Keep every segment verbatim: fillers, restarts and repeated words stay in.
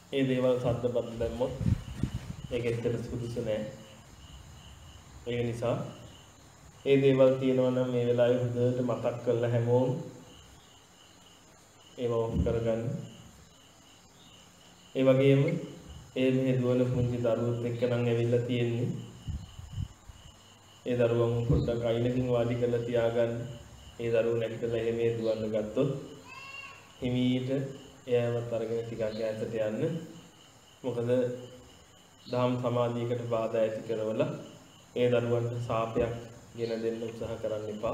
ඒ දේවල් සද්ද බද්ද දැම්මොත් ඒක ඇත්තට සුදුසු නෑ. ඒ නිසා ඒ දේවල් තියෙනවා නම් මේ වෙලාවේ හොඳට මතක් කරලා හැමෝම ඒව ඔෆ් කරගන්න. ඒ වගේම ඒ මෙහෙ දුවන පුංචි දරුවොත් එක්ක නම් ඇවිල්ලා තියෙන්නේ. ඒ දරුවම පොඩ්ඩක් අයිනකින් වාඩි කරලා තියාගන්න. ඒ දරුවෝ නැගිටලා එහෙම දුවන්න ගත්තොත් හිමීට එයාවත් අරගෙන ටිකක් ඈතට යන්න. මොකද දහම් සමාධියකට බාධා ඇති කරවලා ඒ දරුවන්ට සාපයක් ගෙන දෙන්න උත්සාහ කරන්න එපා.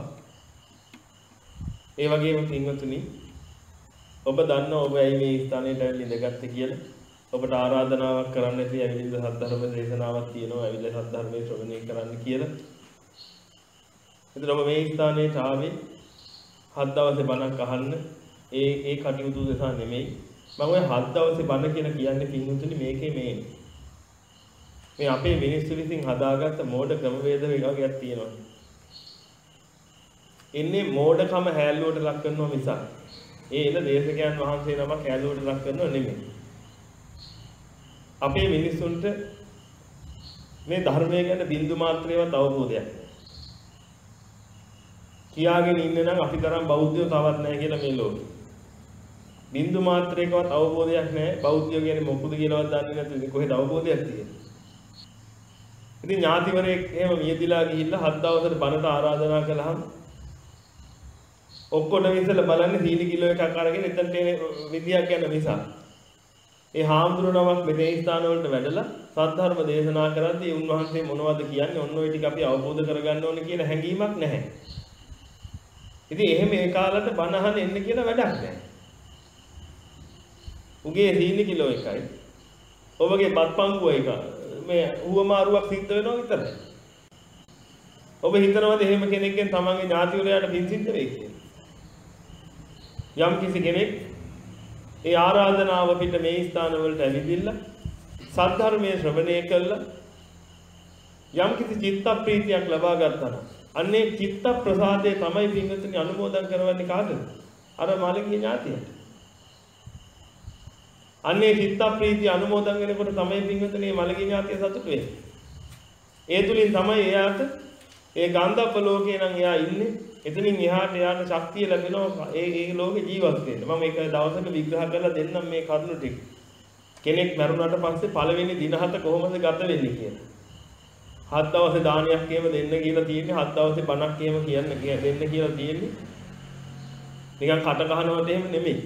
ඒ වගේම පින්වතුනි ඔබ දන්න ඔබ ඇයි මේ ස්ථානයට ඇවිල්ලා ඉඳගත්තේ කියලා ඔබට ආරාධනාවක් කරන්න ඇති ඇවිල්ලා සද්ධර්ම දේශනාවක් තියෙනවා ඇවිල්ලා සද්ධර්මයේ ශ්‍රවණය කරන්න කියලා. එතකොට ඔබ මේ ස්ථානයට ආවේ හත් දවසේ බණක් අහන්න ඒ ඒ කටයුතු දෙසා නෙමෙයි. මම ඔය හත් දවසේ බණ කියලා කියන්නේ පින්වතුනි මේකේ මේ මේ අපේ මිනිස්සු විසින් හදාගත්ත මෝඩ ක්‍රමවේද වේගයක් තියෙනවා. ඉන්නේ මෝඩකම හැල්ලුවට ලක් කරනවා මිසක් ඒ එන දේශකයන් වහන්සේ නමක් හැල්ලුවට ලක් කරනව නෙමෙයි. අපේ මිනිස්සුන්ට මේ ධර්මය ගැන බින්දු මාත්‍රේවත් අවබෝධයක් නැහැ. කියාගෙන ඉන්න නම් අපි තරම් බෞද්ධයෝ තවත් නැහැ කියලා මේ ලෝකෙ. බින්දු මාත්‍රයකවත් අවබෝධයක් නැහැ. බෞද්ධයෝ කියන්නේ මොකද කියලාවත් දන්නේ නැතුව ඉතින් කොහෙද අවබෝධයක් තියෙන්නේ? ඉතින් ඥාතිවරයෙක් එහෙම මියදිලා ගිහිල්ලා හත් දවසට බණට ආරාධනා කළාම ඔක්කොම විසල බලන්නේ සීනි කිලෝ එකක් අරගෙන එතනට එන විදියක් යන නිසා. ඒ හාමුදුරුවනමක් මේ ස්ථාන වලට වැඩලා සද්ධර්ම දේශනා කරද්දී උන්වහන්සේ මොනවද කියන්නේ ඔන්න ඔය ටික අපි අවබෝධ කරගන්න ඕනේ කියන හැඟීමක් නැහැ. ඉතින් එහෙම ඒ කාලට බණ අහන්න එන්න කියලා වැඩක් නැහැ. උගේ සීනි කිලෝ එකයි. ඔබගේ බත් පංගුව එක මේ ඌවමාරුවක් සිද්ධ වෙනවා විතරයි. ඔබ හිතනවාද එහෙම කෙනෙක්ගෙන් තමන්ගේ ඥාතිවරයාට පින් සිද්ධ වෙයි කියලා? යම් කිසි කෙනෙක් ඒ ආරාධනාව පිට මේ ස්ථාන වලට ඇවිදින්න සද්ධර්මයේ ශ්‍රවණය කළා යම් කිසි චිත්ත ප්‍රීතියක් ලබා ගත්තා නම් අන්නේ චිත්ත ප්‍රසාදේ තමයි පින්වතුනි අනුමෝදන් කරවන්නේ කාටද? අර මාළගේ ඥාතියට. අන්නේ චිත්ත ප්‍රීතිය අනුමෝදන් වෙනකොට තමයි පින්වතුනි මේ මාළගේ ඥාතිය සතුට වෙන්නේ. ඒ තුලින් තමයි එයාට ඒ ගන්ධබ්බ ලෝකේ නම් එයා ඉන්නේ. එතනින් එහාට එයාට ශක්තිය ලැබෙනවා ඒ ඒ ලෝකේ ජීවත් වෙන්න. මම ඒක දවසක විග්‍රහ කරලා දෙන්නම් මේ කරුණු ටික. කෙනෙක් මරුණාට පස්සේ පළවෙනි දින හත කොහොමද ගත වෙන්නේ කියලා. හත් දවසේ දානයක් එහෙම දෙන්න කියලා තියෙන්නේ. හත් දවසේ බණක් එහෙම කියන්න දෙන්න කියලා තියෙන්නේ. නිකන් කට කහනවට එහෙම නෙමෙයි.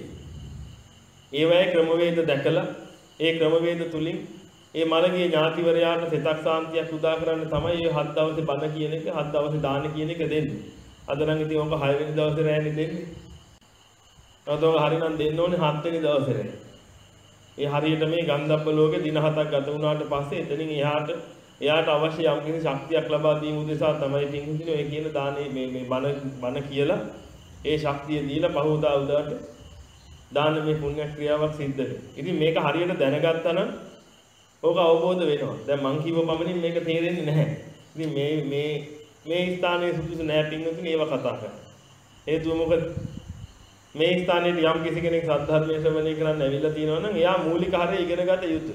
ඒ වගේ ක්‍රමවේද දැකලා ඒ ක්‍රමවේද තුලින් ඒ මළගේ ඥාතිවරයාට සිතක් සාන්තියක් උදා කරන්න තමයි මේ හත් දවසේ බණ කියන එක හත් දවසේ දාන කියන එක දෙන්නේ. අද නම් ඉතින් ඔබ හය වෙනි දවසේ රැන්නේ දෙන්නේ. නැත්නම් හරිනම් දෙන්න ඕනේ හත් වෙනි දවසේ රැ. ඒ හරියට මේ ගන්ධබ්බ ලෝකේ දින හතක් ගත වුණාට පස්සේ එතනින් එහාට එයාට අවශ්‍ය යම් කිසි ශක්තියක් ලබා දීම උදෙසා තමයි පින්කුදිනේ ඔය කියන දානේ මේ මේ බණ බණ කියලා ඒ ශක්තිය දීලා පහවදා උදාට දානමය පුණ්‍ය ක්‍රියාවක් සිද්ධ වෙනවා. ඉතින් මේක හරියට දැනගත්තා නම් ඕක අවබෝධ වෙනවා. දැන් මං කිව්ව පමණින් මේක තේරෙන්නේ නැහැ. ඉතින් මේ මේ මේ ස්ථානයේ සුදුසු නැහැ පින්වතුනි ඒව කතා කරා. හේතුව මොකද? මේ ස්ථානයේ යම් කිසි කෙනෙක් සද්ධර්මයේ ශ්‍රවණය කරන්න ඇවිල්ලා තියෙනවා නම් එයා මූලික හරය ඉගෙන ගත යුතුයි.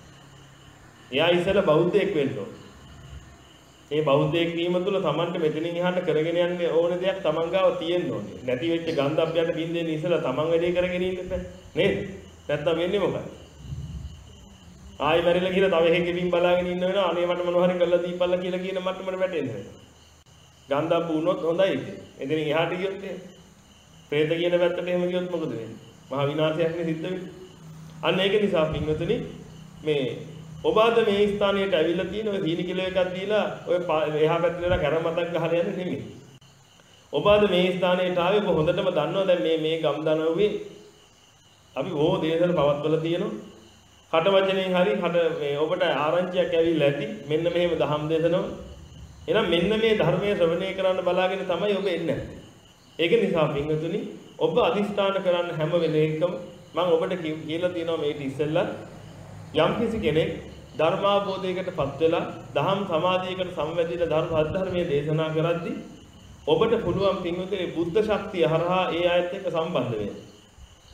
එයා ඉස්සෙල්ලා බෞද්ධයෙක් වෙන්න ඕන. මේ බෞද්ධයෙක් වීම තුළ Tamanට මෙතනින් එහාට කරගෙන යන්න ඕන දෙයක් Taman ගාව තියෙන්න ඕනේ. නැති වෙච්ච ගන්ධබ්බයන්ට බින්දෙන්න ඉස්සෙල්ලා Taman වැඩේ කරගෙන ඉන්න බෑ. නේද? නැත්තම් වෙන්නේ මොකක්ද? ආයි මැරිලා කියලා තව එකකින් බලාගෙන ඉන්න වෙනවා. අනේ මට මොනවා හරි කරලා දීපල්ලා කියලා කියන මට්ටමට වැටෙන්න වෙනවා. ගන්ධබ්බ වුණොත් හොඳයි ඉතින්. එතනින් එහාට ගියොත් එහෙම. ප්‍රේත කියන පැත්තට එහෙම ගියොත් මොකද වෙන්නේ? මහා විනාශයක් නේ සිද්ධ වෙන්නේ. අන්න ඒක නිසා පින්වතුනි මේ ඔබ අද මේ ස්ථානයට ඇවිල්ලා තියෙන ඔය සීනි කිලෝ එකක් දීලා ඔය එහා පැත්තට වෙලා කැරමතක් ගහලා යන්නේ නෙමෙයි. ඔබ අද මේ ස්ථානයට ආවේ ඔබ හොඳටම දන්නවා දැන් මේ මේ ගම්දනෝවේ අපි ඕ දේශන පවත්වලා තියෙනවා. කට වචනෙන් හරි කට මේ ඔබට ආරංචියක් ඇවිල්ලා ඇති. මෙන්න මෙහෙම දහම් දේශනාව. එහෙනම් මෙන්න මේ ධර්මයේ ශ්‍රවණය කරන්න බලාගෙන තමයි ඔබ එන්නේ. ඒක නිසා පින්වතුනි ඔබ අදිස්ථාන කරන්න හැම වෙලේකම මම ඔබට කියලා තියෙනවා මේක ඉස්සෙල්ලා යම් කිසි කෙනෙක් ධර්මාභෝධයකටපත් වෙලා දහම් සමාධියකට සමවැදිලා ධර්ම අධර්මයේ දේශනා කරද්දී ඔබට පුළුවන් පින්වතුනි බුද්ධ ශක්තිය හරහා ඒ ආයත් එක්ක සම්බන්ධ වෙන්න.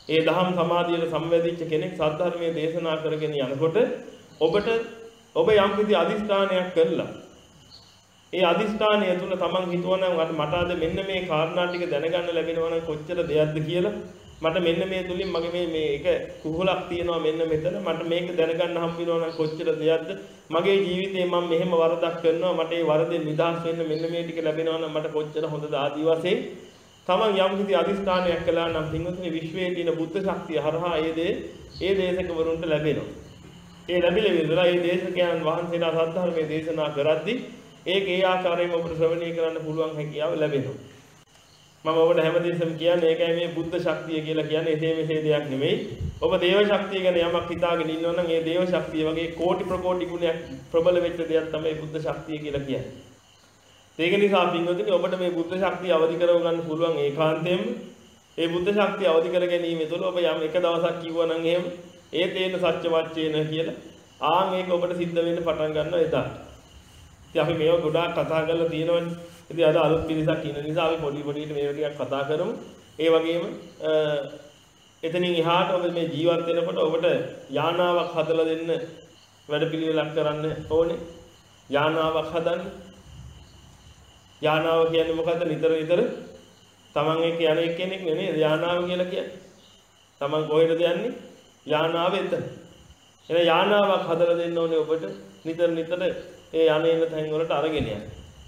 ඒ දහම් සමාධියට සම්වැදිච්ච කෙනෙක් සද්ධර්මයේ දේශනා කරගෙන යනකොට ඔබට ඔබ යම් කිසි අදිස්ථානයක් කළා. ඒ අදිස්ථානය තුල තමන් හිතුවනම් මට අද මෙන්න මේ කාරණා ටික දැනගන්න ලැබෙනවා නම් කොච්චර දෙයක්ද කියලා මට මෙන්න මේ තුලින් මගේ මේ මේ එක කුහුලක් තියෙනවා මෙන්න මෙතන මට මේක දැනගන්න හම්බ වෙනවා නම් කොච්චර දෙයක්ද මගේ ජීවිතේ මම මෙහෙම වරදක් කරනවා මට ඒ වරදෙන් නිදහස් වෙන්න මෙන්න මේ ටික ලැබෙනවා නම් මට කොච්චර හොඳද ආදි වශයෙන් තමන් යම් කිසි අදිස්ථානයක් කළා නම් පින්වතුනි විශ්වයේ තියෙන බුද්ධ ශක්තිය හරහා ඒ දේ ඒ දේශකවරුන්ට ලැබෙනවා. ඒ ලැබිලි විඳලා ඒ දේශකයන් වහන්සේලා සද්ධර්මයේ දේශනා කරද්දී ඒක ඒ ආකාරයෙන්ම ඔබට ශ්‍රවණය කරන්න පුළුවන් හැකියාව ලැබෙනවා. මම ඔබට හැමදෙස්සම කියන්නේ ඒකයි මේ බුද්ධ ශක්තිය කියලා කියන්නේ එසේ මෙසේ දෙයක් නෙමෙයි. ඔබ දේව ශක්තිය ගැන යමක් හිතාගෙන ඉන්නවා නම් ඒ දේව ශක්තිය වගේ කෝටි ප්‍රකෝටි ගුණයක් ප්‍රබල වෙච්ච දෙයක් තමයි බුද්ධ ශක්තිය කියලා කියන්නේ. ඒක නිසා පින්වතුනි ඔබට මේ බුද්ධ ශක්තිය අවදි කරව ගන්න පුළුවන් ඒකාන්තයෙන්ම ඒ බුද්ධ ශක්තිය අවදි කර ගැනීම තුළ ඔබ යම් එක දවසක් කිව්වා නම් එහෙම ඒ තේන සත්‍ය වච්චේන කියලා ආන් ඒක ඔබට සිද්ධ වෙන්න පටන් ගන්නවා එදාට. ඉතින් අපි මේව ගොඩාක් කතා කරලා තියෙනවනේ. ඉතින් අද අලුත් පිරිසක් ඉන්න නිසා අපි පොඩි පොඩිට මේව ටිකක් කතා කරමු. ඒ වගේම එතනින් එහාට ඔබ මේ ජීවත් වෙනකොට ඔබට යානාවක් හදලා දෙන්න වැඩපිළිවෙලක් කරන්න ඕනේ. යානාවක් හදන්න. යානාව කියන්නේ මොකද්ද? නිතර නිතර තමන් එක්ක යන එක්කෙනෙක් නෙමෙයි යානාව කියලා කියන්නේ. තමන් කොහෙටද යන්නේ? යානාව එතන. එහෙනම් යානාවක් හදලා දෙන්න ඕනේ ඔබට නිතර නිතර ඒ යන්නේ ඉන්න තැන් වලට අරගෙන යන්න.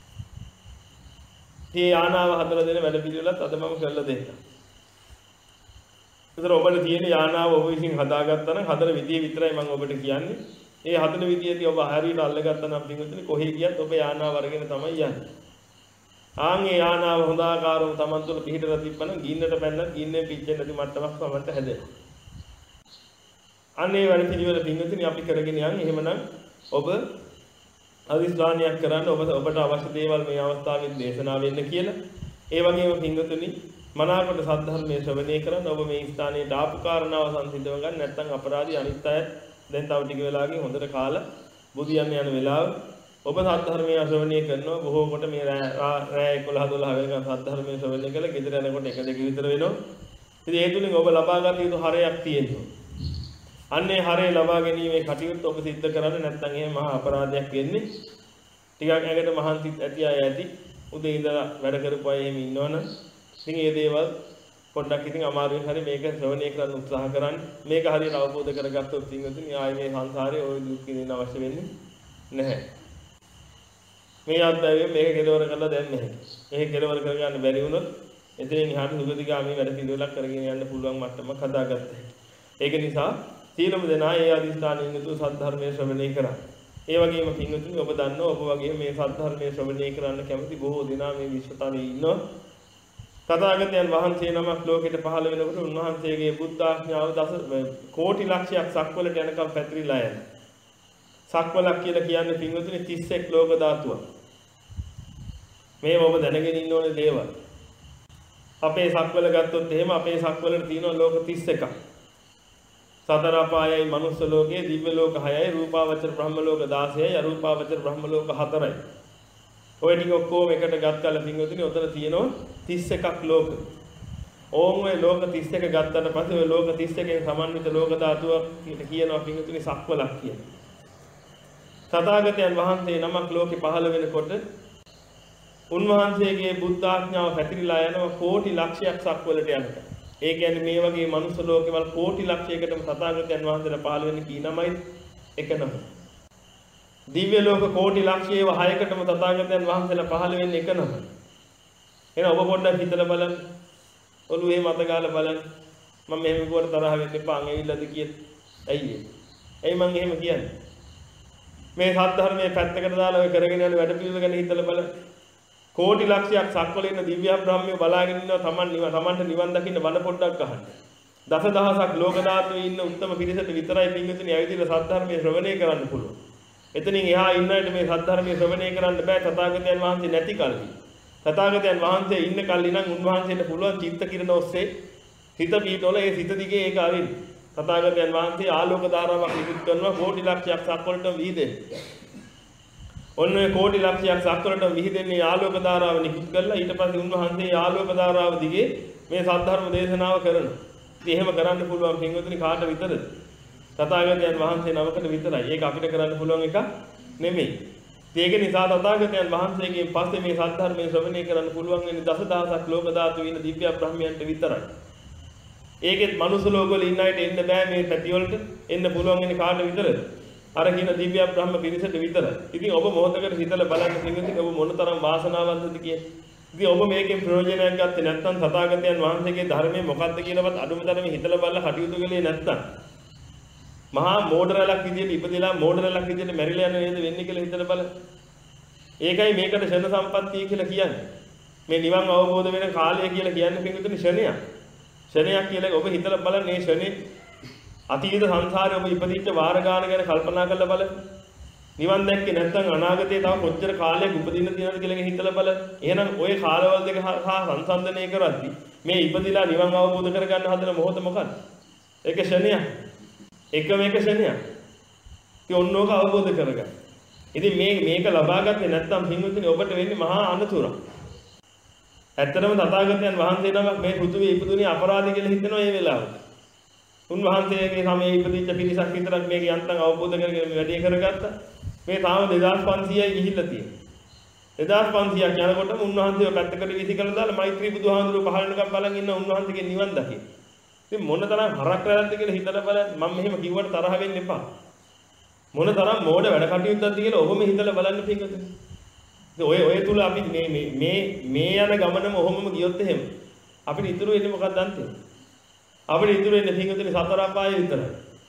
මේ යානාව හදලා දෙන වැඩ පිළිවෙලත් අද මම කරලා දෙන්නම්. ඒතර ඔබට තියෙන යානාව ඔබ විසින් හදාගත්තා නම් හදන විදිය විතරයි මම ඔබට කියන්නේ. ඒ හදන විදියදී ඔබ හරියට අල්ලගත්තා නම් පිටුතුනේ කොහේ ගියත් ඔබ යානාව අරගෙන තමයි යන්නේ. ආන්ගේ යානාව හොඳ ආකාරව Taman තුල පිහිටලා තිබ්බනම් ගින්නට පැනලා ගින්නේ පිච්චෙන්නේ නැති මට්ටමක් සමන්ට හැදෙනවා. අනේ වැඩ පිළිවෙල පින්වතුනි අපි කරගෙන යන්නේ. එහෙමනම් ඔබ අදිස්ථානයක් කරන්න ඔබ ඔබට අවශ්‍ය දේවල් මේ අවස්ථාවේ දේශනා වෙන්න කියලා. ඒ වගේම පින්වතුනි මනාකොට සද්ධර්මයේ ශ්‍රවණය කරන්න ඔබ මේ ස්ථානයට ආපු කාරණාව සංසිඳව ගන්න නැත්නම් අපරාධي අනිත් අය දැන් තව ටික වෙලාවකින් හොඳට කාලා බුදියන්න යන වෙලාව ඔබ සද්ධර්මයේ ශ්‍රවණය කරනවා බොහෝ කොට මේ රෑ එකොළහ දොළහ වෙනකන් සද්ධර්මයේ ශ්‍රවණය කළා ගෙදර යනකොට එක දෙක විතර වෙනවා. ඉතින් ඒ තුලින් ඔබ ලබා ගන්න යුතු හරයක් තියෙනවා. අන්නේ හරය ලබා ගැනීමේ කටයුත්ත ඔබ සිද්ධ කරන්නේ නැත්නම් එහෙම මහා අපරාධයක් වෙන්නේ. ටිකක් ඇඟට මහන්සිත් ඇති අය ඇති. උදේ ඉඳලා වැඩ කරපු අය එහෙම ඉන්නවනම් ඉතින් මේ දේවල් පොඩ්ඩක් ඉතින් අමාරුවෙන් හරි මේක ශ්‍රවණය කරන්න උත්සාහ කරන්න. මේක හරියට අවබෝධ කරගත්තොත් ඉතින් ආයේ මේ සංසාරේ ওই දුක් විඳින්න අවශ්‍ය වෙන්නේ නැහැ. මේ අත්දැකීම මේක කෙලවර කරලා දැන් නැහැ. මේක කෙලවර කරගන්න බැරි වුණොත් එතනින් එහාට සුගතිගාමී වැඩ පිළිවෙලක් කරගෙන යන්න පුළුවන් මට්ටමක් හදාගත්තා. ඒක නිසා සීලම දෙනා ඒ අදිස්ථානයෙන් යුතු සද්ධර්මයේ ශ්‍රවණය කරා. ඒ වගේම පින්වතුනි ඔබ දන්නවා ඔබ වගේ මේ සද්ධර්මයේ ශ්‍රවණය කරන්න කැමති බොහෝ දෙනා මේ විශ්වතලයේ ඉන්නවා. තථාගතයන් වහන්සේ නමක් ලෝකෙට පහළ වෙනකොට උන්වහන්සේගේ බුද්ධ ආඥාව දස කෝටි ලක්ෂයක් සක්වලට යනකම් පැතිරිලා යනවා. සක්වලක් කියලා කියන්නේ පින්වතුනි තිස් එක් ලෝක ධාතුවක්. මේ ඔබ දැනගෙන ඉන්න ඕනේ දේවල්. අපේ සක්වල ගත්තොත් එහෙම අපේ සක්වලට තියෙනවා ලෝක තිස් එකක්. සතර අපායයි මනුස්ස ලෝකයේ දිව්‍ය ලෝක හයයි රූපාවචර බ්‍රහ්ම ලෝක දාසයයි අරූපාවචර බ්‍රහ්ම ලෝක හතරයි. ඔය ටික ඔක්කොම එකට ගත්තාල පින්වතුනි ඔතන තියෙනවා තිස් එකක් ලෝක. ඕම් ඔය ලෝක තිස් එක ගත්තට පස්සේ ඔය ලෝක තිස් එකෙන් සමන්විත ලෝක ධාතුවක් කියනවා පින්වතුනි සක්වලක් කියලා. තථාගතයන් වහන්සේ නමක් ලෝකෙ පහළ වෙනකොට උන්වහන්සේගේ බුද්ධ ආඥාව පැතිරිලා යනවා කෝටි ලක්ෂයක් සක්වලට යනකම්. ඒ කියන්නේ මේ වගේ මනුස්ස ලෝකෙවල කෝටි ලක්ෂයකටම තථාගතයන් වහන්සේලා පහළ වෙන්නේ කී නමයි? එක නම. දිව්‍ය ලෝක කෝටි ලක්ෂයව හයකටම තථාගතයන් වහන්සේලා පහළ වෙන්නේ එක නම. එහෙනම් ඔබ පොඩ්ඩක් හිතලා බලන්න. ඔළුවේ මත ගාලා බලන්න. මම මෙහෙම කිව්වට තරහ වෙන්න එපා. ඇවිල්ලාද කියලා. ඇයි ඒ? ඇයි මං එහෙම කියන්නේ? මේ සද්ධර්මයේ පැත්තකට දාලා ඔය කරගෙන යන වැඩ පිළිවෙල ගැන හිතලා බලන්න. කෝටි ලක්ෂයක් සක්වල ඉන්න දිව්‍ය බ්‍රාහ්මණයෝ බලාගෙන ඉන්නවා තමන් නිවන් තමන්ට නිවන් දකින්න බණ පොඩ්ඩක් අහන්න. දසදහසක් ලෝක ධාතුවේ ඉන්න උත්තම පිරිසට විතරයි පින්විතනි ඇවිදලා සද්ධර්මයේ ශ්‍රවණය කරන්න පුළුවන්. එතනින් එහා ඉන්න අයට මේ සද්ධර්මයේ ශ්‍රවණය කරන්න බෑ තථාගතයන් වහන්සේ නැති කල්හි. තථාගතයන් වහන්සේ ඉන්න කල්හි නම් උන්වහන්සේට පුළුවන් චිත්ත කිරණ ඔස්සේ හිත පිටවල ඒ සිත දිගේ ඒක අරින්න. තථාගතයන් වහන්සේ ආලෝක ධාරාවක් නිකුත් කරනවා කෝටි ලක්ෂයක් සක්වලට විහිදෙන්නේ. ඔන්න ඔය කෝටි ලක්ෂයක් සක්වලට විහිදෙන්නේ ආලෝක ධාරාව නිකුත් කරලා ඊට පස්සේ උන්වහන්සේ ආලෝක ධාරාව දිගේ මේ සද්ධර්ම දේශනාව කරනවා. ඉතින් එහෙම කරන්න පුළුවන් පින්වතුනි කාට විතරද? තථාගතයන් වහන්සේ නමකට විතරයි. ඒක අපිට කරන්න පුළුවන් එකක් නෙමෙයි. ඒක නිසා තථාගතයන් වහන්සේගෙන් පස්සේ මේ සත්‍ය ශ්‍රවණය කරන්න පුළුවන් වෙන්නේ දසදහසක් ලෝක ධාතු වින දිව්‍ය බ්‍රහ්මයන්ට විතරයි. ඒකෙත් මනුස්ස ලෝකවල ඉන්න අයට එන්න බෑ මේ පැති වලට. එන්න පුළුවන් වෙන්නේ කාට විතරද? අර කියන දිව්‍ය බ්‍රහ්ම පිරිසට විතරයි. ඉතින් ඔබ මොහොතකට හිතලා බලන්න පින්වතුනි ඔබ මොනතරම් වාසනාවන්තද කියන්නේ. ඉතින් ඔබ මේකෙන් ප්‍රයෝජනයක් ගත්තේ නැත්නම් තථාගතයන් වහන්සේගේ ධර්මයේ මොකක්ද කියලාවත් අඩුමතරමේ හිතලා බලලා කටයුතු කළේ නැත්නම් මහා මෝඩරලක් විදියට ඉපදෙලා මෝඩරලක් විදියට මැරිලා යන නේද වෙන්නේ කියලා හිතලා බලන්න. ඒකයි මේකට ෂණ සම්පත්තිය කියලා කියන්නේ. මේ නිවන් අවබෝධ වෙන කාලය කියලා කියන්නේ පින්වතුනි ෂණයක්. ෂණයක් කියලා ඔබ හිතලා බලන්න මේ ෂණේ අතීත සංසාරේ ඔබ ඉපදිච්ච වාර ගාන ගැන කල්පනා කරලා බලන්න. නිවන් දැක්කේ නැත්නම් අනාගතේ තව කොච්චර කාලයක් උපදින්න තියෙනවද කියලා හිතලා බලන්න. එහෙනම් ওই කාලවල දෙක හා සංසන්දනය කරද්දී මේ ඉපදිලා නිවන් අවබෝධ කරගන්න හදන මොහොත මොකක්ද? ඒක ෂණයක්. එකම එක ෂණයක්. ඉතින් ඔන්නෝක අවබෝධ කරගන්න. ඉතින් මේ මේක ලබා ගත්තේ නැත්නම් පින්වතුනි ඔබට වෙන්නේ මහා අනතුරක්. ඇත්තටම තථාගතයන් වහන්සේ නමක් මේ පෘථිවියේ ඉපදුනේ අපරාධ කියලා හිතනවා මේ වෙලාවට. උන්වහන්සේගේ සමයේ ඉපදිච්ච පිරිසක් විතරක් මේක යන්තම් අවබෝධ කරගෙන වැඩේ කරගත්තා. මේ තාම දෙදාස් පන්සීයයි ගිහිල්ලා තියෙනවා. දෙදාස් පන්සීයක් යනකොටම උන්වහන්සේව පැත්තකට විසි කරලා දාලා මෛත්‍රී බුදුහාමුදුරුවෝ පහළ නිකන් බලන් ඉන්න උන්වහන්සේගේ නිවන් දකින්න. ඉතින් මොන තරම් හරක් රැල්ලක්ද කියලා හිතලා බලන්න. මම මෙහෙම කිව්වට තරහ වෙන්න එපා. මොන තරම් මෝඩ වැඩ කටයුත්තක්ද කියලා ඔබම හිතලා බලන්න පින්වතුනි. ඉතින් ඔය ඔය තුල අපි මේ මේ මේ යන ගමනම ඔහොමම ගියොත් එහෙම අපිට ඉතුරු වෙන්නේ මොකක්ද අන්තිමට? අපිට ඉතුරු වෙන්නේ පින්වතුනි සතර අපාය විතරයි.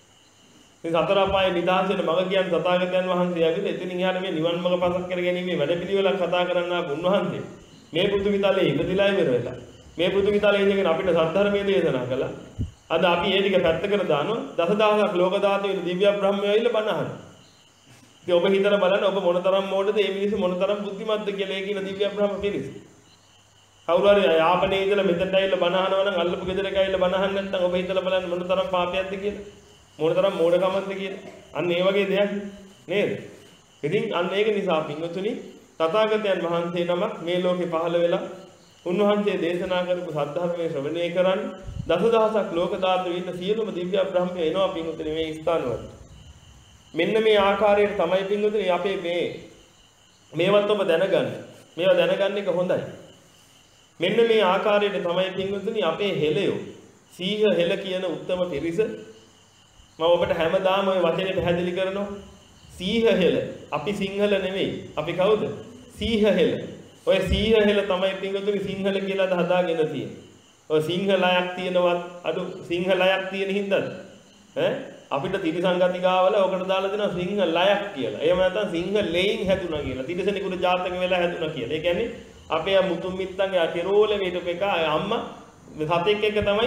මේ සතර අපායේ නිදහස් වෙන මඟ කියන්නේ තථාගතයන් වහන්සේ ඇවිල්ලා එතනින් එහාට මේ නිවන් මඟ පසක් කර ගැනීමේ වැඩපිළිවෙලක් කතා කරන්න ආපු උන්වහන්සේ මේ පෘථිවිතලයේ ඉපදිලා ඉවර වෙලා මේ පෘථිවිතලයේ ඉඳගෙන අපිට සද්ධර්මයේ දේශනා කළා. අද අපි ඒ ටික පැත්තකට දානවා දසදහසක් ලෝක ධාතු වෙන දිව්‍ය බ්‍රහ්මයෝ ඇවිල්ලා බණ අහනවා. ඉතින් ඔබ හිතලා බලන්න ඔබ මොනතරම් මෝඩද මේ මිනිස්සු මොනතරම් බුද්ධිමත්ද කියලා ඒ කියන දිව්‍ය බ්‍රහ්ම පිරිස. කවුරු හරි යාපනයේ ඉඳලා මෙතනට ඇවිල්ලා බණ අහනවා නම් අල්ලපු ගෙදරක ඇවිල්ලා බණ අහන්න නැත්නම් ඔබ හිතලා බලන්න මොනතරම් පාපයක්ද කියලා. මොනතරම් මෝඩකමක්ද කියලා. අන්න ඒ වගේ දෙයක් නේද? ඉතින් අන්න ඒක නිසා පින්වතුනි තථාගතයන් වහන්සේ නමක් මේ ලෝකේ පහළ වෙලා උන්වහන්සේ දේශනා කරපු සද්ධර්මයේ ශ්‍රවණය කරන් දසදහසක් ලෝක ධාතු වින්න සියලුම දිව්‍ය බ්‍රහ්මයෝ එනවා පින්වතුනි මේ ස්ථානවල. මෙන්න මේ ආකාරයට තමයි පින්වතුනි අපේ මේ මේවත් ඔබ දැනගන්න. මේවා දැනගන්න එක හොඳයි. මෙන්න මේ ආකාරයට තමයි පින්වතුනි අපේ හෙළයෝ සීහ හෙළ කියන උත්තම පිරිස මම ඔබට හැමදාම ওই වචනේ පැහැදිලි කරනවා. සීහ හෙළ අපි සිංහල නෙමෙයි. අපි කවුද? සීහ හෙළ. ඔය සීහ හෙළ තමයි පින්වතුනි සිංහල කියලා හදාගෙන තියෙන්නේ. ඔය සිංහලයක් තියෙනවත් අඩු සිංහලයක් තියෙන හින්දාද? ඈ අපිට තිරිසංගතිකාවල ඔකට දාලා දෙනවා සිංහලයක් කියලා. එහෙම නැත්නම් සිංහලෙයින් හැදුනා කියලා. තිරිසනෙකුට ජාතක වෙලා හැදුනා කියලා. ඒ කියන්නේ අපේ මුතුන් මිත්තන්ගේ කෙරෝල වේටපේක අම්මා සතෙක් එක තමයි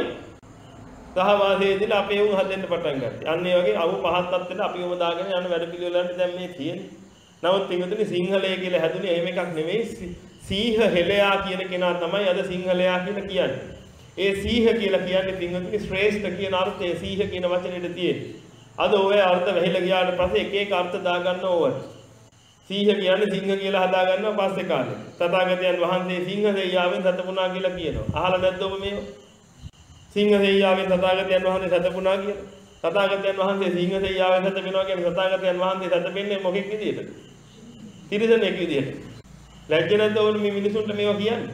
සහවාසයේදී අපේ උන් හදෙන්න පටන් ගත්තා. අන්න ඒ වගේ අවු පහත් තත්ත්වෙට අපිවම දාගෙන යන වැඩ පිළිවෙලකට දැන් මේ තියෙන්නේ. නමුත් පින්වතුනි සිංහලය කියලා හැදුනේ එහෙම එකක් නෙමෙයි. සීහ හෙළයා කියන කෙනා තමයි අද සිංහලයා කියලා කියන්නේ. ඒ සීහ කියලා කියන්නේ පින්වතුනි ශ්‍රේෂ්ඨ කියන අර්ථය සීහ කියන වචනේට තියෙන්නේ. අද ඔය අර්ථ වැහිලා ගියාට පස්සේ එක එක අර්ථ දාගන්න ඕවට. සීහ කියන්නේ සිංහ කියලා හදා ගන්නවා පස්සේ කාලේ. තථාගතයන් වහන්සේ සිංහ දෙයියාවෙන් සතපුණා කියලා කියනවා. අහලා නැද්ද ඔබ මේව? සිංහ දෙයියාවෙන් තථාගතයන් වහන්සේ සතපුණා කියලා. තථාගතයන් වහන්සේ සිංහ දෙයියාවෙන් සතපෙනවා කියන්නේ තථාගතයන් වහන්සේ සතපෙන්නේ මොකෙක් විදියට? තිරිසනෙක් විදියට. ලැජ්ජ නැද්ද ඔවුන් මේ මිනිසුන්ට මේවා කියන්නේ?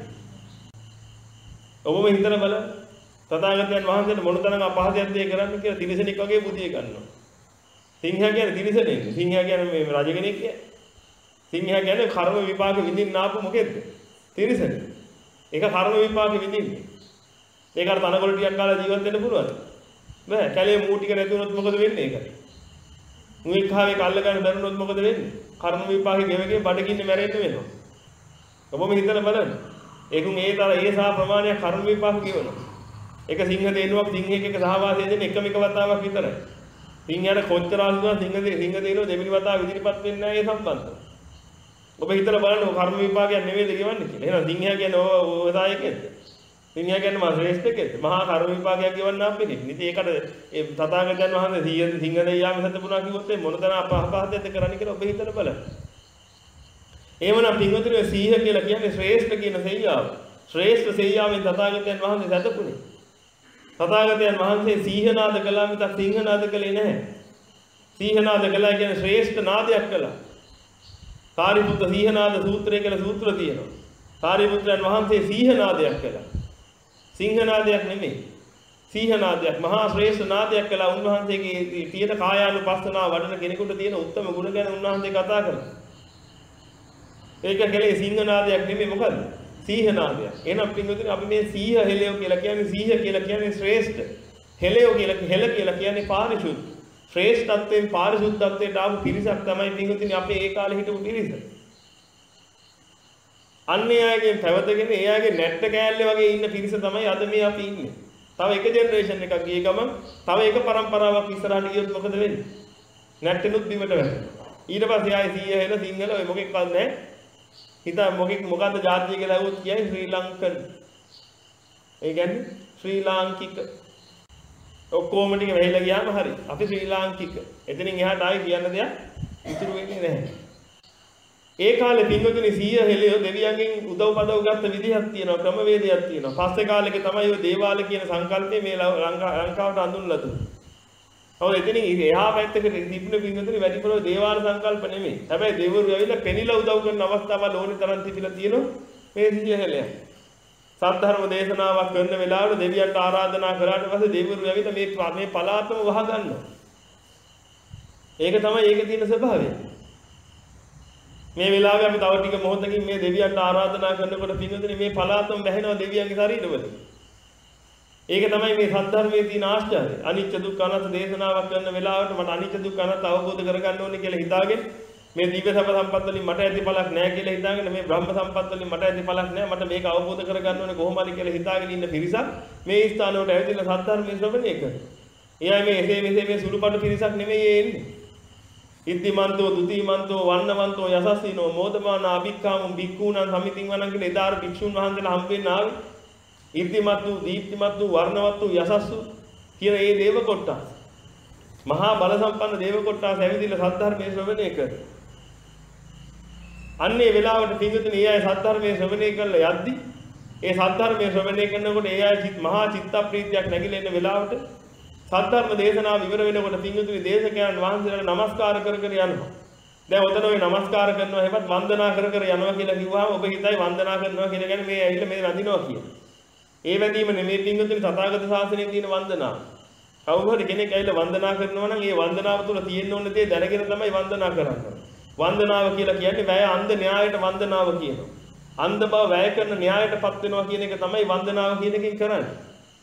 ඔබම හිතලා බලන්න. තථාගතයන් වහන්සේට මොනතරම් අපහසයක්ද ඒ කරන්නේ කියලා තිරිසනෙක් වගේ බුදිය ගන්නවා. සිංහයා කියන්නේ තිරිසනෙක්. සිංහයා කියන්නේ මේ රජ කෙනෙක් කියන්නේ. සිංහයා කියන්නේ කර්ම විපාක විඳින්න ආපු මොකෙද්ද? තිරිසනෙක්. ඒක කර්ම විපාක විඳින්නේ. ඒකට තනකොළ ටිකක් කාලා ජීවත් වෙන්න පුළුවන්ද? බෑ. කැලේ මූ ටික නැති වුණොත් මොකද වෙන්නේ ඒකට? මුයි කාවේ කල්ල ගන්න බැරුණොත් මොකද වෙන්නේ? කර්ම විපාකේ ගෙවගේ බඩගින්න මැරෙන්න වෙනවා. ඔබම හිතලා බලන්න. ඒකුන් ඒ තර ඒ සා ප්‍රමාණයක් කර්ම විපාක ගෙවනවා. එක සිංහ දේනුවක් සිංහෙක් එක සහවාසය දෙන එකම එක වතාවක් විතරයි. සිංහයාට කොච්චර ආසුනා සිංහ දේ සිංහ දේනුව දෙවෙනි වතාව ඉදිරිපත් වෙන්නේ නැහැ ඒ සම්බන්ධව. ඔබ හිතලා බලන්න කර්ම විපාකයක් නෙවෙයිද ගෙවන්නේ කියලා. එහෙනම් සිංහයා කියන්නේ ඔය දායකයෙක්ද? සිංහයා කියන්නේ මා ශ්‍රේෂ්ඨකෙක්ද? මහා කර්ම විපාකයක් ගෙවන්න අපෙක්. ඉතින් ඒකට ඒ තථාගතයන් වහන්සේ සිංහ දෙයියාම සතපුණා කිව්වොත් ඒ මොනතරම් අපහසුතාවයක්ද කරන්නේ කියලා ඔබ හිතලා බලන්න. එහෙමනම් පින්වතුනි සීහ කියලා කියන්නේ ශ්‍රේෂ්ඨ කියන සෙයියාව. ශ්‍රේෂ්ඨ සෙයියාවෙන් තථාගතයන් වහන්සේ සතපුණේ. තථාගතයන් වහන්සේ සීහනාද කළා මිසක් සිංහනාද කළේ නැහැ. සීහනාද කළා කියන්නේ ශ්‍රේෂ්ඨ නාදයක් කළා. සාරිපුත්ත සීහනාද සූත්‍රය කියලා සූත්‍ර තියෙනවා. සාරිපුත්‍රයන් වහන්සේ සීහනාදයක් කළා. සිංහනාදයක් නෙමෙයි. සීහනාදයක් මහා ශ්‍රේෂ්ඨ නාදයක් කළා. උන්වහන්සේගේ තියෙන කායානුපස්සනාව වඩන කෙනෙකුට තියෙන උත්තම ගුණ ගැන උන්වහන්සේ කතා කළා. ඒක කලේ සිංහනාදයක් නෙමෙයි මොකද්ද? සීහනාදයක්. එහෙනම් පින්වතුනි අපි මේ සීහ හෙලයෝ කියලා කියන්නේ සීහ කියලා කියන්නේ ශ්‍රේෂ්ඨ. හෙලයෝ කියලා හෙල කියලා කියන්නේ පාරිශුද්ධ. ශ්‍රේෂ්ඨත්වයෙන් පාරිශුද්ධත්වයට ආපු පිරිසක් තමයි පින්වතුනි අපේ ඒ කාලේ හිටපු පිරිස. අන්නේ අයගෙන් පැවතගෙන ඒ අයගේ නැට්ට කෑල්ලේ වගේ ඉන්න පිරිස තමයි අද මේ අපි ඉන්නේ. තව එක ජෙනරේෂන් එකක් ගිය ගමන් තව එක પરම්පරාවක් ඉස්සරහට ගියොත් මොකද වෙන්නේ? නැට්ටෙනුත් බිමට වැටෙනවා. ඊට පස්සේ ආයේ සීය හෙල සිංහල ඔය මොකෙක්වත් නැහැ. හිතා මොකෙක් මොකද්ද ජාතිය කියලා ඇහුවොත් කියයි ශ්‍රී ලංකන්. ඒ කියන්නේ ශ්‍රී ලාංකික. ඔක්කොම ටික වෙහිලා ගියාම හරි. අපි ශ්‍රී ලාංකික. එතනින් එහාට ආයේ කියන්න දෙයක් ඉතුරු වෙන්නේ නැහැ. ඒ කාලේ පින්වතුනි සීය හෙලියෝ දෙවියන්ගෙන් උදව් පදව් ගත්ත විදිහක් තියෙනවා, ක්‍රමවේදයක් තියෙනවා. පස්සේ කාලෙක තමයි ඔය දේවාල කියන සංකල්පය මේ ලංකාවට අඳුන්ලා දුන්නේ. ඔව් එතනින් එහා පැත්තකට තිබුණ පින්වතුනි වැඩිපුර දේවාල සංකල්ප නෙමෙයි. හැබැයි දෙවිවරු ඇවිල්ලා පෙනිලා උදව් කරන අවස්ථාවල් ඕනේ තරම් තිබිලා තියෙනවා මේ සීය හෙලිය. සද්ධර්ම දේශනාවක් කරන වෙලාවට දෙවියන්ට ආරාධනා කරාට පස්සේ දෙවිවරු ඇවිල්ලා මේ මේ පලාතම වහ ගන්නවා. ඒක තමයි ඒකේ තියෙන ස්වභාවය. මේ වෙලාවේ අපි තව ටික මොහොතකින් මේ දෙවියන්ට ආරාධනා කරනකොට පින්වතුනි මේ පලාතම වැහෙනවා දෙවියන්ගේ ශරීරවල. ඒක තමයි මේ සද්ධර්මයේ තියෙන ආශ්චර්යය. අනිච්ච දුක්ඛ අනාත්ම දේශනාවක් කරන වෙලාවට මට අනිච්ච දුක්ඛ අනාත්ම අවබෝධ කරගන්න ඕනේ කියලා හිතාගෙන මේ දිව්‍ය සම්ප සම්පත් වලින් මට ඇති පළක් නැහැ කියලා හිතාගෙන මේ බ්‍රහ්ම සම්පත් වලින් මට ඇති පළක් නැහැ මට මේක අවබෝධ කරගන්න ඕනේ කොහොම හරි කියලා හිතාගෙන ඉන්න පිරිසක් මේ ස්ථාන වලට ඇවිල්ලා සද්ධර්මයේ ශ්‍රවණය කරනවා. එයා මේ එසේ මෙසේ මේ සුළුපටු පිරිසක් නෙමෙයි එන්නේ. ඉද්ධිමන්තෝ දුතිමන්තෝ වන්නවන්තෝ යසස්සිනෝ මෝදමාන අභික්ඛාමු බික්ඛූණං සමිතින් වණන් කියලා එදාර භික්ෂුන් වහන්සේලා හම්බෙන්න ආවේ. ඉද්ධිමත්තු දීප්තිමත්තු වර්ණවත්තු යසස්සු කියන මේ දේව කොටස්. මහා බල සම්පන්න දේව කොටස් ඇවිදින්න සද්ධර්මයේ ශ්‍රවණය කරනවා. අන්නේ වෙලාවට පින්විතනේ ඒ අය සද්ධර්මයේ ශ්‍රවණය කරලා යද්දි ඒ සද්ධර්මයේ ශ්‍රවණය කරනකොට ඒ අය මහා චිත්ත ප්‍රීතියක් නැగిලා ඉන්න වෙලාවට සද්ධර්ම දේශනාව ඉවර වෙනකොට පින්විතනේ දේශකයන් වහන්සේලාට නමස්කාර කර කර යනවා. දැන් ඔතන ඔය නමස්කාර කරනවා හැබත් වන්දනා කර කර යනවා කියලා කිව්වහම ඔබ හිතයි වන්දනා කරනවා කියන ගැන මේ ඇවිල්ලා මේ වඳිනවා කියන. ඒ වැඳීම නෙමෙයි පින්විතනේ තථාගත ශාසනයේ තියෙන වන්දනාව. කවුරු හරි කෙනෙක් ඇවිල්ලා වන්දනා කරනවා නම් ඒ වන්දනාව තුළ තියෙන්න ඕන දේ දැනගෙන තමයි වන්දනා කරන්නේ. වන්දනාව කියලා කියන්නේ වැය අන්ධ න්‍යායට වන්දනාව කියනවා. අන්ධ බව වැය කරන න්‍යායටපත් වෙනවා කියන එක තමයි වන්දනාව කියන එකෙන් කරන්නේ.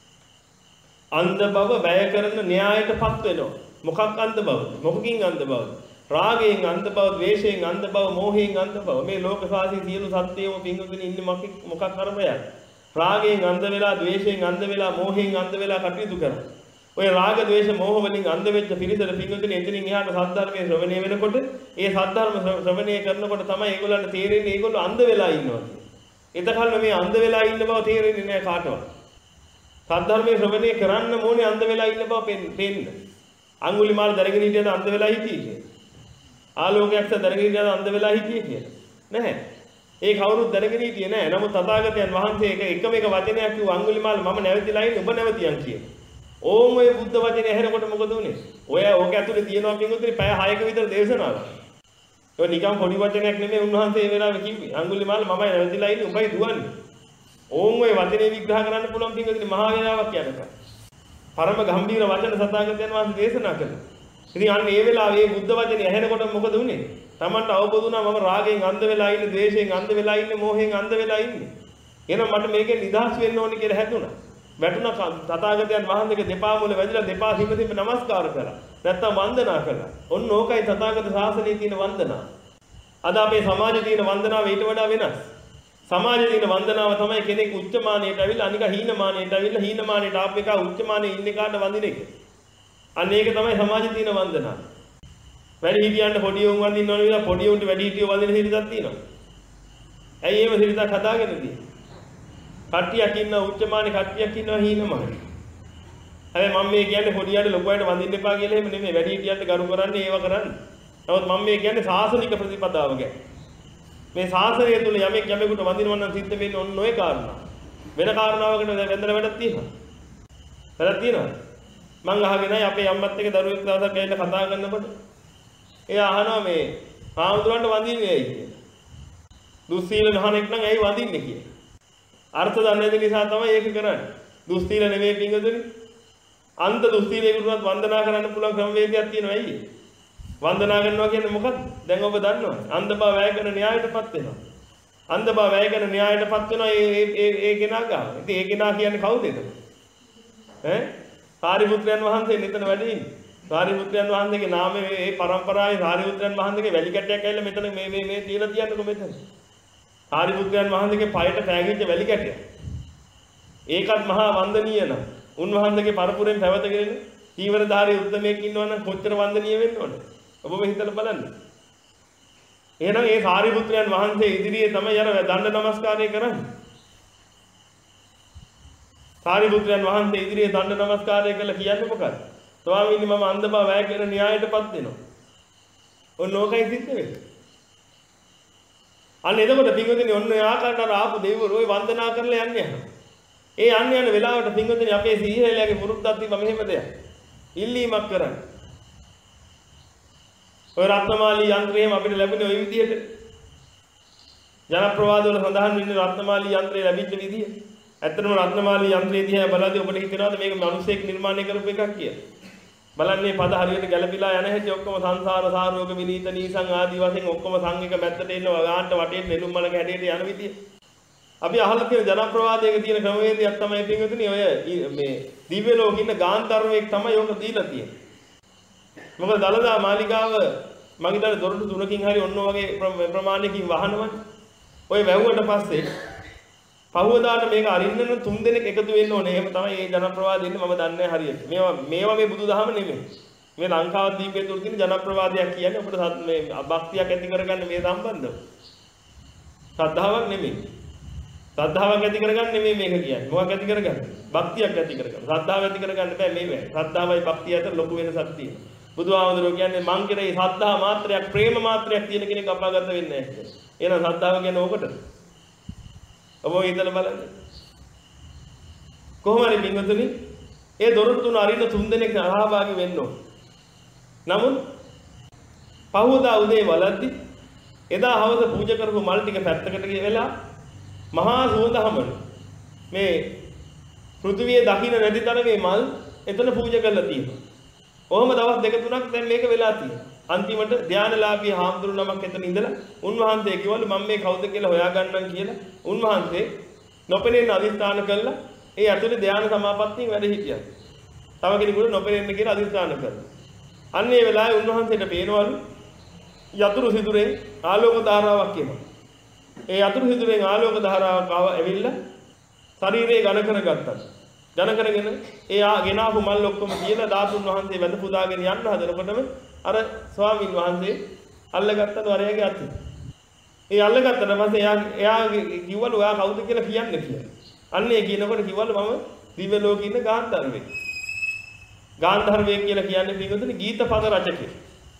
අන්ධ බව වැය කරන න්‍යායටපත් වෙනවා. මොකක් අන්ධ බවද? මොකකින් අන්ධ බවද? රාගයෙන් අන්ධ බව, ද්වේෂයෙන් අන්ධ බව, මෝහයෙන් අන්ධ බව. මේ ලෝක සාසී සියලු සත්‍යයම පිංගුගෙන ඉන්නේ මොකක් මොකක් කර්මයක්? රාගයෙන් අන්ධ වෙලා, ද්වේෂයෙන් අන්ධ වෙලා, මෝහයෙන් අන්ධ වෙලා කටයුතු කරනවා. ඔය රාග ද්වේෂ මෝහ වලින් අන්ධ වෙච්ච පිරිසට පිංගුතුනේ එතනින් එහාට සද්ධර්මයේ ශ්‍රවණය වෙනකොට ඒ සද්ධර්ම ශ්‍රවණය කරනකොට තමයි ඒගොල්ලන්ට තේරෙන්නේ ඒගොල්ලෝ අන්ධ වෙලා ඉන්නවා කියලා. එතකල් මේ අන්ධ වෙලා ඉන්න බව තේරෙන්නේ නැහැ කාටවත්. සද්ධර්මයේ ශ්‍රවණය කරන්න ඕනේ අන්ධ වෙලා ඉන්න බව පෙන්න. අඟුලිමාල දරගෙන හිටියද අන්ධ වෙලා හිටියේ කියලා. ආලෝකයක් දරගෙන හිටියද අන්ධ වෙලා හිටියේ කියලා. නැහැ. ඒ කවුරුත් දරගෙන හිටියේ නැහැ. නමුත් තථාගතයන් වහන්සේ එක එකම එක වචනයක් කිව්ව අඟුලිමාල මම නැවතිලා ඉන්නේ ඔබ නැවතියන් කියලා. ඕම ඔය බුද්ධ වචනේ ඇහෙනකොට මොකද උනේ? ඔය ඕක ඇතුලේ තියෙනවා පින්වතුනි පැය හයක විතර දේශනාවක්. ඒක නිකම් පොඩි වචනයක් නෙමෙයි උන්වහන්සේ ඒ වෙලාවේ කිව්වේ. අඟුලිමාල මමයි නැවතිලා ඉන්නේ උඹයි දුවන්නේ. ඕම් ඔය වචනේ විග්‍රහ කරන්න පුළුවන් පින්වතුනි මහා වේලාවක් යනකම්. පරම ගම්භීර වචන සතාගතයන් වහන්සේ දේශනා කළා. ඉතින් අන්න ඒ වෙලාවේ මේ බුද්ධ වචනේ ඇහෙනකොට මොකද උනේ? Tamanට අවබෝධ වුණා මම රාගයෙන් අන්ධ වෙලා ඉන්නේ, ද්වේෂයෙන් අන්ධ වෙලා ඉන්නේ, මෝහයෙන් අන්ධ වෙලා ඉන්නේ. එහෙනම් මට මේකෙන් නිදහස් වෙන්න ඕනේ කියලා හැදුණා. වැටුණ තථාගතයන් වහන්සේගේ දෙපා මුල වැදිලා දෙපා සිඹ සිඹ නමස්කාර කළා. නැත්තම් වන්දනා කළා. ඔන්න ඕකයි තථාගත ශාසනයේ තියෙන වන්දනාව. අද අපේ සමාජයේ තියෙන වන්දනාව ඊට වඩා වෙනස්. සමාජයේ තියෙන වන්දනාව තමයි කෙනෙක් උච්චමානයට ඇවිල්ලා අනික හීනමානයට ඇවිල්ලා හීනමානයට ආපු එක උච්චමානයේ ඉන්න කාට වඳින එක. අන්න ඒක තමයි සමාජයේ තියෙන වන්දනාව. වැඩි හිටියන්ට පොඩි උන් වඳින්න ඕන විලා පොඩි උන්ට වැඩි හිටියෝ වඳින සිරිතක් තියෙනවා. ඇයි එහෙම සිරිතක් හදාගෙන තියෙන්නේ? කට්ටියක් ඉන්න උච්චමානේ කට්ටියක් ඉන්නවා හීනමානේ. හැබැයි මම මේ කියන්නේ පොඩියට ලොකුයට වඳින්න එපා කියලා එහෙම නෙමෙයි. වැඩි හිටියන්ට ගරු කරන්නේ ඒව කරන්නේ. නමුත් මම මේ කියන්නේ සාසනික ප්‍රතිපදාව ගැන. මේ ශාසනය තුල යමෙක් යමෙකුට වඳිනවා නම් සිද්ධ වෙන්නේ ඔන්න ඔය කාරණා. වෙන කාරණාවකට වැඳලා වැඩක් තියෙනවා. වැරද්ද තියෙනවද? මං අහගෙනයි අපේ අම්මත් එක්ක දරුවෙක් දවසක් ගිහිල්ලා කතා කරනකොට එයා අහනවා මේ හාමුදුරන්ට වඳින්නේ ඇයි කියලා. දුස්සීල ගහනෙක් නම් ඇයි වඳින්නේ කියලා. අර්ථ දන්නේ නැති නිසා තමයි ඒක කරන්නේ. දුස්සීල නෙමෙයි පිංගුතුනි. අන්ත දුස්සීලේකට වන්දනා කරන්න පුළුවන් ක්‍රමවේදයක් තියෙනවා ඇයි? වන්දනා කරනවා කියන්නේ මොකක්ද? දැන් ඔබ දන්නවද? අන්ධබව වැය කරන න්‍යායයටපත් වෙනවා. අන්ධබව වැය කරන න්‍යායයටපත් වෙනවා ඒ ඒ ඒ කෙනා ගාව. ඉතින් ඒ කෙනා කියන්නේ කවුද එතන? ඈ? සාරිපුත්‍රයන් වහන්සේ මෙතන වැඩ ඉන්නේ. සාරිපුත්‍රයන් වහන්සේගේ නාමයේ මේ පරම්පරාවේ සාරිපුත්‍රයන් වහන්සේගේ වැලි කැටයක් ඇවිල්ලා මෙතන මේ මේ මේ තියලා තියන්නකො මෙතන. සාරිපුත්‍රයන් වහන්සේගේ පයට පෑගිච්ච වැලි කැටයක්. ඒකත් මහා වන්දනීය නම් උන්වහන්සේගේ පරපුරෙන් පැවතගෙන චීවරධාරී උද්දමයෙක් ඉන්නවා නම් කොච්චර වන්දනීය වෙන්න ඕනද? ඔබම හිතලා බලන්න. එහෙනම් ඒ සාරිපුත්‍රයන් වහන්සේ ඉදිරියේ තමයි අර දණ්ඩ නමස්කාරය කරන්නේ. සාරිපුත්‍රයන් වහන්සේ ඉදිරියේ දණ්ඩ නමස්කාරය කළා කියන්නේ මොකක්ද? ස්වාමීනි මම අන්ධ බව වැය කරන න්‍යායයටපත් වෙනවා. ඔන්න ඕකයි සිද්ධ වෙන්නේ. අන්න එතකොට පින්වතුනි ඔන්න ඒ ආකාරයට අර ආපු දෙවිවරු ඔය වන්දනා කරලා යන්නේ යනවා. ඒ යන්නේ යන වෙලාවට පින්වතුනි අපේ සීහලයාගේ පුරුද්දක් තිබ්බ මෙහෙම දෙයක්. ඉල්ලීමක් කරන්නේ. ඔය රත්නමාලී යන්ත්‍රයම අපිට ලැබුණේ ওই විදිහට. ජනප්‍රවාද වල සඳහන් වෙන්නේ රත්නමාලී යන්ත්‍රය ලැබිච්ච විදිය. ඇත්තටම රත්නමාලී යන්ත්‍රය දිහා බලද්දී ඔබට හිතෙනවද මේක මිනිසෙක් නිර්මාණය කරපු එකක් කියලා? බලන්නේ පද හරියට ගැළපීලා යන හැටි ඔක්කොම සංසාර සාරෝග විනීත නීසං ආදී වශයෙන් ඔක්කොම සංගික මැද්දට එනවා ගාන්ට වටේට නෙළුම් මලක හැඩයට යන විදිය. අපි අහලා තියෙන ජනප්‍රවාදයක තියෙන ක්‍රමවේදයක් තමයි පින්වතුනි ඔය මේ දිව්‍ය ලෝකෙ ඉන්න ගාන්ධර්වයෙක් තමයි ඔක දීලා තියෙන්නේ. මොකද දලදා මාලිගාව මම හිතන්නේ දොරටු තුනකින් හරි ඔන්න වගේ ප්‍රමාණයකින් වහනවනේ. ඔය වැව්වට පස්සේ පහුවදාට මේක අරින්න නම් තුන් දෙනෙක් එකතු වෙන්න ඕනේ. එහෙම තමයි මේ ජනප්‍රවාදය ඉන්නේ මම දන්නේ හරියට. මේවා මේවා මේ බුදුදහම නෙමෙයි. මේ ලංකාව දීපේ තුල තියෙන ජනප්‍රවාදයක් කියන්නේ අපිට මේ භක්තියක් ඇති කරගන්න මේ සම්බන්ධව. ශ්‍රද්ධාවක් නෙමෙයි. ශ්‍රද්ධාවක් ඇති කරගන්න නෙමෙයි මේක කියන්නේ. මොකක් ඇති කරගන්න? භක්තියක් ඇති කරගන්න. ශ්‍රද්ධාව ඇති කරගන්න බෑ මේ වේ. ශ්‍රද්ධාවයි භක්තිය අතර ලොකු වෙනසක් තියෙනවා. බුදුහාමුදුරුවෝ කියන්නේ මං කෙරෙහි ශ්‍රද්ධා මාත්‍රයක් ප්‍රේම මාත්‍රයක් තියෙන කෙනෙක් අපාගත වෙන්නේ නැහැ කියලා. එහෙනම් ශ්‍රද්ධාව කියන්නේ ඕකට. ඔබ හිතලා බලන්න. කොහොම හරි පින්වතුනි ඒ දොරටු තුන අරින්න තුන් දෙනෙක් සහභාගී වෙන්න ඕන. නමුත් පහවදා උදේ වලද්දි එදා හවස පූජා කරපු මල් ටික පැත්තකට ගිහලා මහා සුවඳහමන මේ පෘථිවියේ දකින්න නැති තරමේ මල් එතන පූජා කරලා තියෙනවා. කොහොම දවස් දෙක තුනක් දැන් මේක වෙලා තියෙනවා. අන්තිමට ධානලාභී හාමුදුරු නමක් එතන ඉඳලා උන්වහන්සේ කිව්වලු මම මේ කවුද කියලා හොයාගන්නම් කියලා උන්වහන්සේ නොපෙනෙන අදිස්ථාන කළා. ඒ ඇතුලේ ධාන සමාපත්තියෙන් වැඩ හිටියා. තව කෙනෙකුට නොපෙනෙන්න කියලා අදිස්ථාන කළා. අන්න ඒ වෙලාවේ උන්වහන්සේට පේනවලු යතුරු සිදුරෙන් ආලෝක ධාරාවක් එනවා. ඒ යතුරු සිදුරෙන් ආලෝක ධාරාවක් ආව ඇවිල්ලා ශරීරේ ඝන කරගත්තා. ඝන කරගෙන ඒ ගෙනාවු මල් ඔක්කොම තියලා ධාතුන් වහන්සේ වැඳ පුදාගෙන යන්න හදනකොටම අර ස්වාමීන් වහන්සේ අල්ලගත්තලු අරයාගේ අතින්. ඒ අල්ලගත්තට පස්සේ එයා එයා කිව්වලු ඔයා කවුද කියලා කියන්න කියලා. අන්න ඒ කියනකොට කිව්වලු මම දිව්‍ය ලෝකේ ඉන්න ගාන්ධර්වෙක්. ගාන්ධර්වෙක් කියලා කියන්නේ පිටුතුනේ ගීත පද රචකයෙක්.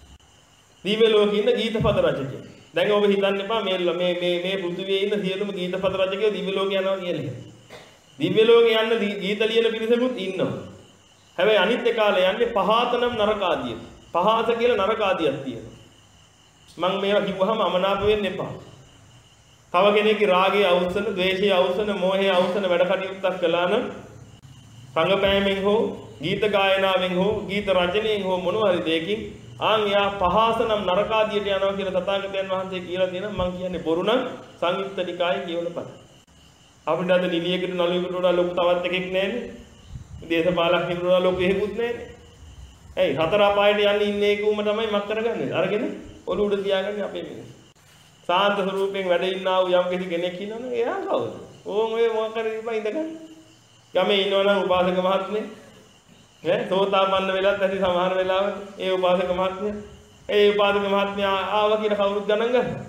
දිව්‍ය ලෝකේ ඉන්න ගීත පද රචකයෙක්. දැන් ඔබ හිතන්න එපා මේ මේ මේ මේ පෘථිවියේ ඉන්න සියලුම ගීත පද රචකයෝ දිව්‍ය ලෝකේ යනවා කියලා. දිව්‍ය ලෝකේ යන්න ගීත ලියන පිරිසකුත් ඉන්නවා. හැබැයි අනිත් කාලේ යන්නේ පහතනම් නරකාදිය. පහත කියලා නරකාදියක් තියෙනවා. මම මේවා කිව්වහම අමනාප වෙන්න එපා. තව කෙනෙක්ගේ රාගය අවසන, ද්වේෂය අවසන, මෝහය අවසන වැඩ කටයුත්තක් කළා නම් සංගපෑමෙන් හෝ ගීත ගායනාවෙන් හෝ ගීත රචනයෙන් හෝ මොනවා හරි දෙයකින් ආන් යා පහසනම් නරකාදියට යනවා කියලා තථාගතයන් වහන්සේ කියලා තියෙනවා. මම කියන්නේ බොරු නම් සංයුක්ත නිකායේ කියවල පද. අපිට අද නිලියකට නළුවෙකුට වඩා ලොකු තවත් එකෙක් නැහැනේ. දේශපාලකෙකුට වඩා ලොකු එකෙකුත් නැහැනේ. ඇයි හතර අපායට යන්නේ ඉන්නේ ඒකුම තමයි මක් කරගන්නේ. අරගෙන ඔලු උඩ තියාගන්නේ අපේ මිනිස්සු. සාන්ත ස්වරූපයෙන් වැඩ ඉන්නා වූ යම් කිසි කෙනෙක් ඉන්නවනේ එයා කවුද? ඕන් ඔය මොකක් කරේ ඉපා ඉඳගන්න. ගමේ ඉන්නවනම් උපාසක මහත්මේ ඈ සෝතාපන්න වෙලත් ඇති සමහර වෙලාවට ඒ උපාසක මහත්මයා ඒ උපාසක මහත්මයා ආවා කියලා කවුරුත් ගණන් ගන්නවා.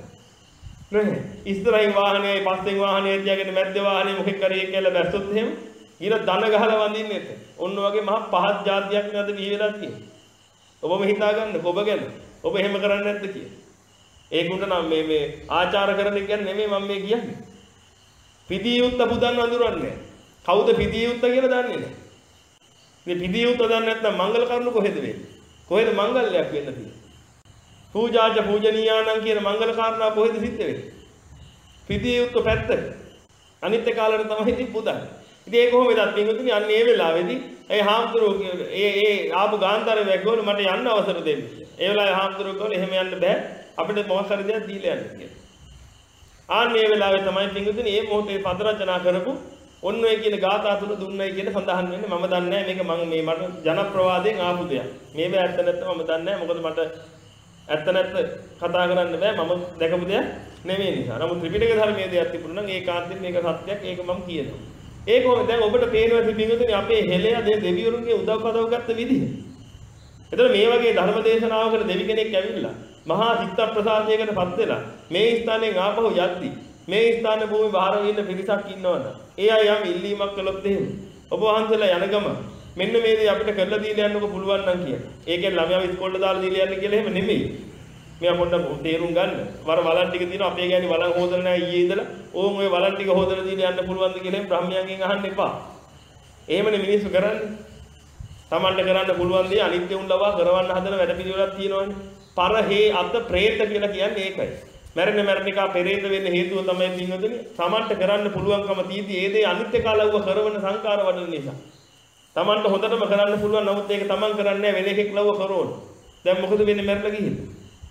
නේ ඉස්සරහින් වාහනේ පස්සෙන් වාහනේ තියාගෙන මැද්ද වාහනේ මොකෙක් කරේ කියලා බැස්සොත් එහෙම ඊට දන ගහලා වඳින්නේ නැත. ඔන්න වගේ මහා පහත් જાතියක් නේද බිහි වෙලා තියෙන්නේ. ඔබම හිතා ගන්න ඔබ ගැන. ඔබ එහෙම කරන්නේ නැද්ද කියලා. ඒකුට නම් මේ මේ ආචාර කරන එක කියන්නේ නෙමෙයි මම මේ කියන්නේ. පිටියුත්ත පුදන් අඳුරන්නේ. කවුද පිටියුත්ත කියලා දන්නේ නැහැ. ඉතින් පිළිය උත දන්නේ නැත්නම් මංගල කරුණු කොහෙද වෙන්නේ? කොහෙද මංගල්‍යයක් වෙන්න තියෙන්නේ? පූජාජ පූජනීයානම් කියන මංගල කාරණා කොහෙද සිද්ධ වෙන්නේ? පිළිය උත පැත්ත. අනිත් කාලේ තමයි ඉතින් පුදන්නේ. ඉතින් ඒක කොහොමද පින්වතුනි අන්න ඒ වෙලාවේදී ඒ හාමුදුරුවෝ ඒ ඒ ආපු ගාන්ධාරය වැග්ගවල මට යන්න අවසර දෙන්න කියලා. ඒ වෙලාවේ හාමුදුරුවෝ කිව්වල එහෙම යන්න බෑ. අපිට මොකක් හරි දෙයක් දීලා යන්න කියලා. ආන් මේ වෙලාවේ තමයි පින්වතුනි මේ මොහොතේ පද රචනා කරපු ඔන්න ඔය කියන ගාථා තුන දුන්නයි කියන සඳහන් වෙන්නේ. මම දන්නේ නැහැ මේක මම මේ මට ජනප්‍රවාදයෙන් ආපු දෙයක්. මේක ඇත්ත නැත්නම් මම දන්නේ නැහැ. මොකද මට ඇත්ත නැත්ත කතා කරන්න බෑ. මම දැකපු දෙයක් නෙමෙයි නිසා. නමුත් ත්‍රිපිටක ධර්මයේ දෙයක් තිබුණා නම් ඒකාන්තයෙන් මේක සත්‍යයක්. ඒක මම කියනවා. ඒක ඕනේ දැන් ඔබට පේනවා පිටින්ගොතනේ අපේ හෙළය දෙවිවරුන්ගේ උදව් පදව ගත්ත විදිහ. එතන මේ වගේ ධර්ම දේශනාවකට දෙවි කෙනෙක් ඇවිල්ලා මහා චිත්ත ප්‍රසාදයකට පත් වෙලා මේ ස්ථානයෙන් ආපහු යද්දි මේ ස්ථාන භූමි බාහිර ඉන්න පිරිසක් ඉන්නවද? ඒ අය යම් ඉල්ලීමක් කළොත් එහෙම ඔබ වහන්සේලා යන ගම මෙන්න මේ දේ අපිට කරලා දීලා යන්නකො පුළුවන් නම් කියන. ඒකෙන් ළමයාව ඉස්කෝලේ දාලා දීලා යන්න කියලා එහෙම නෙමෙයි. මෙයා පොඩ්ඩක් තේරුම් ගන්න. වර වලන් ටික තියෙනවා අපේ ගෑණි වලන් හොදලා නැහැ ඊයේ ඉඳලා. ඕන් ඔය වලන් ටික හොදලා දීලා යන්න පුළුවන්ද කියලා එහෙම බ්‍රහ්මයන්ගෙන් අහන්න එපා. එහෙමනේ මිනිස්සු කරන්නේ. Tamanට කරන්න පුළුවන් දේ අනිත්‍ය උන් ලවා කරවන්න හදන වැඩ පිළිවෙලක් තියෙනවනේ. පරහේ අත പ്രേත කියලා කියන්නේ ඒකයි. මරණ මරණිකා පෙරේත වෙන්න හේතුව තමයි පින්වතුනි. Tamanට කරන්න පුළුවන්කම තියෙදි ඒ දේ අනිත්‍ය කාලවව කරවන සංකාර වඩන නිසා. Tamanට හොඳටම කරන්න පුළුවන් නමුත් ඒක Taman කරන්නේ නැහැ වෙන එකෙක් ලව්ව කරවන. දැන් මොකද වෙන්නේ මරලා ගිහින්?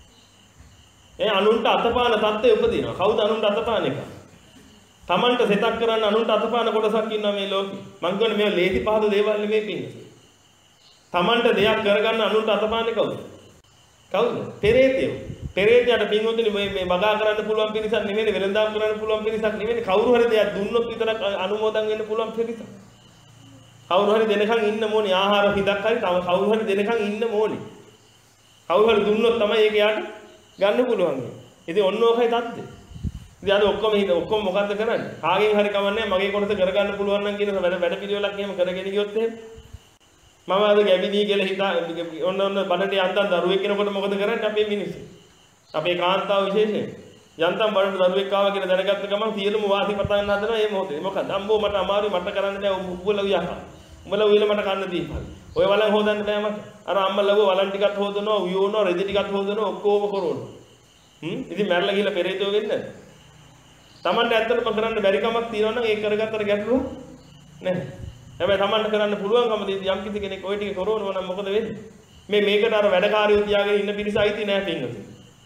ඒ අනුන්ට අතපාන තත්ත්වය උපදිනවා. කවුද අනුන්ට අතපාන එක? Tamanට සෙතක් කරන්න අනුන්ට අතපාන කොටසක් ඉන්නවා මේ ලෝකේ. මං කියන්නේ මේ ලේසි පහදු දේවල් නෙමෙයි පින්නේ. Tamanට දෙයක් කරගන්න අනුන්ට අතපාන්නේ කවුද? කවුද? පෙරේතයෝ. පෙරේතයාට පින්වතුනි මේ මේ බගා කරන්න පුළුවන් පිරිසක් නෙමෙයි වෙලඳාම් කරන්න පුළුවන් පිරිසක් නෙමෙයි කවුරු හරි දෙයක් දුන්නොත් විතරක් අනුමෝදන් වෙන්න පුළුවන් පිරිසක්. කවුරු හරි දෙනකන් ඉන්න ඕනේ ආහාර පිටක් හරි තව කවුරු හරි දෙනකන් ඉන්න ඕනේ. කවුරු හරි දුන්නොත් තමයි ඒක යාට ගන්න පුළුවන්. ඉතින් ඔන්න ඔකයි තත්ත්වය. ඉතින් අද ඔක්කොම හිත ඔක්කොම මොකද්ද කරන්නේ? කාගෙන් හරි කමන්නේ මගේ කොටස කරගන්න පුළුවන් නම් කියන වැඩ වැඩ පිළිවෙලක් එහෙම කරගෙන ගියොත් එහෙම මම අද ගැබිනී කියලා හිතා ඔන්න ඔන්න බඩට යන්තම් දරුවෙක් කෙනෙකුට මොකද කරන්නේ අපේ මිනිස්සු? අපේ කාන්තාව විශේෂයෙන් යන්තම් බඩට දරුවෙක් ආවා කියලා දැනගත්ත ගමන් සියලුම වාසි පතන්න හදනවා මේ මොහොතේ. මොකද අම්බෝ මට අමාරුයි මට කරන්න බෑ උඹලා උයහා. උඹලා උයලා මට කන්න දීපන්. ඔය වලන් හොදන්න බෑ මට. අර අම්මලා වලන් ටිකක් හොදනවා උයෝනවා රෙදි ටිකක් හොදනවා ඔක්කොම කරනවා. හ්ම් ඉතින් මැරලා ගිහලා පෙරේතෝ වෙන්නේ නැද්ද? Tamanට ඇත්තටම කරන්න බැරි කමක් තියෙනවා නම් ඒක කරගත්තට ගැටලුවක් නැහැ. හැබැයි Tamanට කරන්න පුළුවන්කම දෙද්දී යම් කිසි කෙනෙක් ওই ටික කරවනවා නම් මොකද වෙන්නේ? මේ මේකට අර වැඩකාරයෝ තියාගෙන ඉන්න පිරිස අයිති නැහැ පින්වතුනි.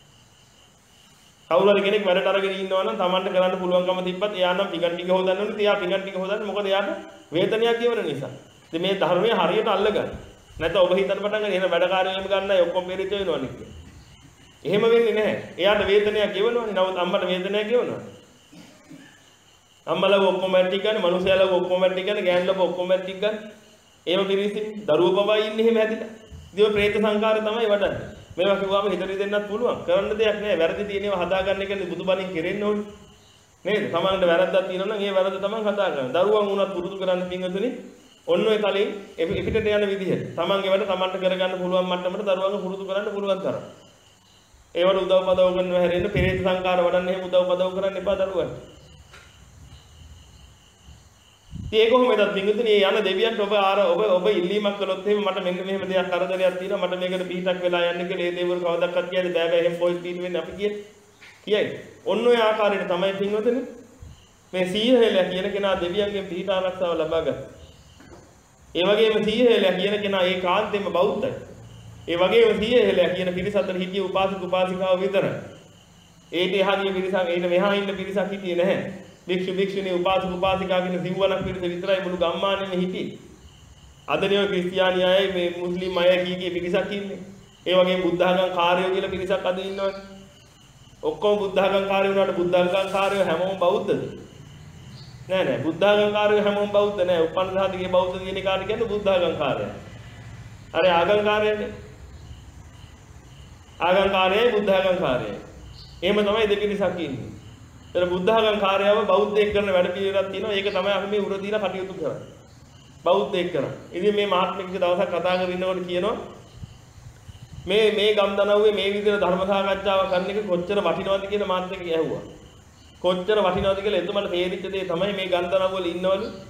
කවුරු හරි කෙනෙක් වැඩට අරගෙන ඉන්නවා නම් Tamanට කරන්න පුළුවන්කම තිබ්බත් එයා නම් පිඟන් ටික හොදන්න ඕනේ. එයා පිඟන් ටික හොදන්නේ මොකද එයාට වේතනයක් ගෙවන නිසා. ඉතින් මේ ධර්මයේ හරියට අල්ලගන්න. නැත්නම් ඔබ හිතන්න පටන් ගන්න එහෙනම් වැඩකාරයෝ එහෙම ගන්නයි ඔක්කොම පෙරිත වෙනවනේ කියලා. එහෙම වෙන්නේ නැහැ. එයාට වේතනයක් ගෙවනවනේ. නමුත් අම්මට වේතනයක් ගෙවනවා. අම්මලා ඔක්කොම ටික ගන්න, මනුස්සයලා ඔක්කොම ටික ගන්න, ගෑනුලා ඔක්කොම ටික ගන්න. ඒව පිරිසින් දරුවෝ පවා ඉන්නේ එහෙම හැදිලා. ඉතින් ඔය ප්‍රේත සංකාරය තමයි වඩන්නේ. මේවා කිව්වම හිතට දෙන්නත් පුළුවන්. කරන්න දෙයක් නැහැ. වැරදි තියෙනවා හදාගන්න එකනේ බුදුබණින් කෙරෙන්න ඕනේ. නේද? තමන්ට වැරද්දක් තියෙනවා නම් ඒ වැරද්ද තමන් හදාගන්න. දරුවන් උනත් පුරුදු කරන්න පින්වතුනි. ඔන්න ඔය කලින් එපිටට යන විදිහට තමන්ගේ වැඩ තමන්ට කරගන්න පුළුවන් මට්ටමට දරුවන්ව පුරුදු කරන්න පුළුවන් තරම්. ඒවට උදව් පදව කරනවා හැරෙන්න පෙරේත සංකාර වඩන්න එහෙම උදව් පදව කරන්න එපා දරුවන්ට. ඒ කොහොමද පින්වතුනි යන දෙවියන්ට ඔබ ආර ඔබ ඔබ ඉල්ලීමක් කළොත් එහෙම මට මෙන්න මෙහෙම දෙයක් කරදරයක් තියෙනවා මට මේකට පිටක් වෙලා යන්න කියලා ඒ දේවල් කවදාවත් කියන්නේ බෑ බෑ එහෙම පොයිස් පිට වෙන්නේ අපි කියන්නේ. කියයි. ඔන්න ඔය ආකාරයට තමයි පින්වතුනි මේ සීහලයා කියන කෙනා දෙවියන්ගෙන් පිට ආරක්ෂාව ලබා ගත්තා. ඒ වගේම සීහලයා කියන කෙනා ඒ කාන්තේම බෞද්ධයි. ඒ වගේම සීහලයා කියන පිරිස අතර හිටිය උපාසක උපාසිකාව විතරයි. ඒට එහා ගිය පිරිසක් ඒට මෙහා ඉන්න පිරිසක් හිටියේ නැහැ. භික්ෂු භික්ෂුණී උපාසක උපාසිකා කියන සිව්වනක් පිරිස විතරයි මුළු ගම්මානෙම හිටියේ. අදනේ ඔය ක්‍රිස්තියානි අය මේ මුස්ලිම් අය කී කී පිරිසක් ඉන්නේ. ඒ වගේම බුද්ධඝම් කාර්යෝ කියලා පිරිසක් අද ඉන්නවනේ. ඔක්කොම බුද්ධඝම් කාර්ය වුණාට බුද්ධඝම් කාර්යෝ හැමෝම බෞද්ධද? නෑ නෑ බුද්ධඝම් කාර්යෝ හැමෝම බෞද්ධ නෑ. උපන්න සාධකයේ බෞද්ධ කියන කාට කියන්නේ බුද්ධඝම් කාර්යය. අර ආගම් කාර්යයනේ. ආගම් කාර්යයයි බුද්ධඝම් කාර්යයයි. එහෙම තමයි දෙපිරිසක් ඉන්නේ. ඒතර බුද්ධඝම් කාර්යයව බෞද්ධයෙක් කරන වැඩ පිළිවෙලක් තියෙනවා. ඒක තමයි අපි මේ උර දීලා කටයුතු කරන්නේ. බෞද්ධයෙක් කරා. ඉතින් මේ මහත්මයෙක් දවසක් කතා කරගෙන ඉන්නකොට කියනවා මේ මේ ගම්දනව්වේ මේ විදිහට ධර්ම සාකච්ඡාවක් කරන එක කොච්චර වටිනවද කියලා මහත්මයෙක් ඇහුවා. කොච්චර වටිනවද කියලා එතුමන්ට තේරිච්ච දේ තමයි මේ ගම්දනව් වල ඉන්නවලු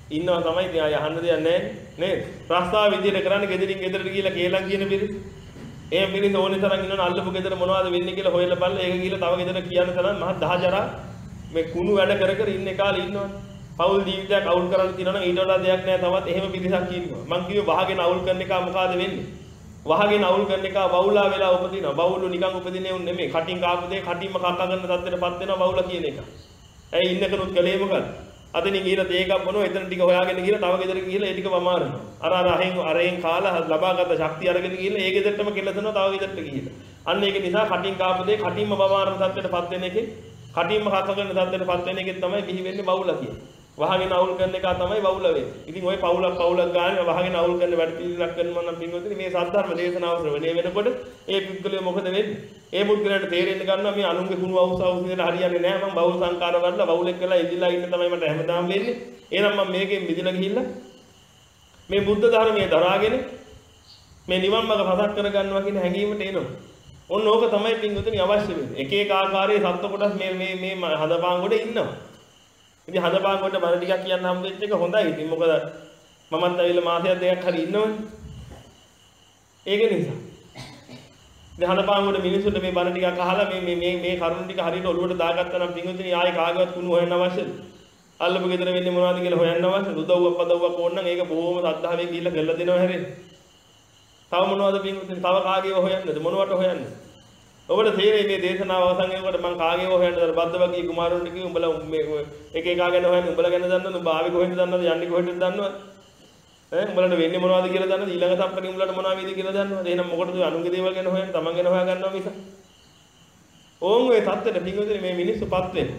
ඉන්නවා තමයි ඉතින් ආය අහන්න දෙයක් නැහැ නේද? ප්‍රස්තාව විදියට කරන්නේ ගෙදරින් ගෙදරට ගිහලා කේලම් කියන පිරිස. ඒ පිරිස ඕනේ තරම් ඉන්නවනේ අල්ලපු ගෙදර මොනවද වෙන්නේ කියලා හොයලා බලලා ඒක ගිහලා තව ගෙදර කියන්න තරම් මහ දහජරා මේ කුණු වැඩ කර කර ඉන්නේ කාලේ ඉන්නවනේ. පෞල් ජීවිතයක් අවුල් කරන්න තියෙනවා නම් ඊට වඩා දෙයක් නැහැ තවත් එහෙම පිරිසක් ඉන්නවා. මං කිව්වේ වහගෙන අවුල් කරන එක මොකಾದ වෙන්නේ? වහගෙන අවුල් කරන එක වවුලා වෙලා උපදිනවා. වවුලු නිකන් උපදින්නේ උන් නෙමෙයි. කටින් කාපු දේ කටින්ම කක්ක ගන්න තත්ත්වයටපත් වෙනවා වවුලා කියන එක. ඇයි ඉන්න කෙනුත් කලේ මොකද? අතනින් ගිහලා තේකක් බොනවා එතන ටික හොයාගෙන ගිහලා තව ගෙදරක ගිහලා ඒ ටික වමාරනවා. අර අර අහෙන් අරෙන් කාලා ලබාගත් ශක්තිය අරගෙන ගිහලා ඒ ගෙදරටම කෙලසනවා තව ගෙදරට ගිහලා. අන්න ඒක නිසා කටින් කාපු දේ කටින්ම වමාරන තත්ත්වයටපත් වෙන එකේ කටින්ම කක්ක ගන්න තත්ත්වයටපත් වෙන එකෙන් තමයි බිහි වෙන්නේ වවුලා කියන්නේ. වහගෙන අවුල් කරන එක තමයි වවුල වෙන්නේ. ඉතින් ওই පවුලක් පවුලක් ගන්න වහගෙන අවුල් කරන වැඩ පිළිලක් කරනවා නම් පින්වතුනි මේ සද්ධර්ම දේශනාව ශ්‍රවණය වෙනකොට ඒ පුද්ගලයා මොකද වෙන්නේ? ඒ පුද්ගලයාට තේරෙන්න ගන්නවා මේ අනුන්ගේ කුණු අවුස් අවුස් කියලා හරියන්නේ නැහැ. මම බෞද්ධ සංකාර වලලා බෞලෙක් වෙලා ඉඳිලා ඉන්න තමයි මට හැමදාම වෙන්නේ. එහෙනම් මම මේකෙන් මිදලා ගිහිල්ලා මේ බුද්ධ ධර්මයේ දරාගෙන මේ නිවන් මාර්ග පසක් කර ගන්නවා කියන හැඟීමට එනවා. ඔන්න ඕක තමයි පින්වතුනි අවශ්‍ය වෙන්නේ. එක එක ආකාරයේ සත්ත්ව කොටස් මේ මේ මේ හදපාන් කොට ඉන්නවා. ඉතින් හදපාන් කොට බර ටිකක් කියන්න හම් වෙච්ච එක හොඳයි. ඉතින් මොකද මමත් ඇවිල්ලා මාසයක් දෙකක් හරි ඉන්නවනේ. ඒක නිසා. ඉතින් හදපාන් කොට මිනිස්සුන්ට මේ බර ටිකක් අහලා මේ මේ මේ මේ කරුණ ටික හරියට ඔළුවට දාගත්තා නම් පින්වතුනි ආයේ කාගවත් කුණු හොයන්න අවශ්‍යද? අල්ලපු ගෙදර වෙන්නේ මොනවද කියලා හොයන්න අවශ්‍යද? උදව්වක් පදව්වක් ඕන නම් ඒක බොහොම සද්ධාවෙන් ගිහිල්ලා කරලා දෙනවා හැරෙන්නේ. තව මොනවද පින්වතුනි? තව කාගේව හොයන්නද? මොනවට හොයන්නද? ඔබට තේරෙයි මේ දේශනාව අවසන් වෙනකොට මම කාගේව හොයන්නද? බද්දවගේ කුමාරුන්ට කිව්ව උඹලා මේ එක එක ගැන හොයන්න උඹලා ගැන දන්නවද? උඹ ආවේ කොහෙන්ද දන්නවද? යන්නේ කොහෙන්ද දන්නවද? ඈ උඹලට වෙන්නේ මොනවද කියලා දන්නවද? ඊළඟ සම්පතේ උඹලට මොනවා වේද කියලා දන්නවද? එහෙනම් මොකටද අනුන්ගේ දේවල් ගැන හොයන්නේ? තමන් ගැන හොයා ගන්නවා මිස. ඕන් ඔය தත්තට පින්වතුනි මේ මිනිස්සුපත් වෙන්නේ.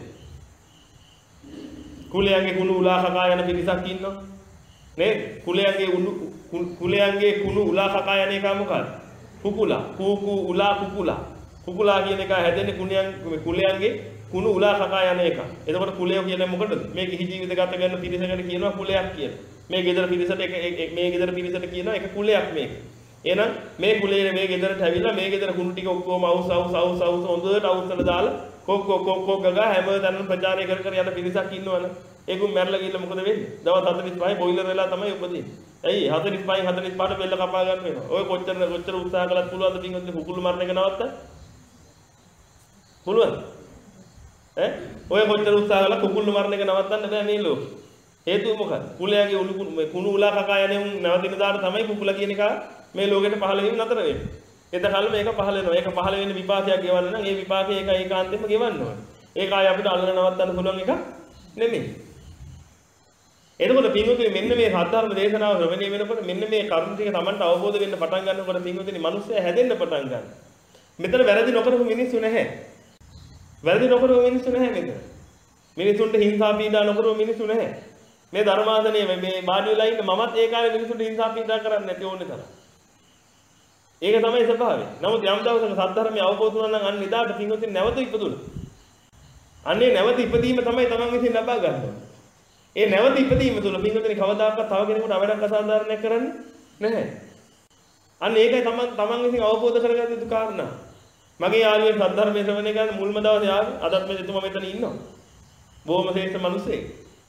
කුලයන්ගේ කුණු උලා කකා යන පිරිසක් ඉන්නවා. නේද? කුලයන්ගේ උණු කුලයන්ගේ කුණු උලා කකා යන එක මොකක්ද? කුකුලා. කූකු උලා කුකුලා. කුකුලා කියන එක හැදෙන්නේ කුණයන් කුලයන්ගේ කුණු උලා කකා යන එක. එතකොට කුලය කියන්නේ මොකටද? මේ කිහි ජීවිත ගත කරන පිරිසකට කියනවා කුලයක් කියලා. මේ ගෙදර පිරිසට එක මේ ගෙදර පිරිසට කියනවා එක කුලයක් මේක. එහෙනම් මේ කුලයේ මේ ගෙදරට ඇවිල්ලා මේ ගෙදර කුණු ටික ඔක්කොම අවුස් අවුස් අවුස් අවුස් හොඳට අවුස්සලා දාලා කොක් කොක් කොක් කොක් ගගා හැමදාම ප්‍රචාරය කර කර යන පිරිසක් ඉන්නවනේ. ඒකුම් මැරලා ගිහලා මොකද වෙන්නේ? දවස් හතළිස් පහේ බොයිලර් වෙලා තමයි උපදින්නේ. ඇයි හතළිස් පහෙන් හතළිස් පහට බෙල්ල කපා ගන්න වෙනවා. ඔය කොච්චර කොච්චර උත්සාහ කළත් පුළුවන්ද පින්වත්නි කුකුළු මරණ එක නවත්තන්න? පුළුවන්ද? ඈ ඔය කොච්චර උත්සාහ කළා කුකුළු මරණ එක නවත්තන්න බෑ මේ ලෝකෙ. හේතුව මොකක්ද? කුලයාගේ උණු කුණු උලා කකා යන්නේ උන් නැවතින දාට තමයි කුකුලා කියන එක මේ ලෝකෙට පහළ වීම නතර වෙන්නේ. එතකල් මේක පහළ වෙනවා. ඒක පහළ වෙන විපාකයක් ගෙවන්න නම් ඒ විපාකය ඒක ඒකාන්තයෙන්ම ගෙවන්න ඕනේ. ඒක ආය අපිට අල්ලන නවත්තන්න පුළුවන් එක නෙමෙයි. එතකොට පින්වතුනි මෙන්න මේ සද්ධර්ම දේශනාව ශ්‍රවණය වෙනකොට මෙන්න මේ කරුණ ටික Tamanට අවබෝධ වෙන්න පටන් ගන්නකොට පින්වතුනි මිනිස්සයා හැදෙන්න පටන් ගන්නවා. මෙතන වැරදි නොකරපු මිනිස්සු නැහැ. වැරදි නොකරපු මිනිස්සු නැහැ මෙතන. මිනිසුන්ට හිංසා පීඩා නොකරපු මිනිස්සු නැහැ. මේ ධර්මාසනයේ මේ බාඩි වෙලා ඉන්න මමත් ඒ කාලේ මිනිසුන්ට හිංසා පීඩා කරන්නේ නැති ඕනේ තරම්. ඒක තමයි ස්වභාවය. නමුත් යම් දවසක සද්ධර්මය අවබෝධ වුණා නම් අන්න එදාට පින්වතුනි නැවත ඉපදුණා. අන්නේ නැවත ඉපදීම තමයි Taman විසින් ලබා ගන්න. ඒ නැවත ඉපදීම තුළ පින්වතුනි කවදාකවත් තව කෙනෙකුට අවඩක් අසාධාරණයක් කරන්නේ නැහැ. අන්න ඒකයි Taman Taman විසින් අවබෝධ කරගන්න යුතු කාරණා. මගේ යාළුවෙක් සද්ධර්මයේ ශ්‍රවණය කරන මුල්ම දවසේ ආවේ අදත් මේ එතුමා මෙතන ඉන්නවා. බොහොම ශ්‍රේෂ්ඨ මිනිසෙක්.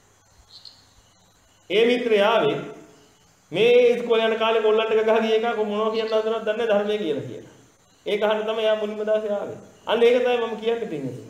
ඒ මිත්‍රයා ආවේ මේ ඉස්කෝලේ යන කාලේ කොල්ලන්ට ගහ ගිය එක මොනවා කියන්න හදනවද දන්නේ ධර්මයේ කියලා කියලා. ඒක අහන්න තමයි යා මුලින්ම දවසේ ආවේ. අන්න ඒක තමයි මම කියන්නේ පින්වතුනි.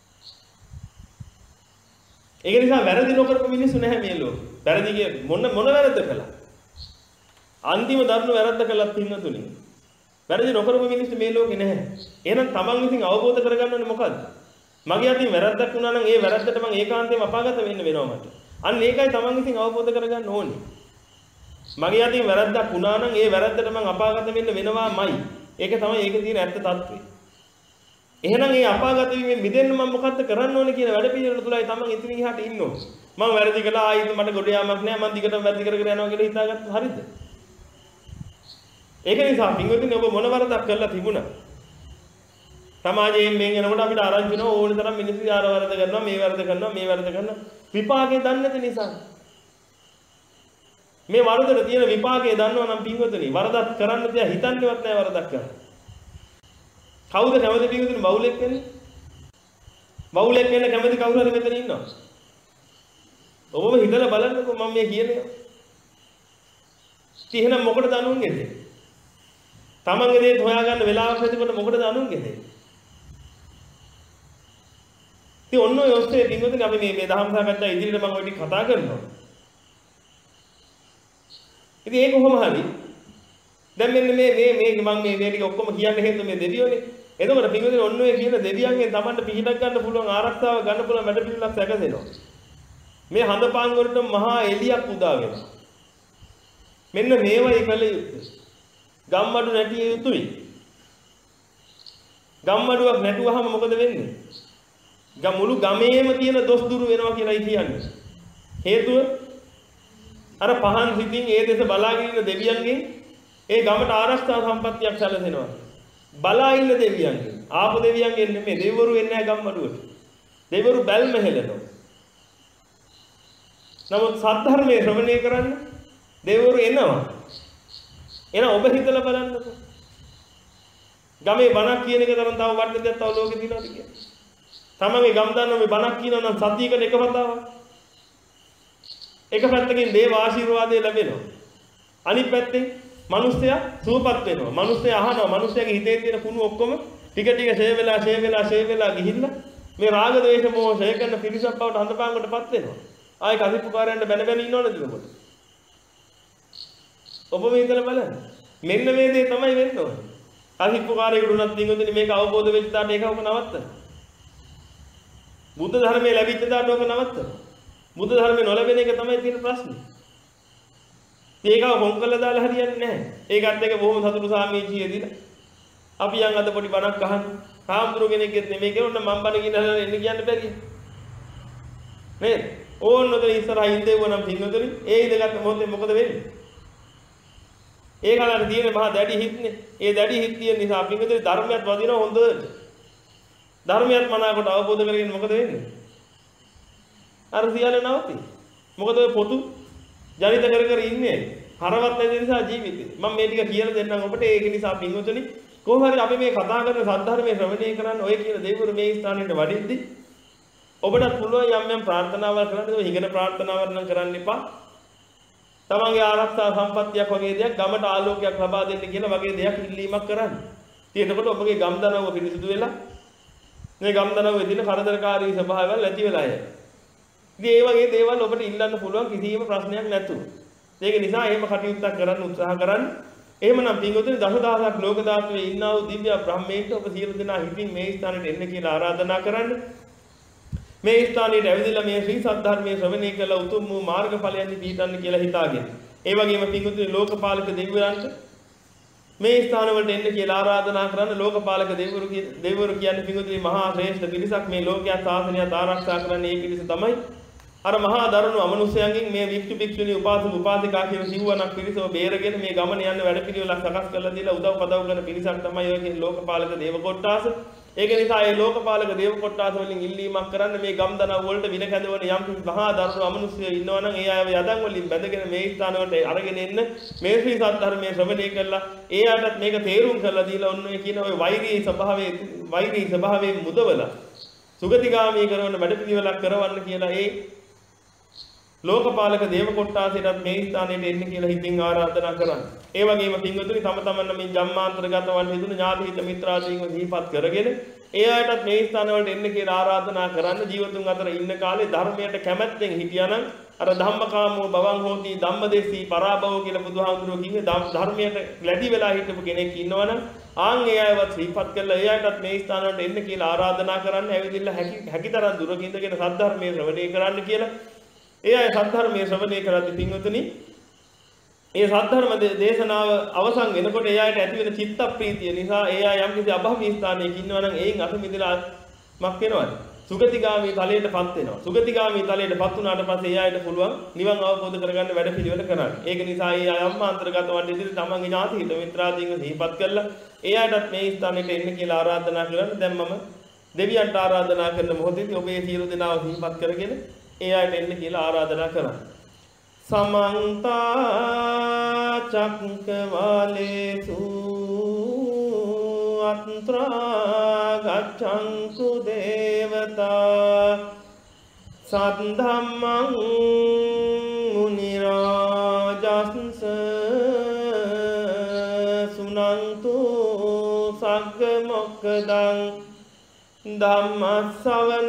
ඒක නිසා වැරදි නොකරපු මිනිස්සු නැහැ මේ ලෝකේ. වැරදි කිය මොන මොන වැරද්ද කළා? අන්තිම ධර්ම වැරද්ද කළා පින්වතුනි. වැරදි නොකරපු මිනිස්සු මේ ලෝකේ නැහැ. එහෙනම් Taman විසින් අවබෝධ කරගන්න ඕනේ මොකද්ද? මගේ අතින් වැරද්දක් වුණා නම් ඒ වැරද්දට මම ඒකාන්තයෙන්ම අපාගත වෙන්න වෙනවා මට. අන්න ඒකයි Taman විසින් අවබෝධ කරගන්න ඕනේ. මගේ අතින් වැරද්දක් වුණා නම් ඒ වැරද්දට මම අපාගත වෙන්න වෙනවාමයි. ඒක තමයි ඒකේ තියෙන ඇත්ත తත්වය. එහෙනම් මේ අපාගත වීමෙන් මිදෙන්න මම මොකද්ද කරන්න ඕනේ කියන වැඩ පිළිවෙල තුලයි Taman ඉතින් එහාට ඉන්න ඕනේ. මම වැරදි කළා ආයෙත් මට ගොඩ යාමක් නැහැ මම දිගටම වැරදි කර කර යනවා කියලා හිතාගත්තොත් හරියද? ඒක නිසා පින්වතුනි ඔබ මොන වරදක් කරලා තිබුණා? සමාජයෙන් මෙන් යනකොට අපිට ආරංචි වෙනවා ඕන තරම් මිනිස්සු ආර වරද කරනවා මේ වරද කරනවා මේ වරද කරනවා විපාකේ දන්නේ නැති නිසා. මේ වරදට තියෙන විපාකේ දන්නවා නම් පින්වතුනි වරදක් කරන්න තියා හිතන්නේවත් නැහැ වරදක් කරන්න. කවුද කැමති පින්වතුනි බෞලෙක් වෙන්නේ? බෞලෙක් වෙන්න කැමති කවුරු හරි මෙතන ඉන්නවා. ඔබම හිතලා බලන්නකෝ මම මේ කියන්නේ. ඉතින් එහෙනම් මොකටද අනුන්ගේ දෙන්නේ? තමන්ගේ දේ හොයාගන්න වෙලාවක් නැතිකොට මොකටද අනුන්ගේ දෙන්නේ? ඉතින් ඔන්න ඔය ඔස්සේ දිනුවද අපි මේ මේ දහම් සාකච්ඡා ඉදිරියට මම ඔය ටික කතා කරනවා. ඉතින් ඒක කොහොම හරි දැන් මෙන්න මේ මේ මේ මම මේ මේ ටික ඔක්කොම කියන්න හේතුව මේ දෙවියෝනේ. එතකොට පිටුදේ ඔන්න ඔය කියන දෙවියන්ගෙන් Tamanට පිහිටක් ගන්න පුළුවන් ආරක්ෂාව ගන්න පුළුවන් වැඩ පිළිවෙලක් සැකසෙනවා. මේ හඳපාන් වලට මහා එළියක් උදා වෙනවා. මෙන්න මේවයි කළ යුත්තේ. ගම්මඩු නැටිය යුතුයි. ගම්මඩුවක් නැටුවහම මොකද වෙන්නේ? ගම් මුළු ගමේම තියෙන දොස් දුරු වෙනවා කියලායි කියන්නේ. හේතුව අර පහන් සිතින් ඒ දෙස බලාගෙන ඉන්න දෙවියන්ගෙන් ඒ ගමට ආරක්ෂා සම්පත්තියක් සැලසෙනවා. බලා ඉන්න දෙවියන්ගෙන් ආපු දෙවියන්ගෙන් නෙමෙයි දෙවිවරු එන්නේ නැහැ ගම්මඩුවට. දෙවිවරු බැල්ම හෙලනවා. නමුත් සද්ධර්මයේ ශ්‍රවණය කරන්න දෙවිවරු එනවා. එන ඔබ හිතලා බලන්නකෝ. ගමේ බණක් කියන එක තරම් තව වටින දෙයක් තව ලෝකේ තියෙනවද කියලා. තමන්ගේ ගම් දන්නෝ මේ බණක් කියනවා නම් සතියකට එක වතාවක්. එක පැත්තකින් දේව ආශිර්වාදය ලැබෙනවා. අනිත් පැත්තෙන් මිනිස්සයා සුවපත් වෙනවා. මිනිස්සයා අහනවා. මිනිස්සයාගේ හිතේ තියෙන කුණු ඔක්කොම ටික ටික ෂේ වෙලා ෂේ වෙලා ෂේ වෙලා ගිහිල්ලා මේ රාග ද්වේෂ මොහ ෂේ කරන පිරිසක් බවට හඳපාංගකටපත් වෙනවා. ආයේ කසිප්පුකාරයන්ට බැන බැන ඉන්නවද දිනකොට? ඔබ මේ හිතලා බලන්න. මෙන්න මේ දේ තමයි වෙන්න ඕනේ. කසිප්පුකාරයෙකුට උනත් දිනුදින මේක අවබෝධ වෙච්ච දාට ඒකම නවත්තන. බුද්ධ ධර්මයේ ලැබිච්ච දාට ඕක නවත්තන. බුද්ධ ධර්මයේ නොලැබෙන එක තමයි තියෙන ප්‍රශ්නේ. ඒකව හොම් කළා දාලා හරියන්නේ නැහැ. ඒකත් එක බොහොම සතුටු සාමීචියේ දින. අපි යන් අද පොඩි බණක් අහන්න. කාම්දුරු කෙනෙක්ගෙත් නෙමෙයි කියනොත් මම බණ කියනහලා එන්න කියන්න බැරිය. නේද? ඕන්නොතන ඉස්සරහා ඉඳෙවුවා නම් පින්නොතන ඒ ඉඳගත් මොහොතේ මොකද වෙන්නේ? ඒකලට තියෙන මහා දැඩි හිත්නේ. ඒ දැඩි හිත් තියෙන නිසා පින්නොතන ධර්මයක් වදිනවා හොඳට. ධර්මයක් මනාවකට අවබෝධ කරගෙන මොකද වෙන්නේ? අර සියල්ල නවති. මොකද ඔය පොතු ජනිත කර කර ඉන්නේ හරවත් නැති නිසා ජීවිතේ. මම මේ ටික කියලා දෙන්නම් ඔබට. ඒක නිසා පින්වතුනි කොහොම හරි අපි මේ කතා කරන සද්ධර්මයේ ශ්‍රවණය කරන්න ඔය කියන දේවරු මේ ස්ථානෙට වඩිද්දි ඔබට පුළුවන් යම් යම් ප්‍රාර්ථනාවල් කරන්න. ඒක හිගන ප්‍රාර්ථනාවක් නම් කරන්න එපා. තමන්ගේ ආරක්ෂා සම්පත්තියක් වගේ දෙයක් ගමට ආලෝකයක් ලබා දෙන්න කියලා වගේ දෙයක් ඉල්ලීමක් කරන්න. ඉතින් එතකොට ඔබගේ ගම් දනව පිරිසිදු වෙලා මේ ගම් දනවේ තියෙන කරදරකාරී ස්වභාවයන් නැති වෙලා යයි. ඉතින් ඒ වගේ දේවල් ඔබට ඉල්ලන්න පුළුවන් කිසිම ප්‍රශ්නයක් නැතුව. ඒක නිසා එහෙම කටයුත්තක් කරන්න උත්සාහ කරන්න. එහෙමනම් පින්වතුනි දසදහසක් ලෝක ධාතුවේ ඉන්නා වූ දිව්‍ය බ්‍රහ්මීන්ට ඔබ සියලු දෙනා හිතින් මේ ස්ථානෙට එන්න කියලා ආරාධනා කරන්න. මේ ස්ථානෙට ඇවිදලා මේ ශ්‍රී සද්ධර්මයේ ශ්‍රවණය කළ උතුම් වූ මාර්ගඵලයන්හි පිහිටන්න කියලා හිතාගෙන. ඒ වගේම පින්වතුනි ලෝකපාලක දෙවිවරුන්ට මේ ස්ථාන වලට එන්න කියලා ආරාධනා කරන්න. ලෝකපාලක දෙවිවරු දෙවිවරු කියන්නේ පින්වතුනි මහා ශ්‍රේෂ්ඨ පිරිසක්. මේ ලෝකයක් සාසනයත් ආරක්ෂා කරන්නේ මේ පිරිස තමයි. අර මහා දරුණු අමනුෂ්‍යයන්ගෙන් මේ වික්ෂු භික්ෂුණී උපාසක උපාසිකා කියන සිව්වණක් පිරිසව බේරගෙන මේ ගමන යන වැඩපිළිවෙලක් සකස් කරලා දීලා උදව් පදව් කරන පිරිසක් තමයි ඔය කියන්නේ ලෝකපාලක දේව කොට්ටාස. ඒක නිසා මේ ලෝකපාලක දේව කොට්ටාස වලින් ඉල්ලීමක් කරන්න මේ ගම් දනව් වලට වින කැඳවන යම් මහා දරුණු අමනුෂ්‍යයෝ ඉන්නවා නම් ඒ අයව යදන් වලින් බැඳගෙන මේ ස්ථාන වලට අරගෙන එන්න මේ ශ්‍රී සද්ධර්මයේ ශ්‍රවණය කරලා ඒ අයටත් මේක තේරුම් කරලා දීලා ඔන්න ඔය කියන ඔය වෛරී ස්වභාවයේ වෛරී ස්වභාවයෙන් මුදවලා සුගතිගාමී කරන වැඩපිළිවෙලක් කරවන්න කියලා ඒ ලෝකපාලක දේව කොට්ටාසයටත් මේ ස්ථානෙට එන්න කියලා හිතින් ආරාධනා කරන්න. ඒ වගේම පින්වතුනි තම තමන් මේ ජම්මාන්තරගතවන් හිතුණු ඥාති හිත මිත්‍රාදීන්ව සිහිපත් කරගෙන ඒ අයටත් මේ ස්ථාන වලට එන්න කියලා ආරාධනා කරන්න. ජීවතුන් අතර ඉන්න කාලේ ධර්මයට කැමැත්තෙන් හිටියානම් අර ධම්මකාමෝ භවං හෝති ධම්මදේශී පරාභව කියලා බුදුහාමුදුරුවෝ කිව්වේ ධර්මයට ලැබි වෙලා හිටපු කෙනෙක් ඉන්නවනම් ආන් ඒ අයවත් සිහිපත් කරලා ඒ අයටත් මේ ස්ථාන වලට එන්න කියලා ආරාධනා කරන්න. ඇවිදින්න හැකි හැකිතරම් දුරක ඉඳගෙන සද්ධර්මයේ ශ්‍රවණය කරන්න කියලා ඒ අය සද්ධර්මයේ ශ්‍රවණය කරද්දී පින්වතුනි ඒ සද්ධර්ම දේශනාව අවසන් වෙනකොට ඒ අයට ඇති වෙන චිත්ත ප්‍රීතිය නිසා ඒ අය යම් කිසි අභව්‍ය ස්ථානයක ඉන්නවා නම් ඒන් අත මිදලා මක් වෙනවද? සුගතිගාමී තලයටපත් වෙනවා. සුගතිගාමී තලයටපත් වුණාට පස්සේ ඒ අයට පුළුවන් නිවන් අවබෝධ කරගන්න වැඩ පිළිවෙල කරන්න. ඒක නිසා ඒ අය අම්මාන්තරගත වන්නේ ඉතින් තමන්ගේ ඥාති හිත මිත්‍රාදීන්ව සිහිපත් කරලා ඒ අයටත් මේ ස්ථානෙට එන්න කියලා ආරාධනා කරන්න. දැන් මම දෙවියන්ට ආරාධනා කරන මොහොතේදී ඔබේ සියලු දෙනාව සිහිපත් කරගෙන ඒ අයට එන්න කියලා ආරාධනා කරන්න. සමන්ත චක්කවාලේසු අත්‍රා ගච්ඡන්තු දේවතා සද්ධම්මං මුනි රාජස්ස සුනන්තු සග්ග මොක්ඛදං ධම්ම ශ්‍රවණ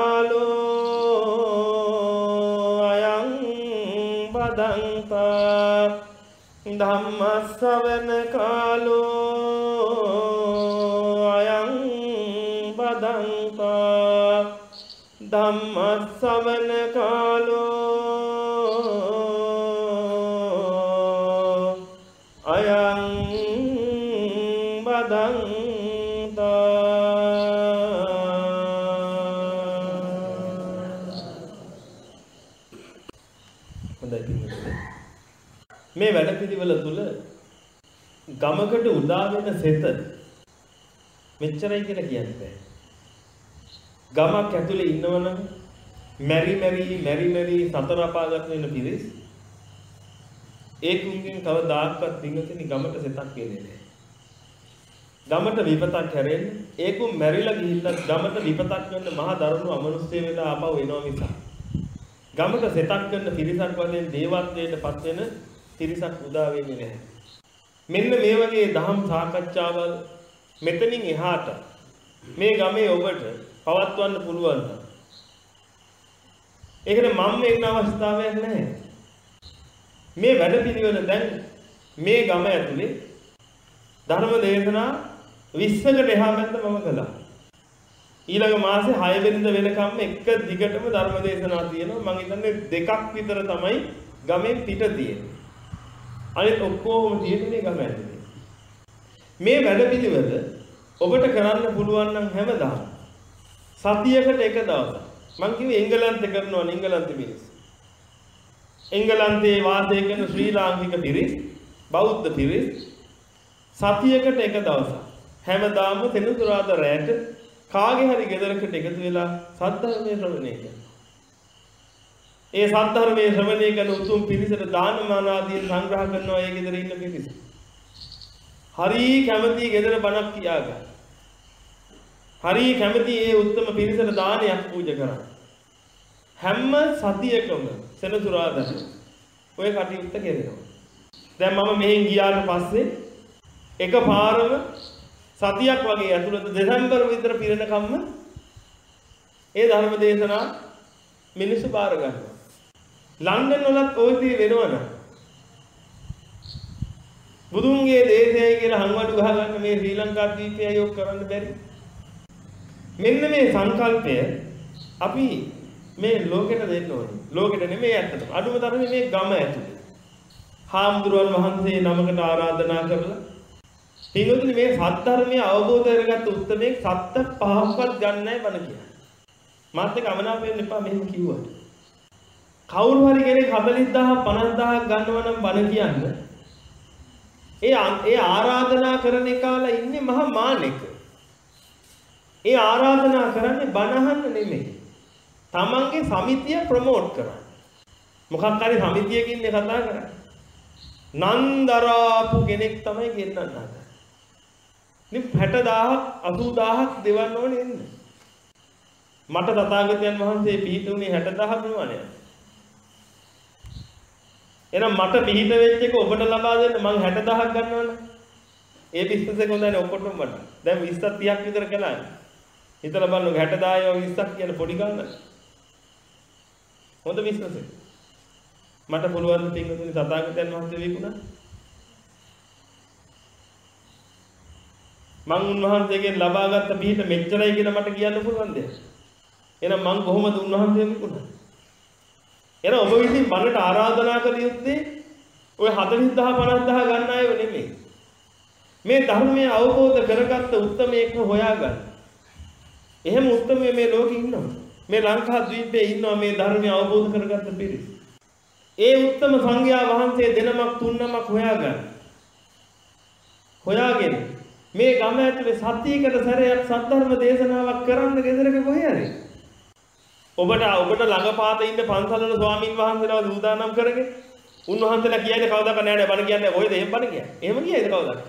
කාලෝ අයං බදන්තා ධම්ම ශ්‍රවණ කාලෝ අයං බදන්තා ධම්ම ශ්‍රවණ කාලෝ අයං බදන්තා. මේ වැඩපිළිවෙල තුල ගමකට උදා වෙන සෙත මෙච්චරයි කියලා කියන්න බෑ. ගමක් ඇතුලේ ඉන්නවනම් මෙරි මෙරි මෙරි මෙරි සතර අපාගත වෙන පිරිස් ඒකුන්ගෙන් කවදාක්වත් දිනකෙනි ගමට සෙතක් වෙන්නේ නැහැ. ගමට විපතක් හැරෙන්නේ ඒකුන් මෙරිලා ගිහිල්ලා ගමට විපතක් වෙන්න මහා දරුණු අමනුෂ්‍ය වෙලා ආපහු එනවා මිසක් ගමට සෙතක් කරන පිරිසක් වශයෙන් දේවත්වයට පත් වෙන පිරිසක් උදා වෙන්නේ නැහැ. මෙන්න මේ වගේ දහම් සාකච්ඡාවල් මෙතනින් එහාට මේ ගමේ ඔබට පවත්වන්න පුළුවන්. ඒකට මම ඉන්න අවස්ථාවක් නැහැ. මේ වැඩපිළිවෙල දැන් මේ ගම ඇතුලේ ධර්ම දේශනා විස්සකට එහා පැත්ත මම කළා. ඊළඟ මාසේ හය වෙනිදා වෙනකම් එක දිගටම ධර්ම දේශනා තියෙනවා. මම හිතන්නේ දෙකක් විතර තමයි ගමෙන් පිට තියෙන්නේ. අනිත් ඔක්කොම තියෙන්නේ ගම ඇතුලේ. මේ වැඩපිළිවෙල ඔබට කරන්න පුළුවන් නම් හැමදාම සතියකට එක දවසක්. මං කිව්වේ එංගලන්තේ කරනවා නේ එංගලන්තේ මිනිස්. එංගලන්තේ වාසය කරන ශ්‍රී ලාංකික පිරිස් බෞද්ධ පිරිස් සතියකට එක දවසක් හැමදාම සෙනසුරාදා රැට කාගේ හරි ගෙදරකට එකතු වෙලා සද්ධර්මයේ ශ්‍රවණය කරනවා. ඒ සද්ධර්මයේ ශ්‍රවණය කරන උතුම් පිරිසට දානමාන ආදී සංග්‍රහ කරනවා ඒ ගෙදර ඉන්න පිරිස. හරි කැමති ගෙදර බණක් කියාගන්න. හරි කැමති ඒ උත්තම පිරිසට දානයක් පූජා කරන්න. හැම සතියකම සෙනසුරාදා ඔය කටයුත්ත කරනවා. දැන් මම මෙහෙන් ගියාට පස්සේ එකපාරම සතියක් වගේ ඇතුළත දෙසැම්බර් විතර පිරෙනකම්ම ඒ ධර්ම දේශනා මිනිස්සු බාර ගන්නවා. ලන්ඩන් වලත් ওই දේ වෙනවනේ. බුදුන්ගේ දේශයයි කියලා හංවඩු ගහ ගන්න මේ ශ්‍රී ලංකා දීපයයි ඔක් කරන්න බැරි. මෙන්න මේ සංකල්පය අපි මේ ලෝකෙට දෙන්න ඕනේ. ලෝකෙට නෙමෙයි ඇත්තටම. අඩුම තරමේ මේ ගම ඇතුලේ. හාමුදුරුවන් වහන්සේ නමකට ආරාධනා කරලා පින්වතුනි මේ සත්‍ය අවබෝධ කරගත්ත උත්තරේ සත්‍ය පහක්වත් ගන්න නැහැ බණ කියන්නේ. මාත් එක්ක අමනාප වෙන්න එපා මෙහෙම කිව්වට. කවුරු හරි කෙනෙක් හතළිස් දහස් පනස් දහස් ගන්නවා නම් බණ කියන්න. ඒ ඒ ආරාධනා කරන එකාලා ඉන්නේ මහා මානෙක. ඒ ආරාධනා කරන්නේ බණ අහන්න නෙමෙයි. තමන්ගේ සමිතිය ප්‍රොමෝට් කරන්න. මොකක් හරි සමිතියකින් ඉන්නේ කතා කරන්නේ. නන්දරාපු කෙනෙක් තමයි ගෙන්නන්න හදන්නේ. ඉතින් හැට දහසක් අසූ දහසක් දෙවන්න ඕනේ ඉන්නේ. මට තථාගතයන් වහන්සේ පිහිටුනේ හැට දහස් ප්‍රමාණයක්. එහෙනම් මට පිහිට වෙච්ච එක ඔබට ලබා දෙන්න මං හැට දහසක් ගන්නවනේ. ඒ බිස්නස් එක හොඳයි ඔක්කොටම මට. දැන් විස්සක් තිහක් විතර කළානේ. හිතලා බලන්න හැට දහය විස්සක් කියන පොඩි ගන්න. හොඳ බිස්නස් එක. මට පුළුවන් පින්වතුනි තථාගතයන් වහන්සේ විකුණා. මං උන්වහන්සේගෙන් ලබාගත් පිහිට මෙච්චරයි කියලා මට කියන්න පුළුවන් දෙයක්. එහෙනම් මං කොහොමද උන්වහන්සේ විකුණන්නේ? එහෙනම් ඔබ විසින් මනට ආරාධනා කළ යුත්තේ ඔය හතළිස් දහස් පනස් දහස් ගන්න අයව නෙමෙයි. මේ ධර්මය අවබෝධ කරගත්ත උත්මයෙක්ව හොයාගන්න. එහෙම උත්මයෙ මේ ලෝකෙ ඉන්නවා. මේ ලංකා ද්වීපයේ ඉන්නවා මේ ධර්මය අවබෝධ කරගත්ත පිරිස. ඒ උත්තම සංඝයා වහන්සේ දෙනමක් තුන්නමක් හොයාගන්න. හොයාගෙන මේ ගම ඇතුලේ සතියකට සැරයක් සද්ධර්ම දේශනාවක් කරන්න ගෙදරක කොහේ හරි. ඔබට ඔබට ළඟපාත ඉන්න පන්සලවල ස්වාමින් වහන්සේලා දූදානම් කරගෙන උන්වහන්සේලා කියන්නේ කවදාක නෑ නෑ බණ කියන්නේ කොහෙද එහෙම බණ කියන්නේ. එහෙම කියයිද කවදාක?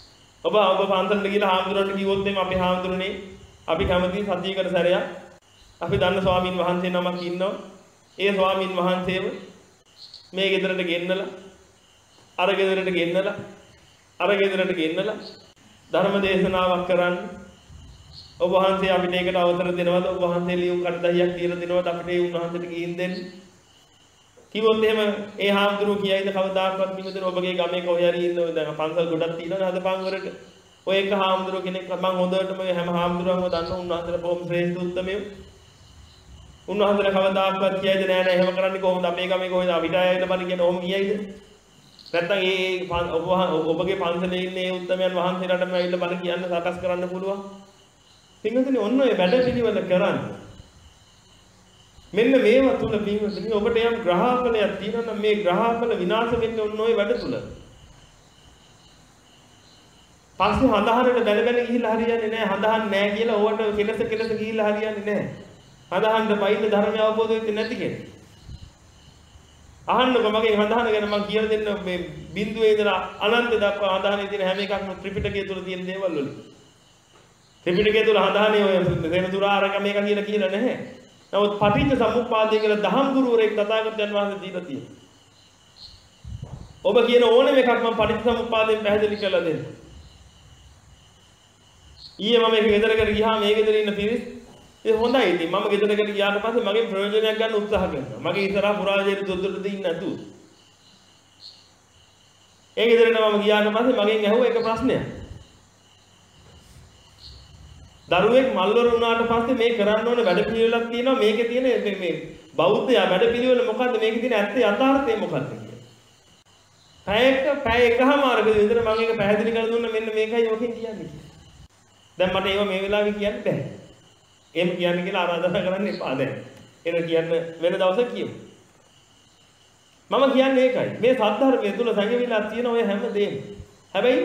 ඔබ ඔබ පන්සලට ගිහලා හාමුදුරන්ට කිව්වොත් එimhe අපි හාමුදුරනේ අපි කැමති සතියකට සැරයක් අපි දන්න ස්වාමින් වහන්සේ නමක් ඉන්නවා. ඒ ස්වාමින් වහන්සේව මේ ගෙදරට ගෙන්නලා අර ගෙදරට ගෙන්නලා අර ගෙදරට ගෙන්නලා ධර්ම දේශනාවක් කරන්න ඔබ වහන්සේ අපිට ඒකට අවසර දෙනවද? ඔබ වහන්සේ ලියුම් කඩදාසියක් තියලා දෙනවද අපිට ඒ උන්වහන්සේට ගිහින් දෙන්න? කිව්වොත් එහෙම ඒ හාමුදුරුවෝ කියයිද කවදාකවත් නිමෙතන ඔබගේ ගමේ කොහේ හරි ඉන්නව දැන් පන්සල් ගොඩක් තියෙනවා හදපන් වරට. ඔය එක හාමුදුරුවෝ කෙනෙක් මම හොඳටම හැම හාමුදුරුවන්ව දන්න උන්වහන්සේලා බොහොම ශ්‍රේෂ්ඨ උත්තමයෝ. උන්වහන්සේලා කවදාකවත් කියයිද නෑ නෑ එහෙම කරන්නේ කොහොමද අපේ ගමේ කොහෙද අපිට ආයෙත් බණ කියන ඕම කියයිද? නැත්තම් ඒ ඔබ ඔබගේ පන්සලේ ඉන්නේ ඒ උත්තමයන් වහන්සේලාටම ඇවිල්ලා බණ කියන්න සකස් කරන්න පුළුවන්. පින්වතුනි ඔන්න ඔය වැඩ පිළිවෙල කරන්න. මෙන්න මේවා තුල පින්වතුනි ඔබට යම් ග්‍රහඵලයක් තියෙනවා නම් මේ ග්‍රහඵල විනාශ වෙන්නේ ඔන්න ඔය වැඩ තුල. පස්සේ හඳහරට බැල බැල ගිහිල්ලා හරියන්නේ නැහැ. හඳහන් නැහැ කියලා ඕවට කෙලස කෙලස ගිහිල්ලා හරියන්නේ නැහැ. හඳහන්න බයින්න ධර්මය අවබෝධ වෙන්නේ නැති කෙනෙක්. අහන්නකො මගේ හඳහන ගැන මම කියලා දෙන්න මේ බිඳුවේ ඉඳලා අනන්ත දක්වා හඳහනේ තියෙන හැම එකක්ම ත්‍රිපිටකය තුල තියෙන දේවල් වල. ත්‍රිපිටකය තුල හඳහනේ ඔය දෙන දුරාරක මේක කියලා කියලා නැහැ. නමුත් පටිච්ච සමුප්පාදය කියලා දහම් ගුරුවරයෙක් තථාගතයන් වහන්සේ දීලා තියෙනවා. ඔබ කියන ඕනෙම එකක් මම පටිච්ච සමුප්පාදයෙන් පැහැදිලි කරලා දෙන්න. ඊයේ මම එක ගෙදරකට ගියාම මේ ගෙදර ඉන්න පිරිස් ඒ හොඳයි ඉතින් මම ගෙදරකට ගියාට පස්සේ මගේ ප්‍රයෝජනයක් ගන්න උත්සාහ කරනවා. මගේ ඉස්සරහා පුරාජයට දොද්දොඩට ඉන්නේ නැතුව. ඒ ගෙදරට මම ගියාට පස්සේ මගෙන් ඇහුවා එක ප්‍රශ්නයක්. දරුවෙක් මල්වර වුණාට පස්සේ මේ කරන්න ඕන වැඩ පිළිවෙලක් තියෙනවා මේකේ තියෙන මේ මේ බෞද්ධයා වැඩ පිළිවෙල මොකද්ද මේකේ තියෙන ඇත්ත යථාර්ථය මොකද්ද කියලා. පැයක පැය එකමාරක විතර මම ඒක පැහැදිලි කරලා දුන්නා මෙන්න මේකයි ඔකෙන් කියන්නේ කියලා. දැන් මට ඒව මේ වෙලාවේ කියන්න බෑ. එහෙම කියන්න කියලා ආරාධනා කරන්න එපා දැන්. ඒක කියන්න වෙන දවසක් කියමු. මම කියන්නේ ඒකයි. මේ සද්ධර්මයේ තුල සංගවිලා තියෙන ඔය හැම දෙයක්ම. හැබැයි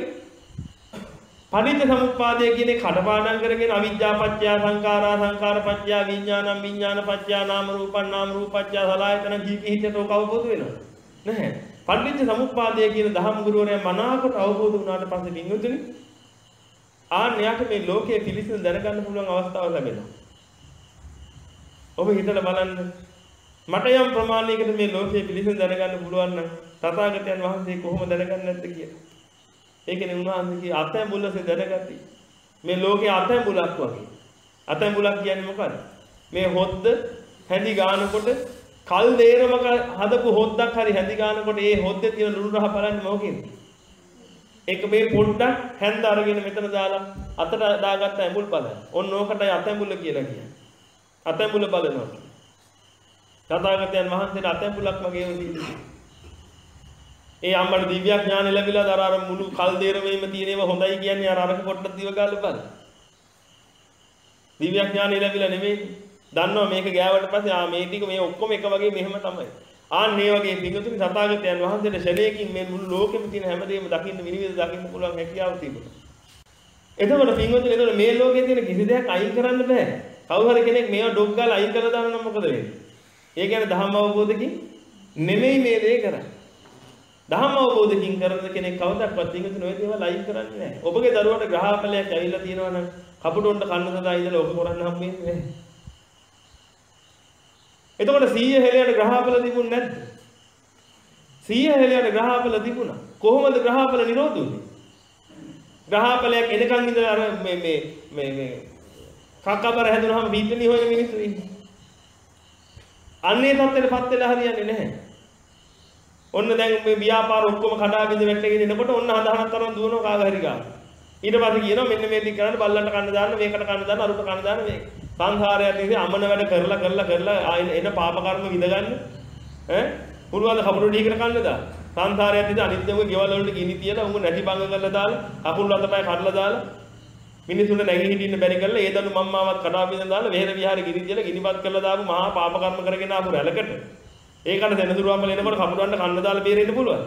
පටිච්ච සමුප්පාදය කියන කඩපාඩම් කරගෙන අවිජ්ජා පත්‍ය සංඛාරා සංඛාර පත්‍ය විඥානං විඥාන පත්‍ය නාම රූපං නාම රූප පත්‍ය සලආයතන කීකී හිතට ඔක අවබෝධ වෙනවා. නැහැ. පටිච්ච සමුප්පාදය කියන දහම් ගුරුවරයා මනාකොට අවබෝධ වුණාට පස්සේ වින්දුතුනි ආන්‍යයට මේ ලෝකයේ පිළිසිඳ දැනගන්න පුළුවන් අවස්ථාවක් ලැබෙනවා. ඔබ හිතලා බලන්න මට යම් ප්‍රමාණයකට මේ ලෝකයේ පිළිසිඳ දැනගන්න පුළුවන් නම් තථාගතයන් වහන්සේ කොහොම දැනගන්නේ නැද්ද කියලා. ඒකනේ උන්වහන්සේගේ අතැඹුලසේ දැනගatti. මේ ලෝකයේ අතැඹුලක් වගේ. අතැඹුලක් කියන්නේ මොකක්ද? මේ හොද්ද හැඳි ගන්නකොට කල් දේරමක හදපු හොද්දක් හරි හැඳි ගන්නකොට ඒ හොද්දේ තියෙන ලුණු රහ බලන්නේ මොකකින්ද? ඒක මේ පොඩ්ඩක් හැන්ද අරගෙන මෙතන දාලා අතට දාගත්ත ඇඹුල් බලන්න. ඔන්න ඕකටයි අතැඹුල කියලා කියන්නේ. අතැඹුල බලනවා. තථාගතයන් වහන්සේට අතැඹුලක් වගේ වදින්නේ. ඒ අම්මට දිව්‍ය ඥාන ලැබිලා අර අර මුළු කල් දේරමේම තියෙන ඒවා හොඳයි කියන්නේ අර අරක පොට්ටක් දිව ගාලා බලන්න. දිව්‍ය ඥාන ලැබිලා නෙමෙයි. දන්නවා මේක ගෑවට පස්සේ ආ මේ ටික මේ ඔක්කොම එක වගේ මෙහෙම තමයි. ආන් මේ වගේ පිටුතුනි තථාගතයන් වහන්සේට ශරීරයෙන් මේ මුළු ලෝකෙම තියෙන හැමදේම දකින්න විනිවිද දකින්න පුළුවන් හැකියාව තිබුණා. එතකොට පිටුතුනි එතකොට මේ ලෝකයේ තියෙන කිසි දෙයක් අයින් කරන්න බෑ. කවුරු හරි කෙනෙක් මේව ඩොග් ගාලා අයින් කරලා දානවා නම් මොකද වෙන්නේ? ඒ කියන්නේ ධම්ම අවබෝධකින් නෙමෙයි මේ දේ කරන්නේ. ධම්ම අවබෝධකින් කරන කෙනෙක් කවදාවත් පිටුතුනි ඔය දේවල් අයින් කරන්නේ නැහැ. ඔබගේ දරුවට ග්‍රහඵලයක් ඇවිල්ලා තියෙනවා නම් කපුටොන්ට කන්න සදා ඉඳලා ඔබ කරන්න හම්බෙන්නේ නැහැ. එතකොට සීය හෙලයට ග්‍රහඵල තිබුණ නැද්ද? සීය හෙලයට ග්‍රහඵල තිබුණා. කොහොමද ග්‍රහඵල නිරෝධ වුනේ? ග්‍රහඵලයක් එනකන් ඉඳලා අර මේ මේ මේ මේ කක්කබර හැදුනහම පිටිනි හොයන මිනිස්සු ඉන්නේ. අන්නේ තත්ත්වෙටපත් වෙලා හරියන්නේ නැහැ. ඔන්න දැන් මේ ව්‍යාපාර ඔක්කොම කඩා බිඳ වැටගෙන එනකොට ඔන්න හදහනක් තරම් දුවනවා කාග හරි ගාන. ඊට පස්සේ කියනවා මෙන්න මේ ටික කරන්න බල්ලන්ට කන්න දාන්න මේකට කන්න දාන්න අරුට කන්න දාන්න මේක. සංසාරයත් ඉතින් අමන වැඩ කරලා කරලා කරලා එන පාප කර්ම විඳගන්න ඈ පුළුවන් කපුරු ඩීකට කන්න දාන්න. සංසාරයත් ඉතින් අනිත්‍යම ගෙවල් වලට ගිනි තියලා උඹ නැටි බංග කරලා දාලා කකුල් අතපය කඩලා දාලා මිනිසුන්ට නැගී හිටින්න බැරි කරලා ඒ දනු මම්මාවත් කඩා බිඳ දාලා වෙහෙර විහාර ගිනි තියලා ගිනිපත් කරලා දාපු මහා පාප කර්ම කරගෙන ආපු රැලකට ඒකට දෙනසුරුවම්ම එනකොට කපුරන්ට කන්න දාලා බේරෙන්න පුළුවන්.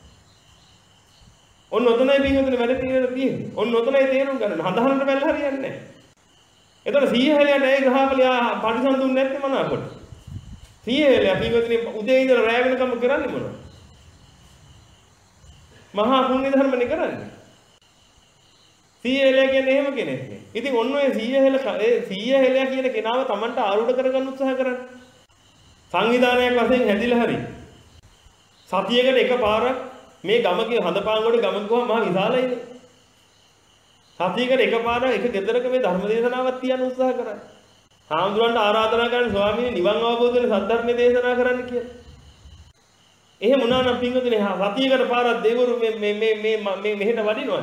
ඔන්න ඔතනයි පින්වතුනි වැඩ පිළිවෙල තියෙන්නේ. ඔන්න ඔතනයි තේරුම් ගන්න. හඳහනට බැලලා හරියන්නේ නැහැ. එතකොට සීය හෙලයට ඒ ග්‍රහඵලය පරිසම් දුන්නේ නැත්නම් මොනවාකට? සීය හෙලය පින්වතුනි උදේ ඉඳලා රැ වෙනකම් කරන්නේ මොනවද? මහා පුණ්‍ය ධර්මනේ කරන්නේ. සීය හෙළයා කියන්නේ එහෙම කෙනෙක් නේ. ඉතින් ඔන්න ඔය සීය හෙළ ඒ සීය හෙළයා කියන කෙනාව Tamanට ආරූඪ කරගන්න උත්සාහ කරන්න. සංවිධානයක් වශයෙන් හැදිලා හරි. සතියකට එකපාරක් මේ ගමකේ හඳපාංගොඩ ගමක ගියාම මහා විශාලයිනේ. සතියකට එකපාරක් එක ගෙදරක මේ ධර්ම දේශනාවක් තියන්න උත්සාහ කරන්න. හාමුදුරන්ට ආරාධනා කරන්න ස්වාමීනි නිවන් අවබෝධ වෙන සද්ධර්මයේ දේශනා කරන්න කියලා. එහෙම වුණා නම් පින්වතුනි සතියකට පාරක් දෙවිවරු මේ මේ මේ මේ මෙහෙට වඩිනවා.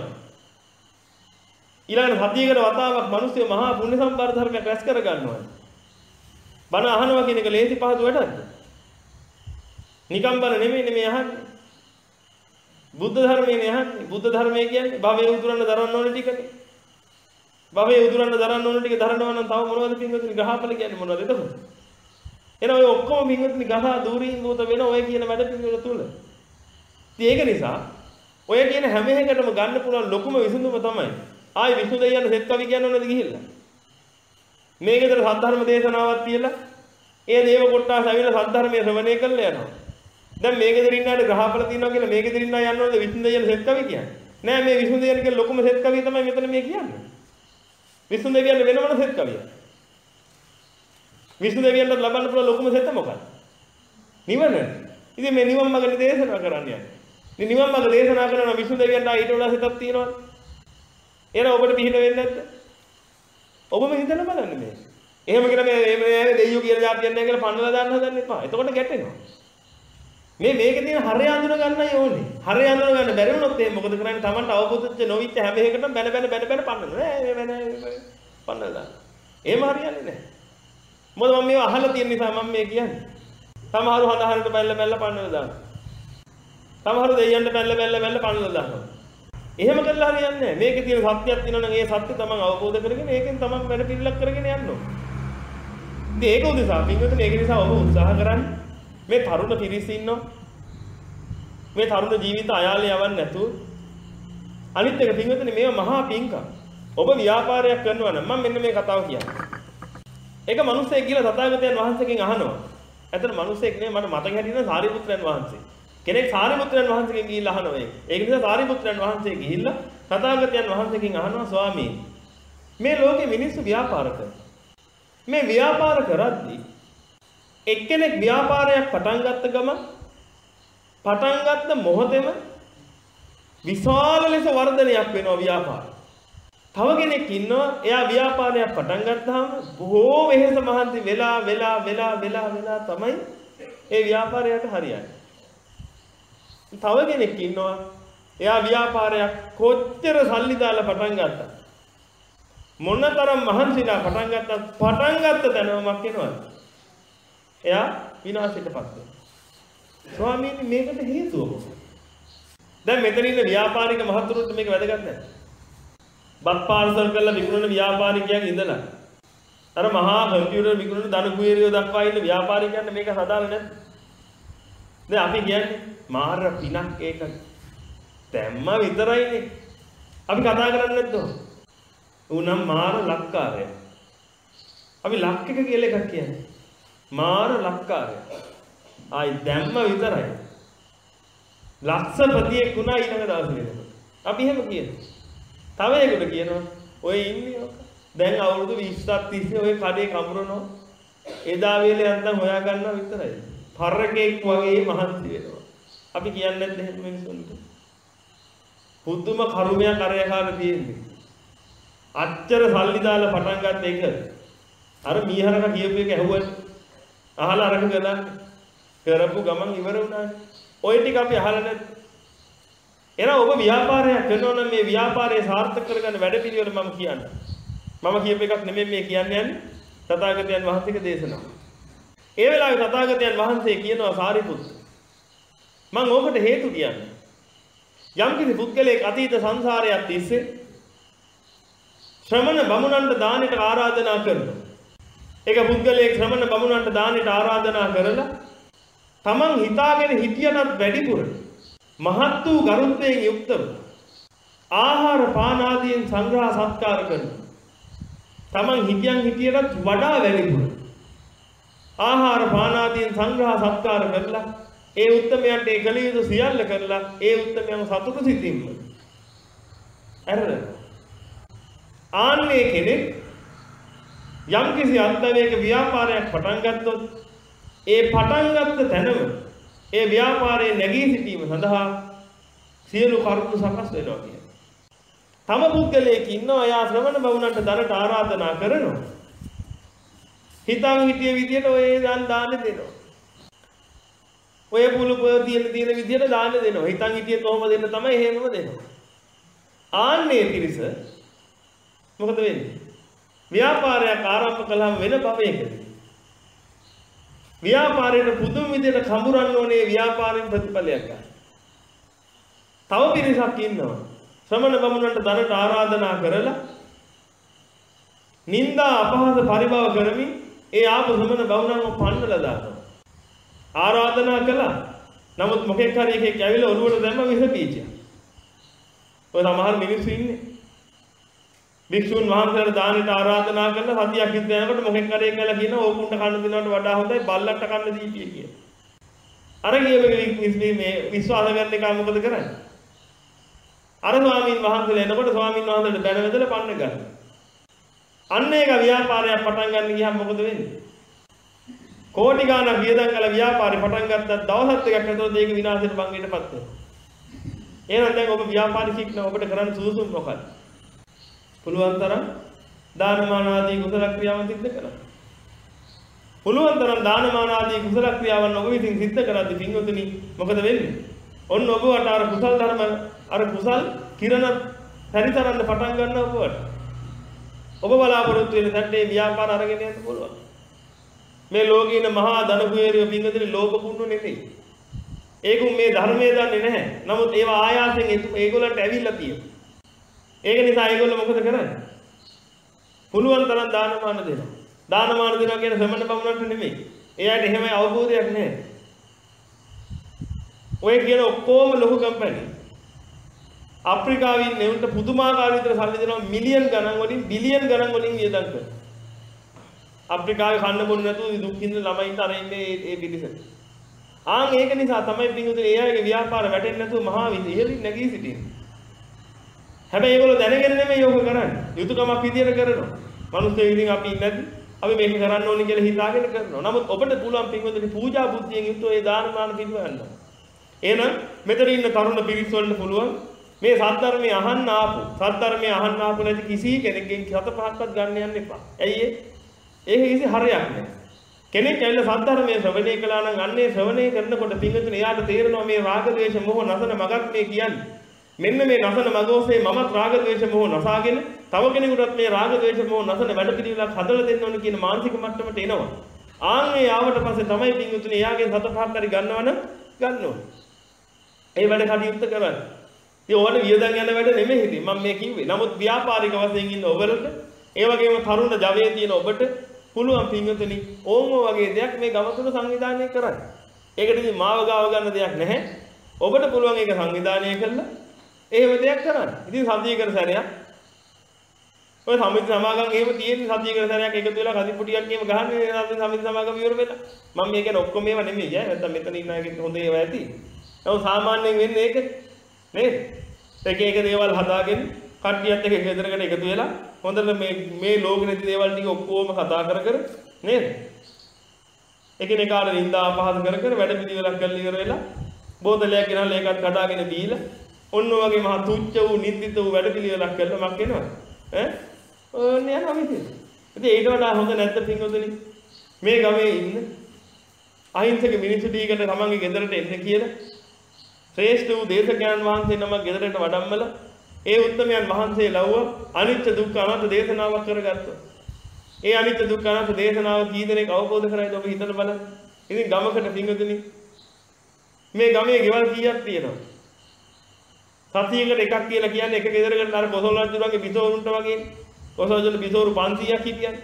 ඊළඟ සතියකට වතාවක් මිනිස්සු මහා පුණ්‍ය සම්පන්න ධර්මයක් රැස් කර ගන්නවා. බණ අහනවා කියන එක ලේසි පහසු වැඩක්ද? නිකම් බණ නෙමෙයි නෙමෙයි අහන්නේ. බුද්ධ ධර්මයනේ අහන්නේ. බුද්ධ ධර්මය කියන්නේ භවයේ උදුරන්න දරන්න ඕන ටිකනේ. භවයේ උදුරන්න දරන්න ඕන ටික දරනවා නම් තව මොනවද පින්වතුනි ගහපල කියන්නේ මොනවද එතකොට? එහෙනම් ඔය ඔක්කොම පින්වතුනි ගහ දූරින් භූත වෙන ඔය කියන වැඩ පිළිවෙල තුල. ඉතින් ඒක නිසා ඔය කියන හැම එකකටම ගන්න පුළුවන් ලොකුම විසඳුම තමයි ආයි විසුදු දෙයයන් සෙත් කවි කියන්න ඕනද ගිහිල්ලා. මේකේතර සද්ධර්ම දේශනාවක් තියලා ඒ දේව කොට්ටාස ඇවිල්ලා සද්ධර්මයේ ශ්‍රවණය කරලා යනවා. දැන් මේකේතර ඉන්නාට ග්‍රහපල තියනවා කියලා මේකේතර ඉන්නා යන්න ඕනද විසුදු දෙයයන් සෙත් කවි කියන්නේ. නෑ මේ විසුදු දෙයයන් කියන ලොකුම සෙත් කවිය තමයි මෙතන මේ කියන්නේ. විසුදු දෙවියන් වෙන මොන සෙත් කවියද? විසුදු දෙවියන්ට ලබන්න පුළුවන් ලොකුම සෙත මොකක්ද? නිවන. ඉතින් මේ නිවන් මාර්ගනේ දේශනා කරන්න යන්නේ. ඉතින් නිවන් මාර්ග දේශනා කරනවා විසුදු දෙවියන්ට ඊට වඩා සෙතක් තියෙනවද? එහෙනම් ඔබට පිළිහිල වෙන්නේ නැද්ද? ඔබම හිතලා බලන්න මේ. එහෙම කියලා මේ මේ දෙයියෝ කියලා જાතියක් නැහැ කියලා පන්නලා දාන්න හදන්න එපා. එතකොට ගැටෙනවා. මේ මේකේ තියෙන හරය අඳුන ගන්නයි ඕනේ. හරය අඳුන ගන්න බැරි වුණොත් එහෙනම් මොකද කරන්නේ? Tamanට අවබෝධච්ච නොවිච්ච හැම එකකටම බැන බැන බැන බැන පන්නනවා. නෑ මේ බැන පන්නලා දාන්න. එහෙම හරියන්නේ නැහැ. මොකද මම මේව අහලා තියෙන නිසා මම මේ කියන්නේ. සමහරව හදහරට බැල්ල බැල්ල පන්නලා දානවා. සමහරව දෙයියන්ට බැල්ල බැල්ල බැල්ල පන්නලා දානවා. එහෙම කරලා හරියන්නේ නැහැ. මේකේ තියෙන සත්‍යයක් තියෙනවා නම් ඒ සත්‍ය තමන් අවබෝධ කරගෙන ඒකෙන් තමන් වැඩ පිළිලක් කරගෙන යන්න ඕනේ. ඉතින් ඒක උදෙසා පින්වතුනි ඒක නිසා ඔබ උත්සාහ කරන්න මේ තරුණ පිරිස ඉන්නවා. මේ තරුණ ජීවිත අයාලේ යවන්න නැතුව අනිත් එක පින්වතුනි මේව මහා පිංකම්. ඔබ ව්‍යාපාරයක් කරනවා නම් මම මෙන්න මේ කතාව කියන්නේ. ඒක මිනිස්සෙක් කියලා තථාගතයන් වහන්සේගෙන් අහනවා. ඇත්තට මිනිස්සෙක් නෙමෙයි මට මතක හැටියට සාරිපුත්‍රයන් වහන්සේ. කෙනෙක් සාරිපුත්‍රයන් වහන්සේගෙන් ගිහිල්ලා අහනවා ඒක. ඒක නිසා සාරිපුත්‍රයන් වහන්සේ ගිහිල්ලා තථාගතයන් වහන්සේගෙන් අහනවා ස්වාමීනි මේ ලෝකේ මිනිස්සු ව්‍යාපාර කරනවා. මේ ව්‍යාපාර කරද්දී එක්කෙනෙක් ව්‍යාපාරයක් පටන් ගත්ත ගමන් පටන් ගත්ත මොහොතේම විශාල ලෙස වර්ධනයක් වෙනවා ව්‍යාපාරය. තව කෙනෙක් ඉන්නවා එයා ව්‍යාපාරයක් පටන් ගත්තාම බොහෝ වෙහෙස මහන්සි වෙලා වෙලා වෙලා වෙලා වෙලා තමයි ඒ ව්‍යාපාරයට හරියන්නේ. තව කෙනෙක් ඉන්නවා එයා ව්‍යාපාරයක් කොච්චර සල්ලි දාලා පටන් ගත්තා මොනතරම් මහන්සිලා පටන් ගත්තා පටන් ගත්ත දැනුමක් එනවද එයා විනාශයටපත් වෙනවා. ස්වාමීනි මේකට හේතුව මොකක්ද? දැන් මෙතන ඉන්න ව්‍යාපාරික මහතුරුන්ට මේක වැදගත් නැහැ. බත් පාර්සල් කරලා විකුණන ව්‍යාපාරිකයන් ඉඳලා අර මහා කම්පියුටර් විකුණන ධන කුවේරියෝ දක්වා ඉන්න ව්යාපාරිකයන්ට මේක සදාල නැද්ද? දැන් අපි කියන්නේ මාර පිනක් ඒක දැම්ම විතරයිනේ. අපි කතා කරන්නේ නැද්ද? උනම් මාර ලක්කාරය. අපි ලක් එක කියලා එකක් කියන්නේ. මාර ලක්කාරය. ආයි දැම්ම විතරයි. ලක්ෂපතියෙක් වුණා ඊළඟ දවසේ වෙනකොට. අපි එහෙම කියනවා. තව එකකට කියනවා ඔය ඉන්නේ ඔක. දැන් අවුරුදු විස්සක් තිස්සේ ඔය කඩේ කඹරනවා. එදා වේලේ යන්තම් හොයා ගන්නවා විතරයි. පරකෙක් වගේ මහන්සි වෙනවා. අපි කියන්නේ නැද්ද එහෙම මිනිස්සුන්ට? පුදුම කර්මයක් අරයකාර තියෙන්නේ. අච්චර සල්ලි දාලා පටන් ගන්න එක. අර මීහරක කියපු එක ඇහුවත් අහලා අරගෙන ගලන්නේ. කරපු ගමන් ඉවර වුණානේ. ඔය ටික අපි අහලා නැද්ද? එහෙනම් ඔබ ව්‍යාපාරයක් කරනවා නම් මේ ව්‍යාපාරය සාර්ථක කරගන්න වැඩපිළිවෙල මම කියන්නේ. මම කියප එකක් නෙමෙයි මේ කියන්නේ යන්නේ තථාගතයන් වහන්සේගේ දේශනාව. ඒ වෙලාවේ තථාගතයන් වහන්සේ කියනවා සාරිපුත්ත මම ඕකට හේතු කියන්නේ. යම් කිසි පුද්ගලයෙක් අතීත සංසාරයක් තිස්සේ ශ්‍රමණ බමුණන්ට දානෙට ආරාධනා කරනවා. ඒක පුද්ගලයෙක් ශ්‍රමණ බමුණන්ට දානෙට ආරාධනා කරලා තමන් හිතාගෙන හිටියනත් වැඩිපුර මහත් වූ ගරුත්වයෙන් යුක්තව ආහාර පාන ආදියෙන් සංග්‍රහ සත්කාර කරනවා. තමන් හිතියන් හිටියටත් වඩා වැඩිපුර ආහාර පාන ආදියෙන් සංග්‍රහ සත්කාර කරලා ඒ උත්තමයන්ට ඒ කළ යුතු සියල්ල කරලා ඒ උත්තමයන් සතුටු සිතින්ම ඇරලා ආන්නේ කෙනෙක් යම් කිසි අත්දැකීමක ව්‍යාපාරයක් පටන් ගත්තොත් ඒ පටන් ගත්ත තැනම ඒ ව්‍යාපාරයේ නැගී සිටීම සඳහා සියලු කරුණු සකස් වෙනවා කියන්නේ. තම පුද්ගලයෙක් ඉන්නවා යා ශ්‍රමණ බවුණන්ට දරට ආරාධනා කරනවා. හිතන් හිටිය විදියට ඔය දන් දාන්න දෙනවා. ඔය පුළු පොය තියෙන තියෙන විදියට දාන්න දෙනවා. හිතන් හිටියේ කොහොම දෙන්න තමයි එහෙමම දෙනවා. ආන්නේ පිරිස මොකද වෙන්නේ? ව්‍යාපාරයක් ආරම්භ කළාම වෙන භවයකදී ව්‍යාපාරයට පුදුම විදියට කඹරන්න ඕනේ ව්‍යාපාරයෙන් ප්‍රතිඵලයක් ගන්න. තව පිරිසක් ඉන්නවා. ශ්‍රමණ බමුණන්ට දරට ආරාධනා කරලා නිന്ദා අපහාස පරිභව කරමින් ඒ ආපු ශ්‍රමණ බමුණන්ව පන්නලා දානවා. ආරාධනා කළා. නමුත් මොකෙක් හරි එකෙක් ඇවිල්ලා ඔළුවට දැම්ම විස බීජයක්. ඔය සමහර මිනිස්සු ඉන්නේ. භික්ෂුන් වහන්සේලාට දානෙට ආරාධනා කරලා සතියක් විතර යනකොට මොකෙක් හරි එකලා කියනවා ඕකුන්ට කන්න දෙනවට වඩා හොඳයි බල්ලන්ට කන්න දීපිය කියලා. අර ගියේ මේ විශ්වාස කරන එක මොකද කරන්නේ? අර ස්වාමීන් වහන්සේලා එනකොට ස්වාමීන් වහන්සේට බැන වැදලා පන්න ගන්නවා. අන්න ඒක ව්‍යාපාරයක් පටන් ගන්න ගියහම මොකද වෙන්නේ? කෝටි ගාණක් වියදම් කළ ව්‍යාපාරේ පටන් ගත්තත් දවස් දෙකක් ඇතුළත ඒක විනාශයට බංගෙටපත් වෙනවා. එහෙනම් දැන් ඔබ ව්‍යාපාරිකෙක් නම් ඔබට කරන්න සුදුසුම මොකක්ද? පුළුවන් තරම් දානමාන ආදී කුසල ක්‍රියාවන් සිද්ධ කරන්න. පුළුවන් තරම් දානමාන ආදී කුසල ක්‍රියාවන් ඔබ විසින් සිද්ධ කරද්දී පින්වතුනි මොකද වෙන්නේ? ඔන්න ඔබට අර කුසල් ධර්ම අර කුසල් කිරණ පරිතරන්න පටන් ගන්නවා ඔබට. ඔබ බලාපොරොත්තු වෙන සැටේ ව්‍යාපාර අරගෙන යන්න පුළුවන්. මේ ලෝකේ ඉන්න මහා ධන කුවේරිය පින්වතුනි ලෝභ කුණු නෙමෙයි. ඒකුම් මේ ධර්මයේ දන්නේ නැහැ. නමුත් ඒවා ආයාසයෙන් ඒගොල්ලන්ට ඇවිල්ලා තියෙනවා. ඒක නිසා ඒගොල්ලෝ මොකද කරන්නේ? පුළුවන් තරම් දානමාන දෙනවා. දානමාන දෙනවා කියන ශ්‍රමණ බමුණන්ට නෙමෙයි. එයාට එහෙම අවබෝධයක් නැහැ. ඔය කියන ඔක්කොම ලොකු කම්පැනි. අප්‍රිකාවේ ඉන්න උන්ට පුදුමාකාර විදිහට සල්ලි දෙනවා මිලියන් ගණන් වලින් බිලියන් ගණන් වලින් වියදම් කරනවා. අප්‍රිකාවේ කන්න බොන්න නැතුව දුක් විඳින ළමයින්ට අර ඉන්නේ ඒ පිළිස. ආන් ඒක නිසා තමයි පිටුතුනේ ඒ අයගේ ව්‍යාපාර වැටෙන්නේ නැතුව මහා ඉහළින් නැගී සිටින්නේ. හැබැයි ඒගොල්ලෝ දැනගෙන නෙමෙයි යෝග කරන්නේ. යුතුයකමක් විදියට කරනවා. මිනිස්සු ඉතින් අපි ඉන්නදී අපි මේක කරන්න ඕනේ කියලා හිතාගෙන කරනවා. නමුත් ඔබට පුළුවන් පින්වතුනි පූජා බුද්ධියෙන් යුතුව ඒ දානමාන පිළිවෙන්න. එහෙනම් මෙතන ඉන්න තරුණ පිරිස් වලට පුළුවන් මේ සද්ධර්මයේ අහන්න ආපු සද්ධර්මයේ අහන්න ආපු නැති කිසි කෙනෙක්ගෙන් සත පහක්වත් ගන්න යන්න එපා. ඇයි ඒ? ඒක කිසි හරයක් නෑ. කෙනෙක් ඇවිල්ලා සද්ධර්මයේ ශ්‍රවණය කළා නම් අන්නේ ශ්‍රවණය කරනකොට පින්වතුනි එයාට තේරෙනවා මේ රාග ද්වේෂ මොහ නසන මගක් මේ කියන්නේ. මෙන්න මේ නසන මග ඔස්සේ මමත් රාග ද්වේෂ මොහ නසාගෙන තව කෙනෙකුටත් මේ රාග ද්වේෂ මොහ නසන වැඩ පිළිවෙලක් හදලා දෙන්න ඕන කියන මානසික මට්ටමට එනවා. ආන්නේ ආවට පස්සේ තමයි පින්වතුනි එයාගෙන් සත පහක් හරි ගන්නවනම් ගන්න ඕනේ. ඒ වැඩ කටයුත්ත කරන්න. ඉතින් ඕන වියදම් යන වැඩ නෙමෙයි ඉතින් මම මේ කිව්වේ. නමුත් ව්‍යාපාරික වශයෙන් ඉන්න ඔබලට ඒ වගේම තරුණ ජවයේ තියෙන ඔබට පුළුවන් පින්වතුනි ඕම වගේ දෙයක් මේ ගම තුන සංවිධානය කරන්න. ඒකට ඉතින් මාව ගාව ගන්න දෙයක් නැහැ. ඔබට පුළුවන් ඒක සංවිධානය කළා එහෙම දෙයක් කරන්න. ඉතින් සතියකට සැරයක් ඔය සමිති සමාගම් එහෙම තියෙන සතියකට සැරයක් එකතු වෙලා කදිපුටියක් එහෙම ගහන්නේ සමිති සමාගම් ඉවර වෙලා. මම මේ කියන්නේ ඔක්කොම ඒවා නෙමෙයි ඈ. නැත්තම් මෙතන ඉන්න අයගෙත් හොඳ ඒවා ඇති. නමුත් සාමාන්‍යයෙන් වෙන්නේ ඒක නේද? එක එක දේවල් හදාගෙන කට්ටියත් එක්ක ගෙදරකට එකතු වෙලා හොඳට මේ මේ ලෝකෙ නැති දේවල් ටික ඔක්කොම කතා කර කර නේද? එකිනෙකාට නින්දා අපහාස කර කර වැඩ පිළිවෙලක් කරලා ඉවර වෙලා බෝතලයක් ගෙනල්ලා ඒකත් කඩාගෙන දීලා ඔන්න ඔයගේ මහ තුච්ච වූ නිද්දිත වූ වැඩ පිළිවෙලක් කරලා මක් වෙනවද? ඈ? ඕන්න යනවා මිතින්. ඉතින් ඊට වඩා හොඳ නැද්ද පින්වතුනි? මේ ගමේ ඉන්න අහිංසක මිනිස්සු ටිකට තමන්ගේ ගෙදරට එන්න කියලා ශ්‍රේෂ්ඨ වූ දේශකයන් වහන්සේ නමක් ගෙදරට වඩම්මලා ඒ උත්තමයන් වහන්සේ ලව්ව අනිත්‍ය දුක්ඛ අනාත්ම දේශනාවක් කරගත්තා. ඒ අනිත්‍ය දුක්ඛ අනාත්ම දේශනාව කී දෙනෙක් අවබෝධ කරයිද ඔබ හිතලා බලන්න. ඉතින් ගමකට පින්වතුනි මේ ගමේ ගෙවල් කීයක් තියෙනවද? සතියකට එකක් කියලා කියන්නේ එක ගෙදරකට අර කොසල් රජුගේ බිසෝරුන්ට වගේ කොසල් රජුගේ බිසෝරු පන්සීයක් හිටියන්නේ.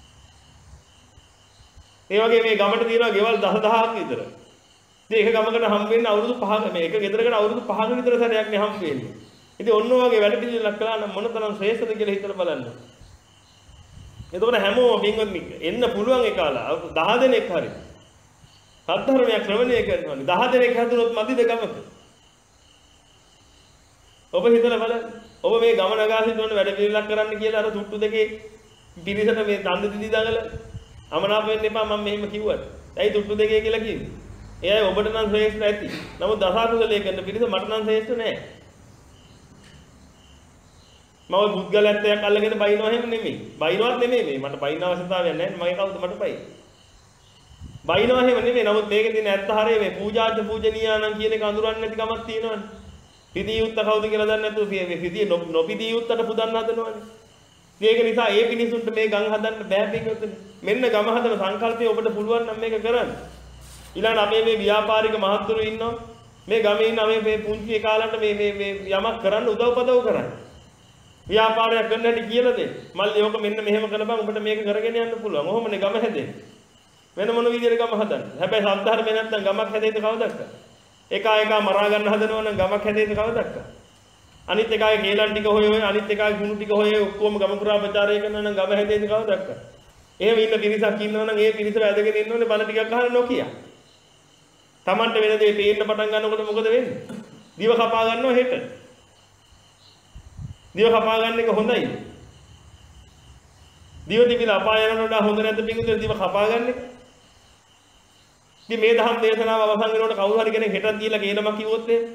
ඒ වගේ මේ ගමට තියෙනවා ගෙවල් දහදහක් විතර. ඉතින් එක ගමකට හම් වෙන්නේ අවුරුදු පහක මේ එක ගෙදරකට අවුරුදු පහක විතර සැරයක් නේ හම් වෙන්නේ. ඉතින් ඔන්න ඔයගේ වැඩ පිළිවෙලක් කළා නම් මොනතරම් ශ්‍රේෂ්ඨද කියලා හිතලා බලන්න. එතකොට හැමෝම පින්වත්නි එන්න පුළුවන් එකලා දහ දෙනෙක් හරි. සද්ධර්මයක් ශ්‍රවණය කරනවා. දහ දෙනෙක් හැදුනොත් මදිද ගමක? ඔබ හිතලා බලන්න. ඔබ මේ ගමන ගා සිටවන වැඩ පිළිලක් කරන්න කියලා අර තුට්ටු දෙකේ පිරිසට මේ දඬ දිදි දඟල අමනාප වෙන්න එපා මම මෙහෙම කිව්වට. ඇයි තුට්ටු දෙකේ කියලා කිව්වේ? එයයි ඔබට නම් ශ්‍රේෂ්ඨ ඇති. නමුත් දසකුසලයේ කරන පිරිස මට නම් ශ්‍රේෂ්ඨ නෑ. මම පුද්ගලත්වයක් අල්ලගෙන බයිනවා එහෙම නෙමෙයි. බයිනවත් නෙමෙයි මේ. මට බයින අවශ්‍යතාවයක් නැහැ. මගේ කවුද මට බයි. බයිනවා එහෙම නෙමෙයි. නමුත් මේකේ තියෙන ඇත්ත හරිය මේ පූජාච්ච පූජනීයානම් කියන එක අඳුරන්නේ නැති කමක් තියෙනවනේ. පිදී යුත්ත කවුද කියලා දන්නේ නැතුව මේ පිදී නොපිදී යුත්තට පුදන්න හදනවනේ. ඒක නිසා ඒ පිනිසුන්ට මේ ගම් හදන්න බෑ පිටුතුනේ. මෙන්න ගම හදන සංකල්පය ඔබට පුළුවන් නම් මේක කරන්න. ඊළඟ අපේ මේ ව්‍යාපාරික මහත්තුරු ඉන්නවා. මේ ගමේ ඉන්න මේ පුංචි කාලන්ට මේ මේ මේ යමක් කරන්න උදව්පදව් කරන්න. ව්‍යාපාරයක් කරන්න හැටි කියලා දෙන්න. මල්ලි ඕක මෙන්න මෙහෙම කරපන් ඔබට මේක කරගෙන යන්න පුළුවන්. ඔහොමනේ ගම හැදෙන්නේ. වෙන මොන විදියට ගම හදන්නේ? හැබැයි සද්ධර්මේ නැත්තම් ගමක් හැදෙයිද කවදක්ද? එකා එකා මරා ගන්න හදනවා නම් ගමක් හැදෙයිද කවදක්ද? අනිත් එකාගේ කේලම් ටික හොය හොය අනිත් එකාගේ ගුණ ටික හොය ඔක්කොම ගම පුරා ප්‍රචාරය කරනවා නම් ගම හැදෙයිද කවදක්ද? එහෙම ඉන්න පිරිසක් ඉන්නවා නම් ඒ පිරිස වැදගෙන ඉන්න ඕනේ බණ ටිකක් අහන්න නොකිය. Tamanට වෙන දේ පේන්න පටන් ගන්නකොට මොකද වෙන්නේ? දිව කපා ගන්නවා හෙට. දිව කපා ගන්න එක හොඳයි. දිව තිබිලා අපාය යනකොට හොඳ නැද්ද පිටුදේ දිව කපා ගන්න එක? ඉතින් මේ දහම් දේශනාව අවසන් වෙනකොට කවුරු හරි කෙනෙක් හෙටක් දීලා කේලමක් කිව්වොත් එහෙම.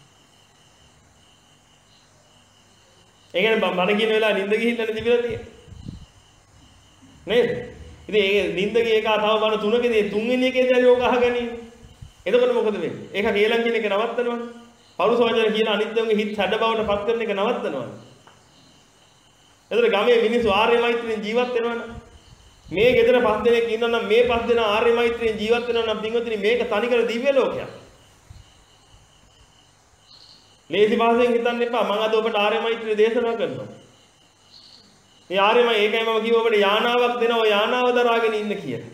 ඒ කියන්නේ බණ කියන වෙලාව නිින්ද ගිහිල්ලානේ තිබිලා තියෙන්නේ. නේද? ඉතින් ඒ නිින්ද ගිය එක තව බණ තුනකදී තුන්වෙනි එකේදී හරි ඕක අහගනින්. එතකොට මොකද වෙන්නේ? ඒක කේලම් කියන එක නවත්තනවනේ. පෞරුෂ වචන කියන අනිත්‍යංග හිත් හැඩ බවට පත් කරන එක නවත්තනවනේ. එතකොට ගමේ මිනිස්සු ආර්ය මෛත්‍රියෙන් ජීවත් වෙනවනේ. මේ ගෙදර පස් දෙනෙක් ඉන්නවා නම් මේ පස් දෙනා ආර්ය මෛත්‍රියෙන් ජීවත් වෙනවා නම් පින්වතුනි මේක තනිකර දිව්‍ය ලෝකයක්. ලේසි භාෂෙන් හිතන්න එපා. මම අද ඔබට ආර්ය මෛත්‍රිය දේශනා කරනවා. මේ ආර්යමයි ඒකයි මම කිව්ව ඔබට යානාවක් දෙනවා. ඔය යානාව දරාගෙන ඉන්න කියලා.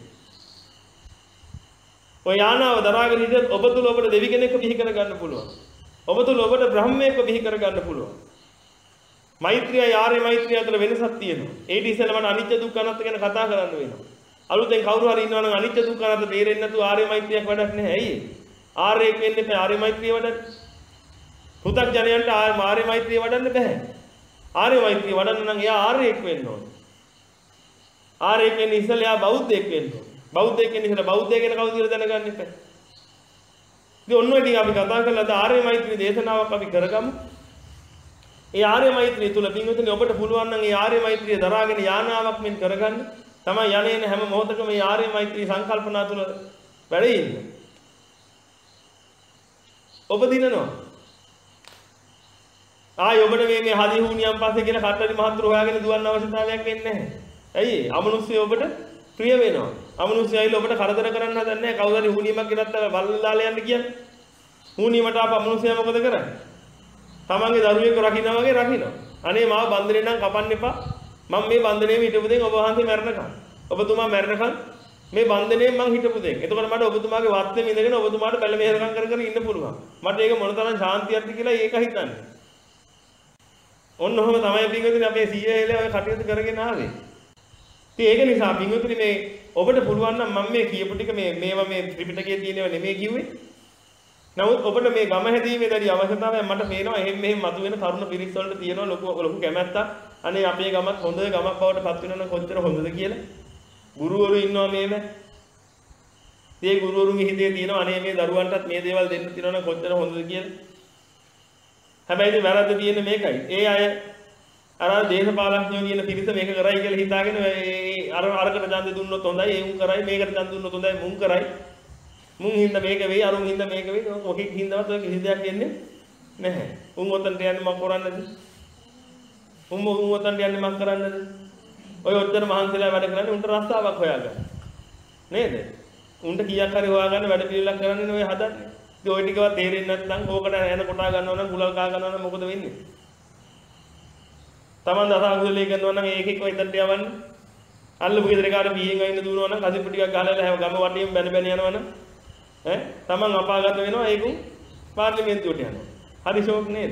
ඔය යානාව දරාගෙන ඉඳන් ඔබ තුල ඔබට දෙවි කෙනෙක්ව බිහි කර ගන්න පුළුවන්. ඔබ තුල ඔබට බ්‍රහ්මයෙක්ව බිහි කර ගන්න පුළුවන්. මෛත්‍රියයි ආර්ය මෛත්‍රිය අතර වෙනසක් තියෙනවා. ඒටි ඉස්සෙල්ලා මම අනිත්‍ය දුක්ඛ අනාත්ම ගැන කතා කරන්න වෙනවා. අලුතෙන් කවුරු හරි ඉන්නවා නම් අනිත්‍ය දුක්ඛ අනාත්ම තේරෙන්නේ නැතුව ආර්ය මෛත්‍රියක් වැඩක් නැහැ. ඇයි? ආර්යෙක් වෙන්න එපා ආර්ය මෛත්‍රිය වඩන්න. පෘථග්ජනයන්ට ආර්ය මෛත්‍රිය වඩන්න බෑ. ආර්ය මෛත්‍රිය වඩන්න නම් එයා ආර්යෙක් වෙන්න ඕනේ. ආර්යෙක් වෙන්න ඉස්සෙල්ලා එයා බෞද්ධයෙක් වෙන්න ඕනේ. බෞද්ධයෙක් වෙන්න ඉස්සෙල්ලා බෞද්ධය ගැන කවුද කියලා දැනගන්න එපා. ඉතින් ඔන්න ඔය ටික අපි කතා කරලා අද ආර්ය මෛත්‍රී දේශනාවක් අපි කරගමු. ඒ ආර්ය මෛත්‍රිය තුල පින්විතනි ඔබට පුළුවන් නම් ඒ ආර්ය මෛත්‍රිය දරාගෙන යානාවක් මෙන් කරගන්න. තමයි යන්නේන හැම මොහොතකම මේ ආර්ය මෛත්‍රී සංකල්පනා තුල වැඩ ඉන්න. ඔබ දිනනවා. ආයි ඔබට මේ මේ හදි හුනියන් පස්සේ කියන කට්ටරි මහත්තුරු හොයාගෙන දුවන්න අවශ්‍යතාවයක් වෙන්නේ නැහැ. ඇයි? අමනුෂ්‍යය ඔබට ප්‍රිය වෙනවා. අමනුෂ්‍යය ඇවිල්ලා ඔබට කරදර කරන්න හදන්නේ නැහැ. කවුරු හරි හුනියමක් ගෙනත් බල්ලාලා යන්න කියන්නේ. හුනියමට ආපු අමනුෂ්‍යයා මොකද කරන්නේ? තමන්ගේ දරුවෙක් රකින්නා වගේ රකින්නවා. අනේ මාව බන්ධනේ නම් කපන්න එපා. මම මේ බන්ධනේම හිටපු දෙන් ඔබ වහන්සේ මැරෙනකම්. ඔබතුමා මැරෙනකම් මේ බන්ධනේම මං හිටපු දෙන්. එතකොට මට ඔබතුමාගේ වත්තේ ඉඳගෙන ඔබතුමාට බැල මෙහෙරකම් කර කර ඉන්න පුළුවන්. මට ඒක මොනතරම් ශාන්තියක්ද කියලා ඒක හිතන්නේ. ඔන්න ඔහොම තමයි පින්වතුනි අපේ සීයේ හැලේ ඔය කටයුතු කරගෙන ආවේ. ඉතින් ඒක නිසා පින්වතුනි මේ ඔබට පුළුවන් නම් මම මේ කියපු ටික මේ මේවා මේ ත්‍රිපිටකයේ තියෙනව නෙමෙයි කිව්වේ. නමුත් ඔබට මේ ගම හැදීමේ දැඩි අවශ්‍යතාවයක් මට පේනවා එහෙම මෙහෙම මතුවෙන තරුණ පිරිස් වලට තියෙනවා ලොකු ලොකු කැමැත්තක්. අනේ අපේ ගමත් හොඳ ගමක් බවට පත් වෙනවා නම් කොච්චර හොඳද කියලා. ගුරුවරු ඉන්නවා මේව. ඒ ගුරුවරුන්ගේ හිතේ තියෙනවා අනේ මේ දරුවන්ටත් මේ දේවල් දෙන්න තියෙනවා නම් කොච්චර හොඳද කියලා. හැබැයි ඉතින් වැරද්ද තියෙන්නේ මේකයි. ඒ අය අර දේශපාලඥයෝ කියන පිරිස මේක කරයි කියලා හිතාගෙන ඒ අර අරකට ඡන්දෙ දුන්නොත් හොඳයි, ඒ උන් කරයි, මේකට ඡන්ද දුන්නොත් හොඳයි, මුන් කරයි. මුන් හින්දා මේක වෙයි, අරුන් හින්දා මේක වෙයි. ඔකෙක් හින්දාවත් ඔය කිසි දෙයක් එන්නේ නැහැ. උන් ඔතනට යන්නේ මක් කරන්නද? උන් උන් ඔතනට යන්නේ මක් කරන්නද? ඔය ඔච්චර මහන්සිලා වැඩ කරන්නේ උන්ට රස්සාවක් හොයාගන්න. නේද? උන්ට කීයක් හරි හොයාගන්න වැඩ පිළිලක් කරන්නේ ඔය හදන්නේ. ඉතින් ඔය ටිකවත් තේරෙන්නේ නැත්නම් ඕකට යන කොටා ගන්නවා නම් කුලල් කා ගන්නවා නම් මොකද වෙන්නේ? Taman දසකුසලයේ කරනවා නම් ඒකෙක් වෙතට යවන්නේ. අල්ලපු ගෙදර කාට බීයෙන් අයින්න දුවනවා නම් කසිප්පු ටිකක් ගහලා හැම ගම වටේම බැන බැන යනවා නම් ඈ Taman අපාගත වෙනවා ඒකුන් පාර්ලිමේන්තුවට යනවා. හරි ෂෝක් නේද?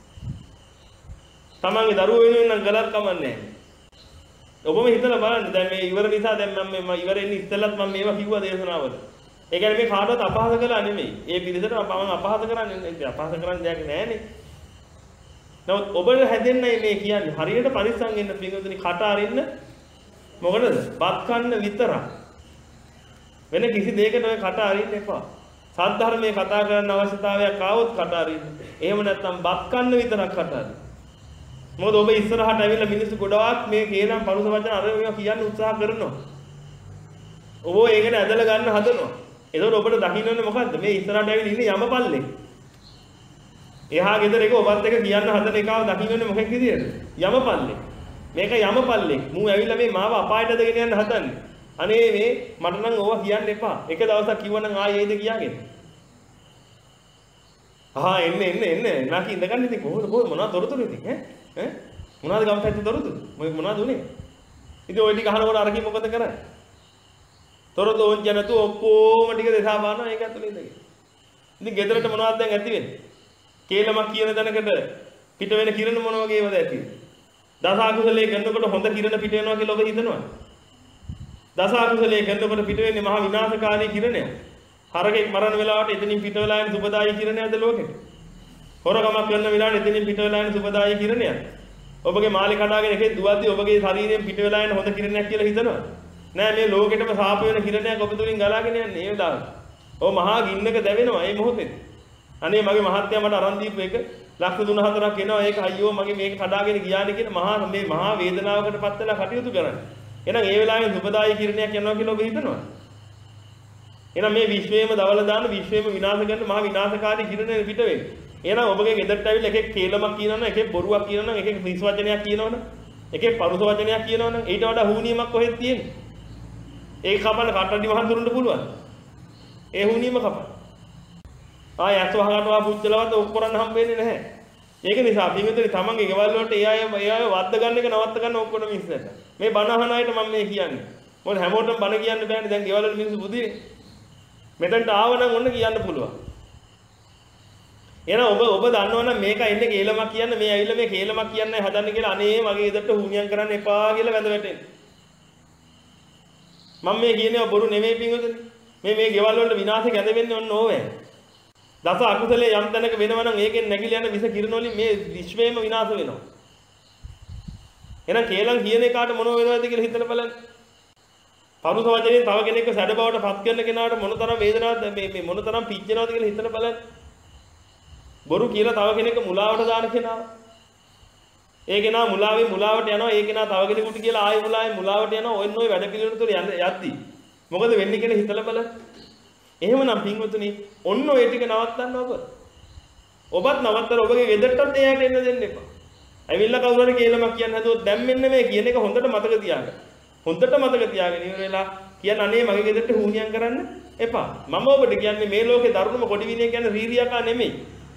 Tamanගේ දරුවෝ වෙනුවෙන් නම් ගලක් කමන්නේ නැහැ. ඔබම හිතලා බලන්න දැන් මේ ඉවර නිසා දැන් මම මේ ඉවර වෙන්නේ ඉස්සෙල්ලත් මම මේවා කිව්වා දේශනාවල. ඒ කියන්නේ මේ කාටවත් අපහාස කළා නෙමෙයි. ඒ පිළිසෙට මම අපහාස කරන්නේ නැහැ. අපහාස කරන්න දෙයක් නැහැනේ. නමුත් ඔබට හැදෙන්නයි මේ කියන්නේ. හරියට පරිස්සම් වෙන්න පිටුතුනි කට අරින්න මොකටද? බත් කන්න විතරක්. වෙන කිසි දෙයකට ඔය කට අරින්න එපා. සද්ධර්මයේ කතා කරන්න අවශ්‍යතාවයක් ආවොත් කට අරින්න. එහෙම නැත්නම් බත් කන්න විතරක් කට අරින්න. මොකද ඔබ ඉස්සරහට ඇවිල්ලා මිනිස්සු ගොඩාක් මේ කේනම් පරුස වචන අර මේවා කියන්න උත්සාහ කරනවා. ඔබ ඒකට ඇදලා ගන්න හදනවා. එතකොට ඔබට දකින්නන්නේ මොකද්ද? මේ ඉස්සරහට ඇවිල්ලා ඉන්නේ යමපල්ලේ. එහා ගෙදර එක ඔබත් එක කියන්න හදන එකව දකින්නන්නේ මොකෙක් විදියට? යමපල්ලේ. මේක යමපල්ලේ. මූ ඇවිල්ලා මේ මාව අපායට දෙගෙන යන්න හදන්නේ. අනේ මේ මට නම් ඕවා කියන්න එපා. එක දවසක් කිව්වනම් ආයේ එයිද කියාගෙන. ආ එන්න එන්න එන්න. නාකි ඉඳගන්න ඉතින් කොහොමද කොහොමද මොනවද තොරතුරු ඉතින් ඈ? ඈ? මොනවද ගම්පැත්තේ තොරතුරු? මොනවද උනේ? ඉතින් ওই ටික අහනකොට අරකින් මොකද කරන්නේ? තොරතුරු ඕන්ජ නැතු ඔක්කොම ටික දෙසා බලනවා ඒක ඇතුලේ ඉඳගෙන. ඉතින් ගෙදරට මොනවද දැන් ඇති වෙන්නේ? කේලමක් කියන දණකට පිට වෙන කිරණ මොන වගේවද ඇති? දස අකුසලයේ කරනකොට හොඳ කිරණ පිට වෙනවා කියලා ඔබ හිතනවා? දස අකුසලයේ කරනකොට පිට වෙන්නේ මහා විනාශකාරී කිරණයක්. හරකෙක් මරණ වෙලාවට එතනින් පිට වෙලා යන සුබදායී කිරණයක්ද ලෝකෙට? හොරකමක් කරන වෙලාවට එතනින් පිට වෙලා යන සුබදායී කිරණයක්. ඔබගේ මාළේ කඩාගෙන එකේ දුවද්දී ඔබගේ ශරීරයෙන් පිට වෙලා යන හොඳ කිරණයක් කියලා හිතනවා. නෑ මේ ලෝකෙටම සාප වෙන කිරණයක් ඔබ තුලින් ගලාගෙන යන්නේ ඒ වෙලාවට. ඔව් මහා ගින්නක දැවෙනවා මේ මොහොතේ. අනේ මගේ මහත්තයා මට අරන් දීපු එක ලක්ෂ තුන හතරක් එනවා ඒක අයියෝ මගේ මේක කඩාගෙන ගියානේ කියන මහා මේ මහා වේදනාවකට පත් වෙලා කටයුතු කරන්නේ. එහෙනම් ඒ වෙලාවේ සුබදායී කිරණයක් යනවා කියලා ඔබ හිතනවා. එහෙනම් මේ විශ්වයේම දවල දාන විශ්වයේම විනාශ කරන මහා විනාශකාරී කිරණේ පිට වෙන්නේ. එහෙනම් ඔබගේ ගෙදරට ඇවිල්ලා එකෙක් කේලමක් කියනවනම් එකෙක් බොරුවක් කියනවනම් එකෙක් හිස් වචනයක් කියනවනම් එකෙක් පරුස වචනයක් කියනවනම් ඊට වඩා හුනියමක් කොහෙද තියෙන්නේ? ඒක කපන්න කට්ටඩි මහන්තුරුන්ට පුළුවන්. ඒ හුනියම කපන්න. ආය අත වහකට පුච්චලවත් ඔක් කරන්න හම්බ වෙන්නේ නැහැ. ඒක නිසා පින්විතනි තමන්ගේ ගෙවල් වලට ඒ අය ඒ අය වද්ද ගන්න එක නවත්ත ගන්න ඔක්කොම මිස් නැත. මේ බණ අහන අයට මම මේ කියන්නේ. මොකද හැමෝටම බණ කියන්න බෑනේ දැන් ගෙවල් වල මිනිස්සු බුදිනේ. මෙතනට ආවනම් ඔන්න කියන්න පුළුවන්. එහෙනම් ඔබ ඔබ දන්නවනම් මේක ඉන්නේ කේලමක් කියන්න මේ ඇවිල්ලා මේ කේලමක් කියන්නයි හදන්නේ කියලා අනේ මගේ ඉදට හුනියම් කරන්න එපා කියලා වැඳ වැටෙන්න. මම මේ කියන්නේ බොරු නෙමෙයි පින්විතනි. මේ මේ ගෙවල් වලට විනාශය ගැද වෙන්නේ ඔන්න ඕවේ. දස අකුසලයේ යම් තැනක වෙනවා නම් ඒකෙන් නැగిලා යන විස කිරණ වලින් මේ විශ්වයම විනාශ වෙනවා. එහෙනම් කේලම් කියන එකාට මොනව වෙනවද කියලා හිතලා බලන්න. පරුස වචනේ තව කෙනෙක්ව සැඩ බවට පත් කරන කෙනාට මොනතරම් වේදනාවක්ද මේ මේ මොනතරම් පිච්චෙනවද කියලා හිතලා බලන්න. බොරු කියලා තව කෙනෙක් මුලාවට දාන කෙනා. ඒ කෙනා මුලාවේ මුලාවට යනවා. ඒ කෙනා තව කෙනෙකුට කියලා ආයෙ මුලාවේ මුලාවට යනවා. ඔන්න ඔය වැඩ පිළිවෙල තුල යද්දි මොකද වෙන්නේ කියලා හිතලා බලන්න. එහෙමනම් පින්වතුනි ඔන්න ඔය ටික නවත්තන්න ඔබ. ඔබත් නවත්තලා ඔබගේ ගෙදරටත් එයාට එන්න දෙන්න එපා. ඇවිල්ලා කවුරු හරි කේලමක් කියන්න හදුවොත් දැන් මෙන්න මේ කියන එක හොඳට මතක තියාගන්න. හොඳට මතක තියාගෙන ඉවර වෙලා කියන්න අනේ මගේ ගෙදරට හුනියම් කරන්න එපා. මම ඔබට කියන්නේ මේ ලෝකේ දරුණුම කොඩි විනය කියන්නේ රීරියකා නෙමෙයි.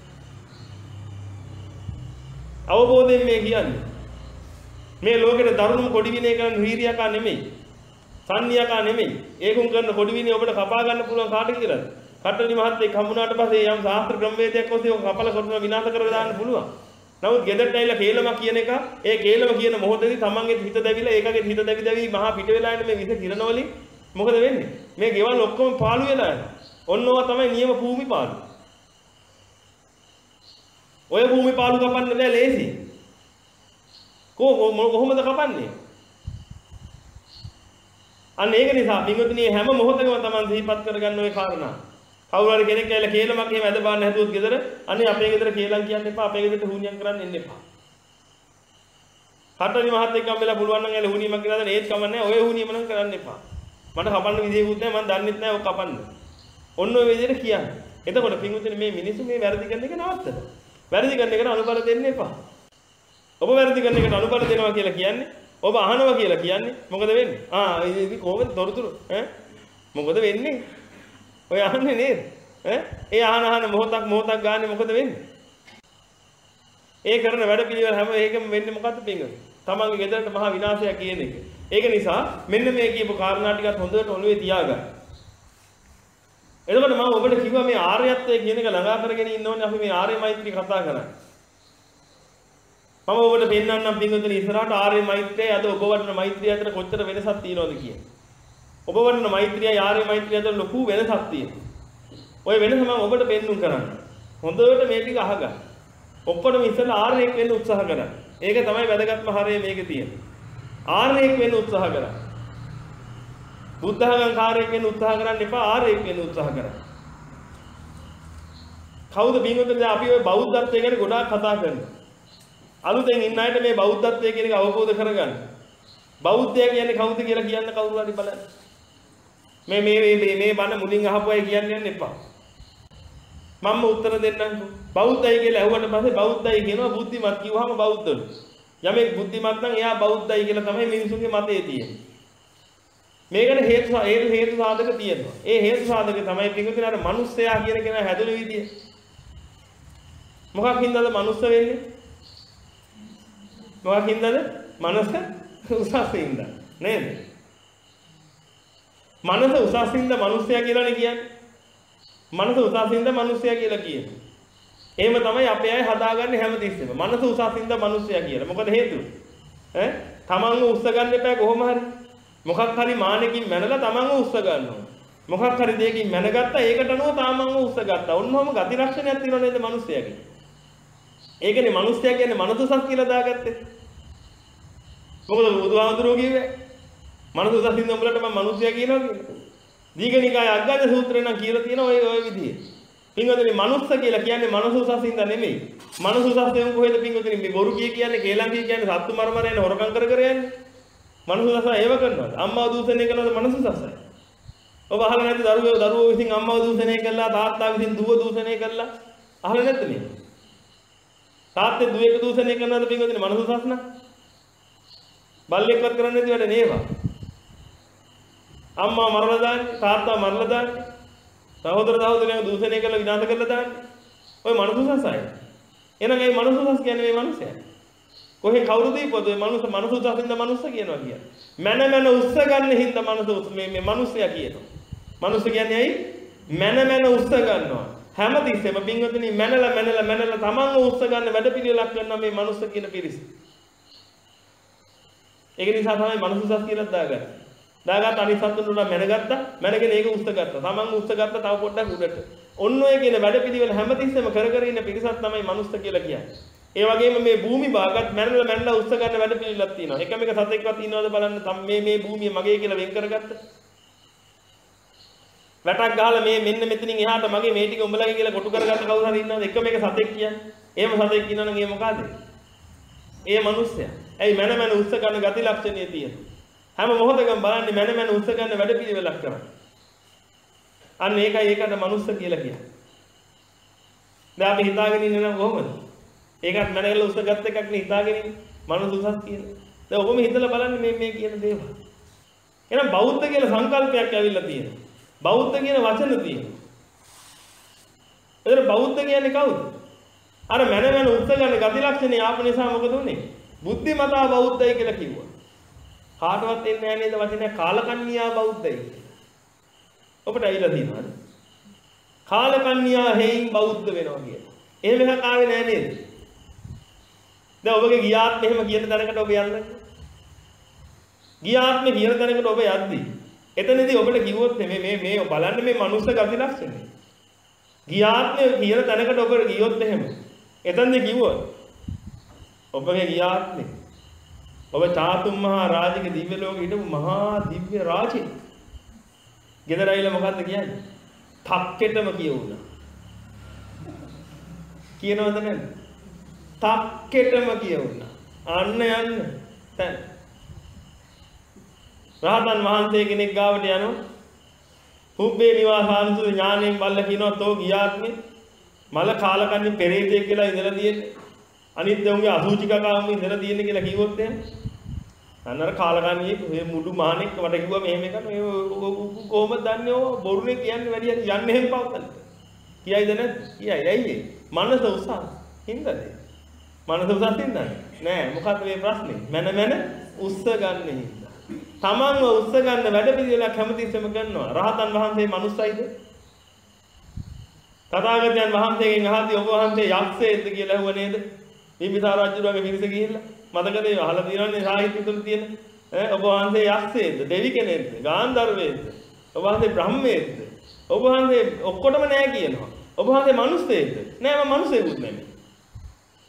අවබෝධයෙන් මේ කියන්නේ. මේ ලෝකේ දරුණුම කොඩි විනය කියන්නේ රීරියකා නෙමෙයි. සංනියකා නෙමෙයි. ඒකුම් කරන කොඩි විනය ඔබට කපා ගන්න පුළුවන් කාට කියලාද? කට්ටලි මහත්තයෙක් හම්බුනාට පස්සේ යම් ශාස්ත්‍ර ක්‍රමවේදයක් ඔස්සේ ඔක කපල කරනවා විනාශ කරලා දාන්න පුළුවන්. නමුත් ගෙදරට ඇවිල්ලා කේලම කියන එක ඒ කේලම කියන මොහොතේදී තමන්ගේ හිත දැවිලා ඒකගේ හිත දැවි දැවි මහා පිට වෙලා යන මේ විස කිරණ වලින් මොකද වෙන්නේ? මේ ගෙවල් ඔක්කොම පාළු වෙලා යනවා. ඔන්න ඕවා තමයි නියම භූමි පාළු. ඔය භූමි පාළු කපන්න බෑ ලේසි. කො කොහොමද කපන්නේ? අන්න ඒක නිසා පින්වතුනි හැම මොහොතකම තමන් සිහිපත් කරගන්න ওই කාරණා. කවුරු හරි කෙනෙක් ඇවිල්ලා කේලමක් එහෙම ඇද බාන්න හැදුවොත් ගෙදර අනේ අපේ ගෙදර කේලම් කියන්න එපා අපේ ගෙදරට හුනියම් කරන්න එන්න එපා. කට්ටලි මහත්තයෙක් ගම්මලා පුළුවන් නම් ඇවිල්ලා හුනියමක් කියලා දැන් ඒත් කමන්නේ ඔය හුනියම නම් කරන්න එපා. මට කපන්න විදියකුත් නැහැ මම දන්නෙත් නැහැ ඔක කපන්න. ඔන්න ඔය විදිහට කියන්නේ. එතකොට පින්වතුනි මේ මිනිස්සු මේ වැරදි කරන එක නවත්තන. වැරදි කරන එකට අනුබල දෙන්න එපා. ඔබ වැරදි කරන එකට අනුබල දෙනවා කියලා කියන්නේ ඔබ අහනවා කියලා කියන්නේ මොකද වෙන්නේ? ආ ඉතින් කොහොමද තොරතුරු ඈ මොකද වෙන්නේ? ඔය අහන්නේ නේද? ඈ ඒ අහන අහන මොහොතක් මොහොතක් ගානේ මොකද වෙන්නේ? ඒ කරන වැඩ පිළිවෙල හැම එකම වෙන්නේ මොකද්ද පින්වතුනි? තමන්ගේ ගෙදරට මහා විනාශයක් කියන එක. ඒක නිසා මෙන්න මේ කියපු කාරණා ටිකත් හොඳට ඔළුවේ තියාගන්න. එතකොට මම ඔබට කිව්වා මේ ආර්යත්වය කියන එක ළඟා කරගෙන ඉන්න ඕනේ අපි මේ ආර්ය මෛත්‍රී කතා කරන්නේ. මම ඔබට පෙන්නන්නම් පින්වතුනි ඉස්සරහට ආර්ය මෛත්‍රියයි අද ඔබ වඩන මෛත්‍රිය අතර කොච්චර වෙනසක් තියෙනවද කියන්නේ. ඔබ වඩන මෛත්‍රියයි ආර්ය මෛත්‍රිය අතර ලොකු වෙනසක් තියෙනවා. ওই වෙනස මම ඔබට පෙන්눔 කරන්න. හොඳට මේ ටික අහගන්න. ඔක්කොටම ඉස්සෙල්ලා ආර්යෙක් වෙන්න උත්සාහ කරන්න. ඒක තමයි වැදගත්ම හරය මේකේ තියෙන්නේ. ආර්යෙක් වෙන්න උත්සාහ කරන්න. බුද්ධඝංකාරයෙක් වෙන්න උත්සාහ කරන්න එපා, ආර්යෙක් වෙන්න උත්සාහ කරන්න. කවුද බින්දුද අපි ඔය බෞද්ධත්වය ගැන ගොඩාක් කතා කරනවා. අලුතෙන් ඉන්න අයට මේ බෞද්ධත්වය කියන එක අවබෝධ කරගන්න. බෞද්ධය කියන්නේ කවුද කියලා කියන්න කවුරු හරි බලන්න. මේ මේ මේ මේ බණ මුලින් අහපු අය කියන්න යන්න එපා. මම උත්තර දෙන්නම්කෝ. බෞද්ධයි කියලා ඇහුවට පස්සේ බෞද්ධයි කියනවා බුද්ධිමත් කිව්වහම බෞද්ධලු. යමෙක් බුද්ධිමත් නම් එයා බෞද්ධයි කියලා තමයි මිනිසුන්ගේ මතය තියෙන්නේ. මේකට හේතු හේතු හේතු සාධක තියෙනවා. ඒ හේතු සාධක තමයි පිටුදින අර මිනිස්සයා කියන කෙනා හැදුණු විදිය. මොකක් හින්දාද මිනිස්ස වෙන්නේ? මොකක් හින්දාද? මනස උසස්ින්ද නේද? මනස උසස්ින්ද මිනිස්සයා කියලානේ කියන්නේ. මනස උසස්ින්ද මිනිස්සයා කියලා කියන්නේ. එහෙම තමයි අපේ අය හදාගන්නේ හැමතිස්සෙම. මනස උසස්ින්ද මිනිස්සයා කියලා. මොකද හේතුව? ඈ තමන්ව උස්ස ගන්න එපා කොහොම හරි. මොකක් හරි මානකින් මැනලා තමන්ව උස්ස ගන්නවා. මොකක් හරි දෙයකින් මැනගත්තා ඒකට අනුව තමන්ව උස්ස ගත්තා. ඔන්නෝම ගති ලක්ෂණයක් තියෙනව නේද මිනිස්සයාගේ? ඒකනේ මිනිස්සයා කියන්නේ මනස උසස් කියලා දාගත්තේ. මොකද බුදුහාමුදුරුවෝ කිව්වේ මනස උසස්ින්ද උඹලට මම මිනිස්සයා කියනවා කියලා. දීඝනිකාය අග්ගජ සූත්‍රේ නම් කියලා තියෙන ඔය ඔය විදිහේ. පින්වතුනි මනුස්ස කියලා කියන්නේ මනස උසස්ින්ද නෙමෙයි. මනස උසස් දෙමු කොහෙද පින්වතුනි මේ බොරු කිය කියන්නේ කේලම් කිය කියන්නේ සත්තු මර මර යන හොරකම් කර කර යන්නේ. මනස උසස් ඒව කරනවාද? අම්මා දූෂණය කරනවාද මනස උසස්යි. ඔබ අහලා නැද්ද දරුවෝ දරුවෝ විසින් අම්මාව දූෂණය කළා තාත්තා විසින් දුව දූෂණය කළා? අහලා නැද්ද මේ? තාත්තේ දුවේක දූෂණය කරනවාද පින්වතුනි මනස උසස් නම්? බල්ලෙක්වත් කරන්නේ නැති වැඩ නේවා. අම්මා මරලා දාන්නේ, තාත්තා මරලා දාන්නේ, සහෝදර සහෝදරියන් දූෂණය කරලා විනාශ කරලා දාන්නේ. ඔය මනස උසසයි. එහෙනම් මේ මනස උසස් කියන්නේ මේ මනුස්සයා. කොහෙන් කවුරුද ඉපදුවේ? මේ මනුස්ස මනස උසසින්ද මනුස්ස කියනවා කියන්නේ. මන මන උස්ස ගන්න හින්දා මනස මේ මේ මනුස්සයා කියනවා. මනුස්ස කියන්නේ ඇයි? මන මන උස්ස ගන්නවා. හැමතිස්සෙම පින්වතුනි මනලා මනලා මනලා තමන්ව උස්ස ගන්න වැඩපිළිවෙලක් කරනවා මේ මනුස්ස කියන පිරිස. ඒක නිසා තමයි මනස උසස් කියලා දාගන්නේ. දාගත්ත අනිත් සතුන් උනා මැනගත්තා, මැනගෙන ඒක උස්ස ගත්තා. තමන් උස්ස ගත්තා තව පොඩ්ඩක් උඩට. ඔන්න ඔය කියන වැඩපිළිවෙල හැමතිස්සෙම කර කර ඉන්න පිරිසක් තමයි මනුස්ස කියලා කියන්නේ. ඒ වගේම මේ භූමි භාගත් මැනලා මැනලා උස්ස ගන්න වැඩපිළිවෙලක් තියෙනවා. එකම එක සතෙක්වත් ඉන්නවද බලන්න මේ මේ භූමිය මගේ කියලා වෙන් කරගත්ත. වැටක් ගහලා මේ මෙන්න මෙතනින් එහාට මගේ මේ ටික උඹලගේ කියලා කොටු කරගත්ත කවුරු හරි ඉන්නවද? එකම එක සතෙක් කියන්නේ. එහෙම සතෙක් ඉන්නවනම් ඒ මොකද? ඒ මනුස්සයා. ඇයි මන මන උස්ස ගන්න ගති ලක්ෂණයේ තියෙනවා. හැම මොහොතකම බලන්නේ මන මන උස්ස ගන්න වැඩපිළිවෙලක් කරන්නේ. අන්න ඒකයි ඒකට මනුස්ස කියලා කියන්නේ. දැන් අපි හිතාගෙන ඉන්නේ නම් කොහොමද? ඒකත් මනගල උස්ස ගත්ත එකක් නේ හිතාගෙන ඉන්නේ. මනුස්ස උසස් කියලා. දැන් ඔබම හිතලා බලන්න මේ මේ කියන දේවල්. එහෙනම් බෞද්ධ කියලා සංකල්පයක් ඇවිල්ලා තියෙනවා. බෞද්ධ කියන වචන තියෙනවා. ඒතර බෞද්ධ කියන්නේ කවුද? අර මන මන උස්ස ගන්න ගති ලක්ෂණේ ආපු නිසා මොකද උනේ? බුද්ධිමතා බෞද්ධයි කියලා කිව්වා. කාටවත් එන්නේ නැහැ නේද වචනේ කාලකන්ණියා බෞද්ධයි කියලා. ඔබට ඇවිල්ලා තියෙනවද? කාලකන්ණියා හේයින් බෞද්ධ වෙනවා කියලා. එහෙම එකක් ආවේ නැහැ නේද? දැන් ඔබගේ ගියාත් එහෙම කියන තැනකට ඔබ යන්නේ. ගියාත්මේ කියන තැනකට ඔබ යද්දි එතනදී ඔබට කිව්වොත් මේ මේ මේ බලන්න මේ මනුස්ස ගති ලක්ෂණය. ගියාත්මේ කියන තැනකට ඔබ ගියොත් එහෙම එතනදී කිව්වොත් ඔබගේ ගියාත්මේ ඔබ චාතුම් මහා රාජික දිව්‍ය ලෝකෙ හිටපු මහා දිව්‍ය රාජෙක්. ගෙදර ඇවිල්ලා මොකද්ද කියන්නේ? තක්කෙටම කියවුණා. කියනවද නැද්ද? තක්කෙටම කියවුණා. අන්න යන්න. දැන් රහතන් වහන්සේ කෙනෙක් ගාවට යනවා. පුබ්බේ නිවාසානුසුත ඥාණයෙන් බල්ල කියනවා තෝ ගියාත්මේ මල කාලකන්ණි පෙරේතෙක් කියලා ඉඳලා තියෙන්නේ. අනිත් දවුන්ගේ අසුචිකකාවම ඉඳලා තියෙන්නේ කියලා කිව්වොත් එහෙනම් අන්නර කාලකන්ණියේ මේ මුඩු මහණෙක් වට කිව්වා මෙහෙම එකක් මේ කොහොමද දන්නේ ඔය බොරුනේ කියන්නේ වැඩි හරි යන්නේ එහෙම පවත්තන්න. කියයිද නැද්ද? කියයි. ඇයි ඒ? මනස උසස්. හින්දාද? මනස උසස් හින්දාද? නෑ මොකක්ද මේ ප්‍රශ්නේ? මන මන උස්ස ගන්න හින්දා. තමන්ව උස්ස ගන්න වැඩ පිළිවෙලක් හැමතිස්සෙම කරනවා. රහතන් වහන්සේ මනුස්සයිද? තථාගතයන් වහන්සේගෙන් අහද්දී ඔබ වහන්සේ යක්ෂයෙක්ද කියලා ඇහුවා නේද? බිම්බිසාර රජුගේ පිරිස ගිහිල්ලා මතකද ඒ අහලා තියෙනවනේ සාහිත්‍ය තුල තියෙන ඈ ඔබ වහන්සේ යක්ෂයෙක්ද? දෙවි කෙනෙක්ද? ගාන්ධර්වයෙක්ද? ඔබ වහන්සේ බ්‍රහ්මයෙක්ද? ඔබ වහන්සේ ඔක්කොටම නෑ කියනවා. ඔබ වහන්සේ මිනිස්සෙක්ද? නෑ මම මිනිස්සෙකුත් නෙමෙයි.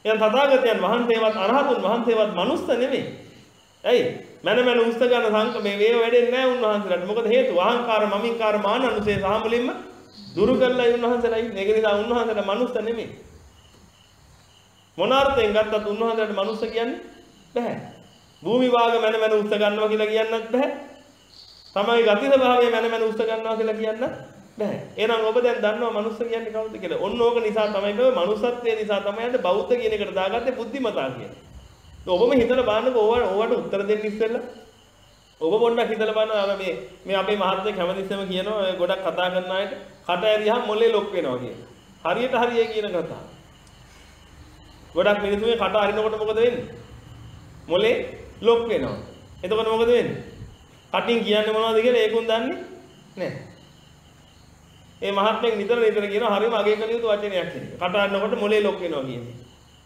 එහෙනම් තථාගතයන් වහන්සේවත් අරහතුන් වහන්සේවත් මනුස්ස නෙමෙයි. ඇයි? මන මන උස්ස ගන්න සංක මේ වේව වැඩෙන්නේ නැහැ උන්වහන්සේලාට. මොකද හේතුව? අහංකාර මමින්කාර මාන අනුසේ සහ මුලින්ම දුරු කරලා උන්වහන්සේලා ඉන්නේ. ඒක නිසා උන්වහන්සේලා මනුස්ස නෙමෙයි. මොන අර්ථයෙන් ගත්තත් උන්වහන්සේලාට මනුස්ස කියන්නේ බෑ. භූමි වාග මන මන උස්ස ගන්නවා කියලා කියන්නත් බෑ. තමයි ගති ස්වභාවය මන මන උස්ස ගන්නවා කියලා කියන්නත් බෑ. එහෙනම් ඔබ දැන් දන්නවා මනුස්ස කියන්නේ කවුද කියලා. ඔන්න ඕක නිසා තමයි මේ මනුස්සත්වයේ නිසා තමයි අද බෞද්ධ කියන එකට දාගත්තේ බුද්ධිමතා කියන්නේ. ඔබම හිතලා බලන්නකෝ ඕවට ඕවට උත්තර දෙන්න ඉස්සෙල්ලා ඔබ පොඩ්ඩක් හිතලා බලන්න අර මේ මේ අපේ මහත්මයෙක් හැමතිස්සෙම කියනවා ඔය ගොඩක් කතා කරන අයට කට ඇරියහම මොලේ ලොක් වෙනවා කියලා. හරියට හරියයි කියන කතාව. ගොඩක් මිනිස්සු මේ කට අරිනකොට මොකද වෙන්නේ? මොලේ ලොක් වෙනවා. එතකොට මොකද වෙන්නේ? කටින් කියන්නේ මොනවද කියලා ඒකුන් දන්නේ නැහැ. ඒ මහත්මයෙක් නිතර නිතර කියනවා හරියම අගය කළ යුතු වචනයක් කියන්නේ. කට අරිනකොට මොලේ ලොක් වෙනවා කියන්නේ.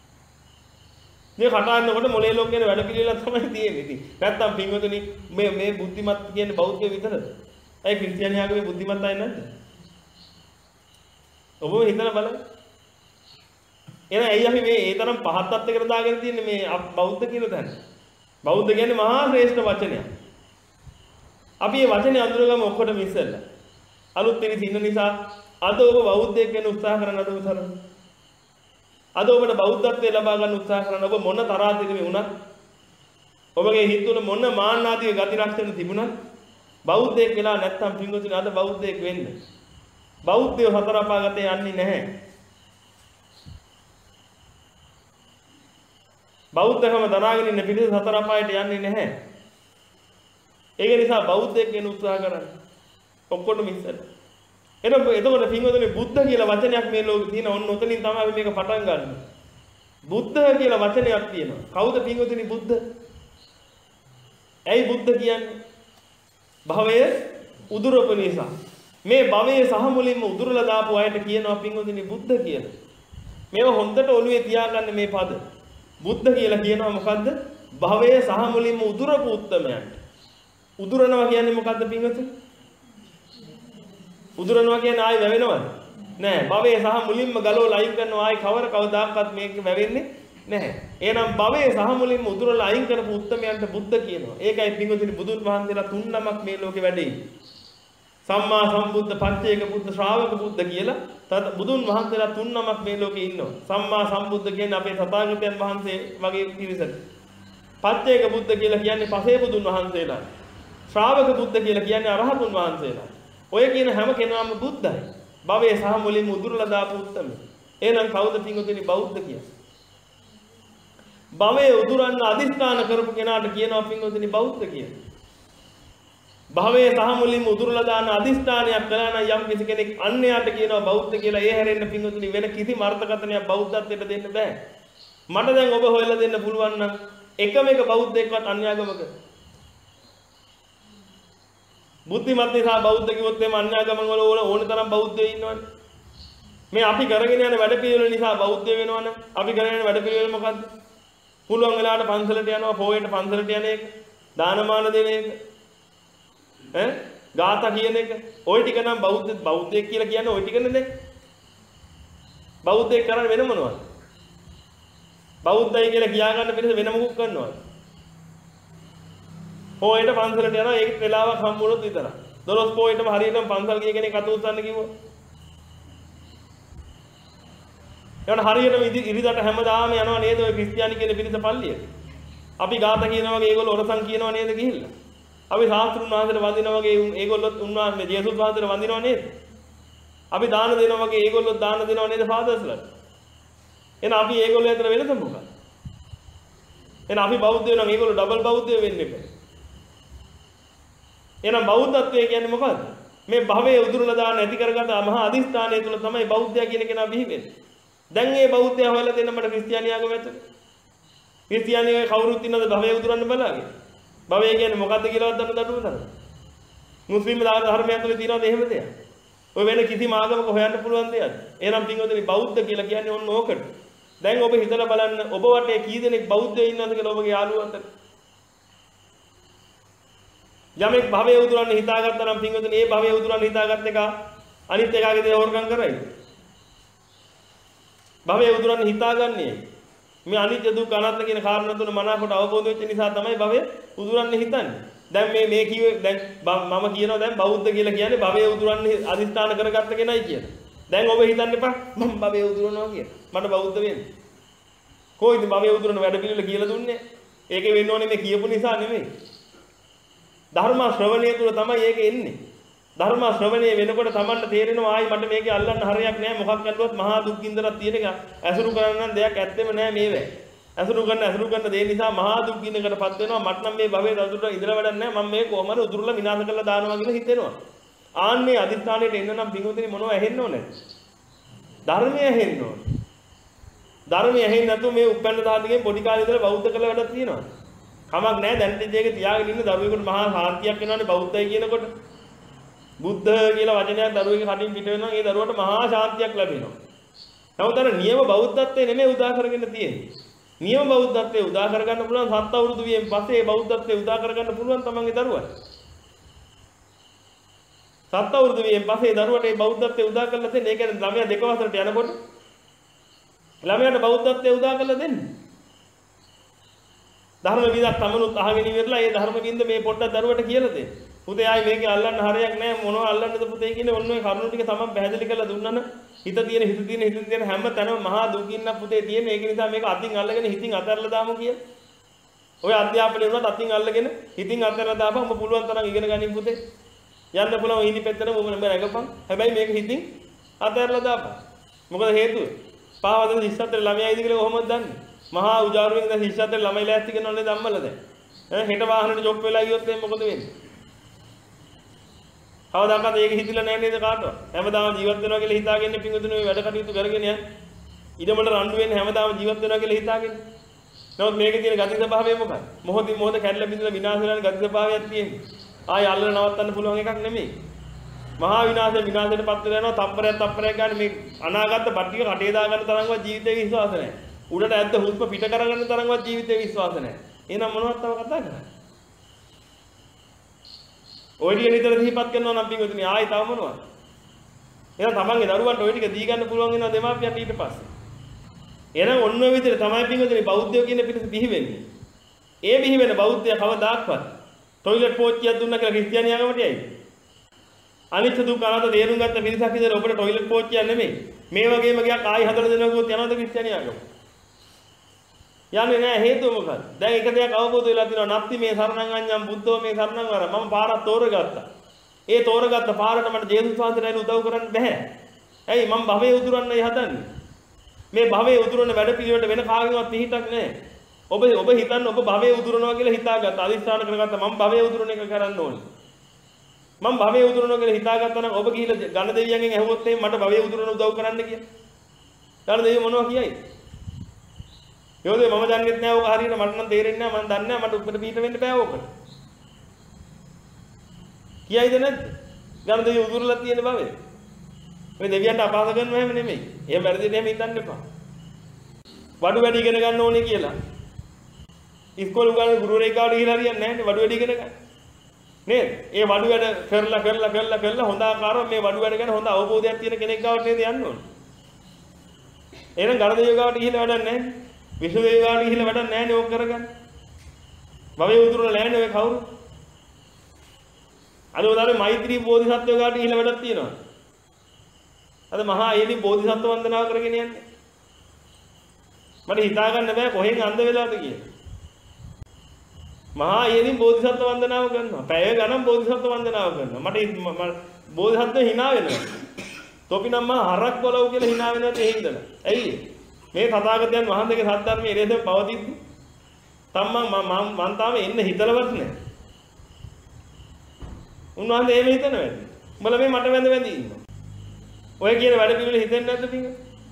මේ කතාන්නකොට මොලේ ලොක් කියන වැඩ පිළිවෙලක් තමයි තියෙන්නේ. ඉතින් නැත්තම් පින්වතුනි මේ මේ බුද්ධිමත් කියන්නේ බෞද්ධය විතරද? ඒ ක්‍රිස්තියානි ආගමේ බුද්ධිමත් අය නැද්ද? ඔබම හිතලා බලන්න. එහෙනම් ඇයි අපි මේ ඒ තරම් පහත් තත්ත්වයකට දාගෙන තියන්නේ මේ බෞද්ධ කියලා දන්නේ? බෞද්ධ කියන්නේ මහා ශ්‍රේෂ්ඨ වචනයක්. අපි මේ වචනේ අඳුරගම ඔක්කොටම ඉස්සෙල්ලා. අලුත් පිරිස ඉන්න නිසා අද ඔබ බෞද්ධයෙක් වෙන්න උත්සාහ කරන අද උසරන අද ඔබට බෞද්ධත්වයේ ලබා ගන්න උත්සාහ කරන ඔබ මොන තරහදිනේ වුණත් ඔබගේ හිත තුළ මොන මාන්නාදී ගති ලක්ෂණ තිබුණත් බෞද්ධයෙක් වෙලා නැත්නම් පින්වතුනි අද බෞද්ධයෙක් වෙන්න. බෞද්ධයෝ හතර අපාගතේ යන්නේ නැහැ. බෞද්ධකම දනාගෙන ඉන්න පිළිස හතර අපායට යන්නේ නැහැ. ඒක නිසා බෞද්ධයෙක් වෙන්න උත්සාහ කරන්න. ඔක්කොටම ඉස්සෙල්ලා එතකොට එතකොට පින්වතුනි බුද්ධ කියලා වචනයක් මේ ලෝකේ තියෙන ඔන්න ඔතනින් තමයි අපි මේක පටන් ගන්න. බුද්ධ කියලා වචනයක් තියෙනවා. කවුද පින්වතුනි බුද්ධ? ඇයි බුද්ධ කියන්නේ? භවය උදුරපු නිසා. මේ භවයේ සහ මුලින්ම උදුරලා දාපු අයට කියනවා පින්වතුනි බුද්ධ කියලා. මේව හොඳට ඔළුවේ තියාගන්න මේ පද. බුද්ධ කියලා කියනවා මොකද්ද? භවයේ සහ මුලින්ම උදුරපු උත්තමයන්ට. උදුරනවා කියන්නේ මොකද්ද පින්වතුනි? උදුරනවා කියන්නේ ආයි වැවෙනවද? නෑ. භවයේ සහ මුලින්ම ගලවලා අයින් කරනවා ආයි කවර කවදාකවත් මේක වැවෙන්නේ නැහැ. එහෙනම් භවයේ සහ මුලින්ම උදුරලා අයින් කරපු උත්තමයන්ට බුද්ධ කියනවා. ඒකයි පින්වතුනි බුදුන් වහන්සේලා තුන් නමක් මේ ලෝකේ වැඩේ. සම්මා සම්බුද්ධ, පච්චේක බුද්ධ, ශ්‍රාවක බුද්ධ කියලා තත් බුදුන් වහන්සේලා තුන් නමක් මේ ලෝකේ ඉන්නවා. සම්මා සම්බුද්ධ කියන්නේ අපේ තථාගතයන් වහන්සේ වගේ පිරිසට. පච්චේක බුද්ධ කියලා කියන්නේ පසේ බුදුන් වහන්සේලා. ශ්‍රාවක බුද්ධ කියලා කියන්නේ අරහතුන් වහන්සේලා. ඔය කියන හැම කෙනාම බුද්ධයි. භවයේ සහ මුලින්ම උදුරලා දාපු උත්තම. එහෙනම් කවුද පින්වතුනි බෞද්ධ කියන්නේ? භවයේ උදුරන්න අදිස්ථාන කරපු කෙනාට කියනවා පින්වතුනි බෞද්ධ කියලා. භවයේ සහ මුලින්ම උදුරලා දාන අදිස්ථානයක් කළා නම් යම් කිසි කෙනෙක් අන්‍යයට කියනවා බෞද්ධ කියලා. ඒ හැරෙන්න පින්වතුනි වෙන කිසිම අර්ථකථනයක් බෞද්ධත්වයට දෙන්න බෑ. මට දැන් ඔබ හොයලා දෙන්න පුළුවන් නම් එකම එක බෞද්ධයෙක්වත් අන්‍යාගමක බුද්ධිමත් නිසා බෞද්ධ කිව්වොත් එම අන්‍යාගමන් වල ඕන තරම් බෞද්ධයෝ ඉන්නවනේ. මේ අපි කරගෙන යන වැඩ පිළිවෙල නිසා බෞද්ධ වෙනවනම් අපි කරගෙන යන වැඩ පිළිවෙල මොකද්ද? පුළුවන් වෙලාවට පන්සලට යනවා, පොයේට පන්සලට යන එක, දානමාන දෙන එක, ඈ ගාථා කියන එක. ওই ටික නම් බෞද්ධ බෞද්ධයෙක් කියලා කියන්නේ ওই ටිකනේ නේ. බෞද්ධයෙක් කරන්නේ වෙන මොනවද? බෞද්ධයි කියලා කියා ගන්න පිළිස වෙන මොකක් කරනවද? පොයේට පන්සලට යනවා ඒකත් වෙලාවක් හම්බුනොත් විතරයි. දොළොස් පොයේටම හරියටම පන්සල් ගිය කෙනෙක් අත උස්සන්න කිව්වොත්. එවන හරියටම ඉරිදට හැමදාම යනවා නේද ඔය ක්‍රිස්තියානි කියන පිරිස පල්ලියට. අපි ගාථා කියනවා වගේ ඒගොල්ලෝ ඔරසන් කියනවා නේද ගිහිල්ලා. අපි සාස්ත්‍රුන් වහන්සේට වඳිනවා වගේ ඒගොල්ලොත් උන්වහන්සේ ජේසුස් වහන්සේට වඳිනවා නේද? අපි දාන දෙනවා වගේ ඒගොල්ලොත් දාන දෙනවා නේද ෆාදර්ස්ලාට? එහෙනම් අපි ඒගොල්ලෝ අතර වෙනස මොකක්ද? එහෙනම් අපි බෞද්ධයෝ නම් ඒගොල්ලෝ ඩබල් බෞද්ධයෝ වෙන්න එපා. එහෙනම් බෞද්ධත්වය කියන්නේ මොකද්ද? මේ භවයේ උදුරලා දාන ඇති කරගත්ත මහා අදිස්ථානය තුල තමයි බෞද්ධය කියන කෙනා බිහි වෙන්නේ. දැන් මේ බෞද්ධය හොයලා දෙන්න මට ක්‍රිස්තියානි ආගම ඇතුලේ. ක්‍රිස්තියානියේ කවුරුත් ඉන්නවද භවයේ උදුරන්න බලාගෙන? භවය කියන්නේ මොකද්ද කියලාවත් දන්න දඩුව තරම්. මුස්ලිම් ධර්මය තුළ තියෙනවද එහෙම දෙයක්? ඔය වෙන කිසිම ආගමක හොයන්න පුළුවන් දෙයක්ද? එහෙනම් පින්වතුනි බෞද්ධ කියලා කියන්නේ ඔන්න ඕකට. දැන් ඔබ හිතලා බලන්න ඔබ වටේ කී දෙනෙක් බෞද්ධයෝ ඉන්නවද කියලා ඔබගේ යාළුවන්ට. යමෙක් භවයේ උදුරන්න හිතාගත්තා නම් පින්වතුනි ඒ භවයේ උදුරන්න හිතාගත් එක අනිත් එකාගේ දේ හොරකම් කරයි. භවයේ උදුරන්න හිතාගන්නේ මේ අනිත්‍ය දුක්ඛ අනාත්ම කියන කාරණා තුන මනාවකට අවබෝධ වෙච්ච නිසා තමයි භවය උදුරන්නේ හිතන්නේ. දැන් මේ මේ කිව්වේ දැන් මම කියනවා දැන් බෞද්ධ කියලා කියන්නේ භවය උදුරන්නේ අදිස්ථාන කරගත්ත කෙනයි කියලා. දැන් ඔබ හිතන්න එපා මම භවය උදුරනවා කියලා. මට බෞද්ධ වෙන්න. කොයිද භවය උදුරන වැඩ පිළිවෙල කියලා දුන්නේ? ඒකේ වෙන්න ඕනේ මේ කියපු නිසා නෙමෙයි. ධර්ම ශ්‍රවණය තුල තමයි ඒක එන්නේ. ධර්ම ශ්‍රවණය වෙනකොට Tamanට තේරෙනවා ආයි මට මේකේ අල්ලන්න හරියක් නැහැ මොකක් කරුවත් මහා දුක් විඳලා තියෙන එක ඇසුරු කරන්න දෙයක් ඇත්තෙම නැහැ මේවැ. ඇසුරු කරන ඇසුරු කරන දේ නිසා මහා දුක් විඳිනකටපත් වෙනවා මට නම් මේ භවයේ දදුරට ඉඳලා වැඩක් නැහැ මම මේ කොහමද උදුරලා විනාශ කරලා දානවා කියලා හිතෙනවා. ආන්නේ අදිස්ථානයට එන්න නම් පිඟුතුනි මොනව ඇහෙන්න ඕනේ? ධර්මය ඇහෙන්න ඕනේ. ධර්මය ඇහෙන්නේ නැතුව මේ උපැන්න දාතිකෙන් පොඩි කාලේ ඉඳලා බෞද්ධ කරලා වැඩක් තියෙනවා. කමක් නැහැ දැන් ඉතින් ඒක තියාගෙන ඉන්න දරුවෙකුට මහා සාන්තියක් වෙනවානේ බෞද්ධයි කියනකොට. බුද්ධ කියලා වචනයක් දරුවෙකුගේ කටින් පිට වෙනවා ඒ දරුවට මහා ශාන්තියක් ලැබෙනවා. නමුත් අර නියම බෞද්ධත්වයේ නෙමෙයි උදා කරගෙන තියෙන්නේ. නියම බෞද්ධත්වයේ උදා කරගන්න පුළුවන් සත් අවුරුදු වියෙන් පස්සේ බෞද්ධත්වයේ උදා කරගන්න පුළුවන් තමන්ගේ දරුවා. සත් අවුරුදු වියෙන් පස්සේ දරුවට මේ බෞද්ධත්වයේ උදා කරලා දෙන්නේ. ඒ කියන්නේ ළමයා දෙක වසරට යනකොට ළමයාට බෞද්ධත්වයේ උදා කරලා දෙන්නේ. ධර්ම විදක් තමනුත් අහගෙන ඉවරලා ඒ ධර්ම වින්ද මේ පොඩ්ඩක් දරුවට කියලා දෙන්න. පුතේ ආයි මේකේ අල්ලන්න හරියක් නැහැ මොනව අල්ලන්නද පුතේ කියන්නේ ඔන්න ඔය කරුණු ටික තමයි පැහැදිලි කරලා දුන්නන හිත තියෙන හිත තියෙන හිත තියෙන හැම තැනම මහා දුකින් නම් පුතේ තියෙන ඒක නිසා මේක අතින් අල්ලගෙන හිතින් අතහැරලා දාමු කිය. ඔය අධ්‍යාපනය වුණත් අතින් අල්ලගෙන හිතින් අතහැරලා දාපන් ඔබ පුළුවන් තරම් ඉගෙන ගනින් පුතේ. යන්න පුළුවන් ඊනි පෙත්තට මොකද මම රැගපන්. හැබැයි මේක හිතින් අතහැරලා දාපන්. මොකද හේතුව? පාවදෙන ශිෂ්‍යත්වයට ළමයා ඉදි කියලා කොහොමද දන්නේ? මහා උජාරුවෙන් දැන් ශිෂ්‍යත්වයට ළමයි ලෑස්ති කරනවනේ ධම්මල දැන්. ඈ හෙට වාහනේට ජොබ් වෙලා ගියොත් එහෙනම් මොකද වෙන්නේ? කවදාකවත් ඒක හිතිලා නැහැ නේද කාටවත්? හැමදාම ජීවත් වෙනවා කියලා හිතාගෙන පිංගුතුනේ මේ වැඩ කටයුතු කරගෙන යන්නේ. ඊළඟට රණ්ඩු වෙන්නේ හැමදාම ජීවත් වෙනවා කියලා හිතාගෙන. නමුත් මේකේ තියෙන ගති ස්වභාවය මොකක්ද? මොහොතින් මොහොත කැඩලා බිඳලා විනාශ වෙන ගති ස්වභාවයක් තියෙන්නේ. ආය අල්ලලා නවත්තන්න පුළුවන් එකක් නෙමෙයි. මහා විනාශය විනාශයටපත් වෙලා යනවා තප්පරයක් තප්පරයක් ගන්න මේ අනාගත බඩිය කටේ දා ගන්න තරම්වත් ජීවිතේ විශ්වාස නැහැ. උඩට ඇද්ද හුස්ම පිට කරගන්න තරම්වත් ජීවිතේ විශ්වාස නැහැ. එහෙනම් මොනවද තව කතා කරන්නේ? ඔය ටික නිතර සිහිපත් කරනවා නම් පින්වතුනි ආයි තව මොනවද? එහෙනම් තමන්ගේ දරුවන්ට ඔය ටික දී ගන්න පුළුවන් වෙනවා දෙමාපියන්ට ඊට පස්සේ. එහෙනම් ඔන්න ඔය විදිහට තමයි පින්වතුනි බෞද්ධයෝ කියන පිටස බිහි වෙන්නේ. ඒ බිහි වෙන බෞද්ධය කවදාක්වත් টয়ලට් පෝච්චියක් දුන්නා කියලා ක්‍රිස්තියානි ආගමට යයි. අනිත්‍ය දුක්ඛ අනාත්ම තේරුම් ගත්ත පිරිසක් විතර ඔබට টয়ලට් පෝච්චියක් නෙමෙයි. මේ වගේම ගියක් ආයි හදලා දෙනවා කිව්වොත් යනවද ක්‍රිස්තියානි ආගම? යන්නේ නැහැ හේතුව මොකක්ද? දැන් එක දෙයක් අවබෝධ වෙලා තියෙනවා නැත්ති මේ සරණං අඤ්ඤං බුද්ධෝ මේ සරණං වර මම පාරක් තෝරගත්තා. ඒ තෝරගත්ත පාරට මට ජේසුස් වහන්සේට උදව් කරන්න බෑ. ඇයි මම භවයේ උදුරන්නයි හදන්නේ. මේ භවයේ උදුරන වැඩ පිළිවෙලට වෙන කාගෙවත් පිහිටක් නැහැ. ඔබ ඔබ හිතන්න ඔබ භවයේ උදුරනවා කියලා හිතාගත්තා. අදිස්ථාන කරගත්තා මම භවයේ උදුරන එක කරන්න ඕනේ. මම භවයේ උදුරනවා කියලා හිතාගත්තා නම් ඔබ ගිහිල්ලා ගණ දෙවියන්ගෙන් ඇහුවොත් එහෙනම් මට භවයේ උදුරන උදව් කරන්න කියලා. ගණ දෙවියෝ මොනවා කියයි? යෝදේ මම දන්නෙත් නෑ ඕක හරියට මට නම් තේරෙන්නේ නෑ මම දන්නේ නෑ මට උඩට පිට වෙන්න බෑ ඕකට. කියයිද නැද්ද? ගණ දෙවියෝ උදුරලා තියෙන භවයේ. මේ දෙවියන්ට අපහාස කරනවා එහෙම නෙමෙයි. එහෙම වැරදිට එහෙම හිතන්න එපා. වඩු වැඩි ඉගෙන ගන්න ඕනේ කියලා. ඉස්කෝලේ ගාන ගුරුවරයෙක් ගාවට ගිහලා හරියන්නේ නැහැ නේ වඩු වැඩි ඉගෙන ගන්න. නේද? ඒ වඩු වැඩ කරලා කරලා කරලා කරලා හොඳ ආකාරව මේ වඩු වැඩ ගැන හොඳ අවබෝධයක් තියෙන කෙනෙක් ගාවට නේද යන්න ඕනේ. එහෙනම් ගණ දෙවියෝ ගාවට ගිහලා වැඩක් නැහැ. විශ්ව දෙවියෝ ගාවට ගිහලා වැඩක් නැහැ නේ ඕක කරගන්න. භවයේ උතුරන ලෑනේ ඔය කවුරු? අද උදාහරණ මෛත්‍රී බෝධිසත්වයෝ ගාවට ගිහලා වැඩක් තියෙනවා. අද මහා ඒනි බෝධිසත්ව වන්දනාව කරගෙන යන්නේ. මට හිතා ගන්න බෑ කොහෙන් අන්ධ වෙලාද කියලා. මහා ඒනි බෝධිසත්ව වන්දනාව කරනවා. පැය ගණන් බෝධිසත්ව වන්දනාව කරනවා. මට බෝධිසත්ව hina වෙනවා. තොපි නම් මහා හරක් බලව කියලා hina වෙනත් ඒ හින්දා. ඇයි? මේ තථාගතයන් වහන්සේගේ සත්‍ය ධර්මයේ ඉරේද පවතිද්දි තමන් මම මන් තාම එන්න හිතලවත් නැහැ. උන්වහන්සේ එහෙම හිතන වැඩි. උඹලා මේ මට වැඳ වැඳ ඉන්නවා. ඔය කියන වැඩ පිළිවෙල හිතෙන්නේ නැද්ද පිංග?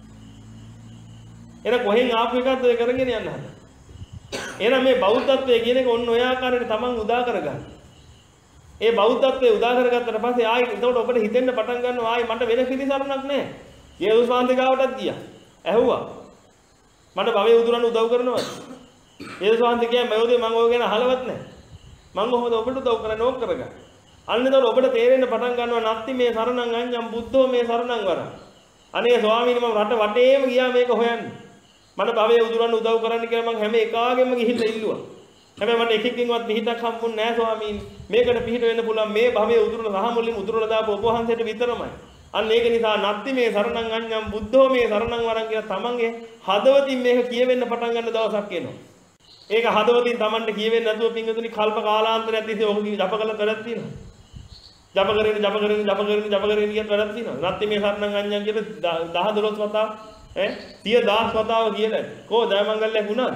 එහෙනම් කොහෙන් ආපු එකක්ද ඔය කරගෙන යන්න හදන්නේ? එහෙනම් මේ බෞද්ධත්වයේ කියන එක ඔන්න ඔය ආකාරයට තමන් උදා කරගන්න. ඒ බෞද්ධත්වයේ උදා කරගත්තට පස්සේ ආයි එතකොට ඔබට හිතෙන්න පටන් ගන්නවා ආයි මට වෙන පිළිසරණක් නැහැ. යේසුස් වහන්සේ ගාවටත් ගියා. ඇහුවා. මට භවයේ උදුරන්න උදව් කරනවද? යේසුස් වහන්සේ කියන්නේ මම ඔය මම ඔය ගැන අහලවත් නැහැ. මම කොහොමද ඔබට උදව් කරන්නේ ඕක කරගන්න. අන්න එතකොට ඔබට තේරෙන්න පටන් ගන්නවා නැත්ති මේ සරණං අඤ්ඤං බුද්ධෝ මේ සරණං වර. අනේ ස්වාමීනි මම රට වටේම ගියා මේක හොයන්න. මම භවයේ උදුරන්න උදව් කරන්න කියලා මම හැම එකාගෙම ගිහිල්ලා ඉල්ලුවා. හැබැයි මට එකකින්වත් පිහිටක් හම්බුන්නේ නැහැ ස්වාමීනි. මේකට පිහිට වෙන්න පුළුවන් මේ භවයේ උදුරන රහ මුලින් උදුරලා දාපු ඔබ වහන්සේට විතරමයි. අන්න ඒක නිසා නත්ති මේ සරණං අඤ්ඤං බුද්ධෝ මේ සරණං වරං කියලා තමන්ගේ හදවතින් මේක කියවෙන්න පටන් ගන්න දවසක් එනවා. ඒක හදවතින් තමන්ට කියවෙන්නේ නැතුව පින්වතුනි කල්ප කාලාන්තරයක් තිස්සේ ඔබ ජප කළා වැඩක් තියෙනවා. ජප කරගෙන ජප කරගෙන ජප කරගෙන ජප කරගෙන කියන වැඩක් තියෙනවා. නත්ති මේ සරණං අඤ්ඤං කියලා දහ දොළොස් වතාව ඈ සිය දහස් වතාව කියලා. කො ජයමංගල්‍යයක් වුණාද?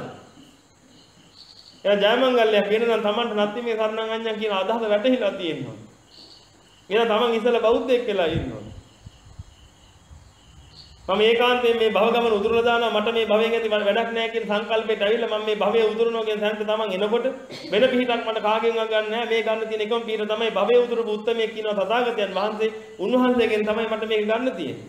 එයා ජයමංගල්‍යයක් වෙන නම් තමන්ට නත්ති මේ සරණං අඤ්ඤං කියන අදහස වැටහිලා තියෙනවා. එහෙනම් තමන් ඉස්සෙල්ලා බෞද්ධයෙක් වෙලා ඉන්නවා. මම ඒකාන්තයෙන් මේ භව ගමන උදුරලා දානවා මට මේ භවයෙන් ඇති වැඩක් නැහැ කියන සංකල්පයට ඇවිල්ලා මම මේ භවයේ උදුරනවා කියන සංකල්ප තමන් එනකොට වෙන පිහිටක් මට කාගෙන්වත් ගන්න නැහැ මේ ගන්න තියෙන එකම පිහිට තමයි භවයේ උදුරපු උත්තමයෙක් කියනවා තථාගතයන් වහන්සේ උන්වහන්සේගෙන් තමයි මට මේක ගන්න තියෙන්නේ.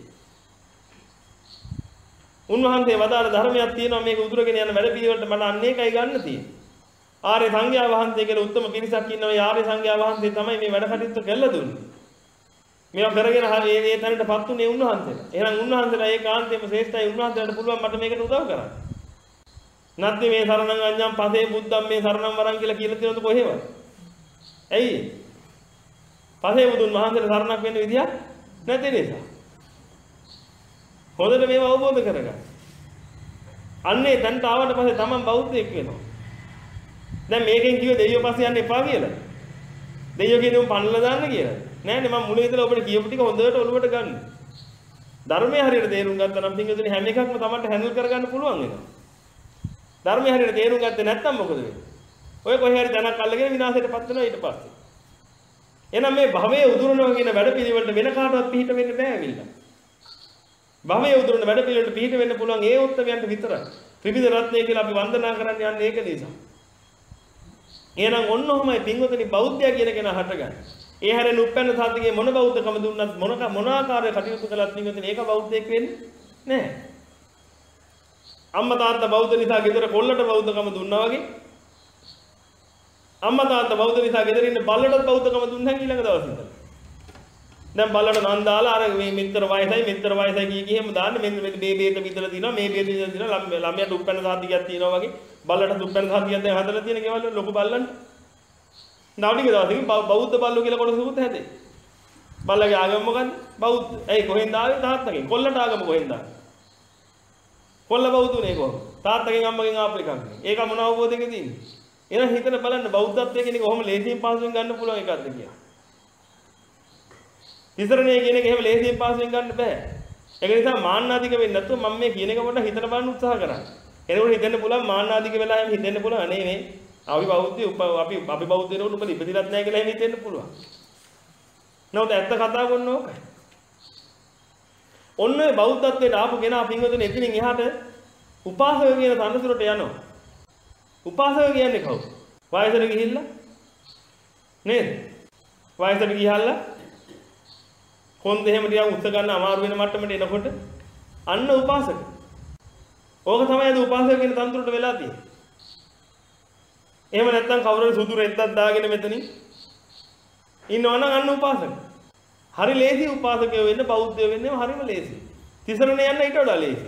උන්වහන්සේ වදාළ ධර්මයක් තියෙනවා මේක උදුරගෙන යන වැඩ පිළිවෙලට මට අන්න ඒකයි ගන්න තියෙන්නේ. ආර්ය සංඝයා වහන්සේ කියලා උත්තම පිරිසක් ඉන්නවා. ඒ ආර්ය සංඝයා වහන්සේ තමයි මේ වැඩ කටයුතු කළා දුන්නේ. මේවා කරගෙන හරිය ඒ තැනටපත් උනේ උන්වහන්සේලා. එහෙනම් උන්වහන්සේලා ඒකාන්තයෙන්ම ශ්‍රේෂ්ඨයි. උන්වහන්සේලාට පුළුවන් මට මේකට උදව් කරන්න. නැත්නම් මේ සරණං අඤ්ඤං පසේ බුද්ධම් මේ සරණං වරං කියලා කියලා තියෙනවද කොහෙවත්? ඇයි? පසේ බුදුන් වහන්සේට සරණක් වෙන්න විදියක් නැති නිසා. හොඳට මේව අවබෝධ කරගන්න. අන්නේ දැන්ට ආවට පස්සේ තමන් බෞද්ධයෙක් වෙනවා. දැන් මේකෙන් කිව්වේ දෙයියෝ පස්සේ යන්න එපා කියලා. දෙයියෝ කියනම පන්නලා දාන්න කියලා. නෑනේ මම මුලින් ඉඳලා ඔබට කියපු ටික හොඳට ඔලුවට ගන්න. ධර්මයේ හරියට තේරුම් ගත්තා නම් පින්වතුනි හැම එකක්ම තමන්ට හැන්ඩල් කරගන්න පුළුවන් වෙනවා. ධර්මයේ හරියට තේරුම් ගත්තේ නැත්නම් මොකද වෙන්නේ? ඔය කොහේ හරි දැනක් අල්ලගෙන විනාශයටපත් වෙනවා ඊට පස්සේ. එහෙනම් මේ භවයේ උදුරනවා කියන වැඩ පිළිවෙලට වෙන කාටවත් පිහිට වෙන්න බෑ ඇවිල්ලා. භවයේ උදුරන වැඩ පිළිවෙලට පිහිට වෙන්න පුළුවන් ඒ උත්තරයන්ට විතරයි. ත්‍රිවිධ රත්නය කියලා අපි වන්දනා කරන්න යන්නේ ඒක නිසා. එහෙනම් ඔන්න ඔහමයි පින්වතුනි බෞද්ධයා කියන කෙනා හටගන්නේ. ඒ හැරෙන උපැන්න සාතිගේ මොන බෞද්ධකම දුන්නත් මොන මොන ආකාරයක කටයුතු කළත් පින්වතුනි ඒක බෞද්ධයෙක් වෙන්නේ නැහැ. අම්මා තාත්තා බෞද්ධ නිසා ගෙදර කොල්ලට බෞද්ධකම දුන්නා වගේ අම්මා තාත්තා බෞද්ධ නිසා ගෙදර ඉන්න බල්ලටත් බෞද්ධකම දුන්නා ඊළඟ දවසේ ඉඳලා. දැන් බල්ලට නන් දාලා අර මේ මිත්‍ර වයසයි මිත්‍ර වයසයි කිය කියෙම දාන්න මෙන්න මේ බේබේත විදලා දිනවා මේ බේබේත විදලා දිනවා ළමයාට උපැන්න සාතිකයක් තියෙනවා වගේ බල්ලට උපැන්න සාතිකයක් දැන් හදලා තියෙන ගෙවල් වල ලොකු බල්ලන්ට නාටික දවසකින් බෞද්ධ බල්ලෝ කියලා කොටසකුත් හැදේ. බල්ලගේ ආගම මොකද්ද? බෞද්ධ. ඇයි කොහෙන්ද ආවේ? තාත්තගෙන්. කොල්ලට ආගම කොහෙන්ද ආවේ? කොල්ල බෞද්ධුනේ කොහොමද? තාත්තගෙන් අම්මගෙන් ආපු එකක්. ඒක මොන අවබෝධයකද තියෙන්නේ? එහෙනම් හිතන බලන්න බෞද්ධත්වය කියන එක කොහොම ලේසියෙන් පාසුවෙන් ගන්න පුළුවන් එකක්ද කියලා. තිසරණේ කියන එක එහෙම ලේසියෙන් පාසුවෙන් ගන්න බෑ. ඒක නිසා මාන්නාධික වෙන්නේ නැතුව මම මේ කියන එක පොඩ්ඩක් හිතලා බලන්න උත්සාහ කරන්න. එතකොට හිතෙන්න පුළුවන් මාන්නාධික වෙලා එහෙම හිතෙන්න පුළුවන් අනේ මේ අපි බෞද්ධයෝ අපි අපි බෞද්ධ වෙනකොට උඹ ඉපදිලත් නැහැ කියලා එහෙම හිතෙන්න පුළුවන්. නමුත් ඇත්ත කතාව වුණ ඕකයි. ඔන්න ඔය බෞද්ධත්වයට ආපු කෙනා පින්වතුනි එතනින් එහාට උපාසක කියන තනතුරට යනවා. උපාසක කියන්නේ කවුද? වයසට ගිහිල්ලා නේද? වයසට ගිහලා කොන්ද එහෙම ටිකක් උස්ස ගන්න අමාරු වෙන මට්ටමට එනකොට අන්න උපාසක. ඕක තමයි අද උපාසක කියන තනතුරට වෙලා තියෙන්නේ. එහෙම නැත්නම් කවුරුහරි සුදු රෙද්දක් දාගෙන මෙතනින් ඉන්නවනම් අන්න උපාසක. හරි ලේසි උපාසකයෝ වෙන්න බෞද්ධයෝ වෙන්නම හරිම ලේසි. තිසරණ යන්න ඊට වඩා ලේසි.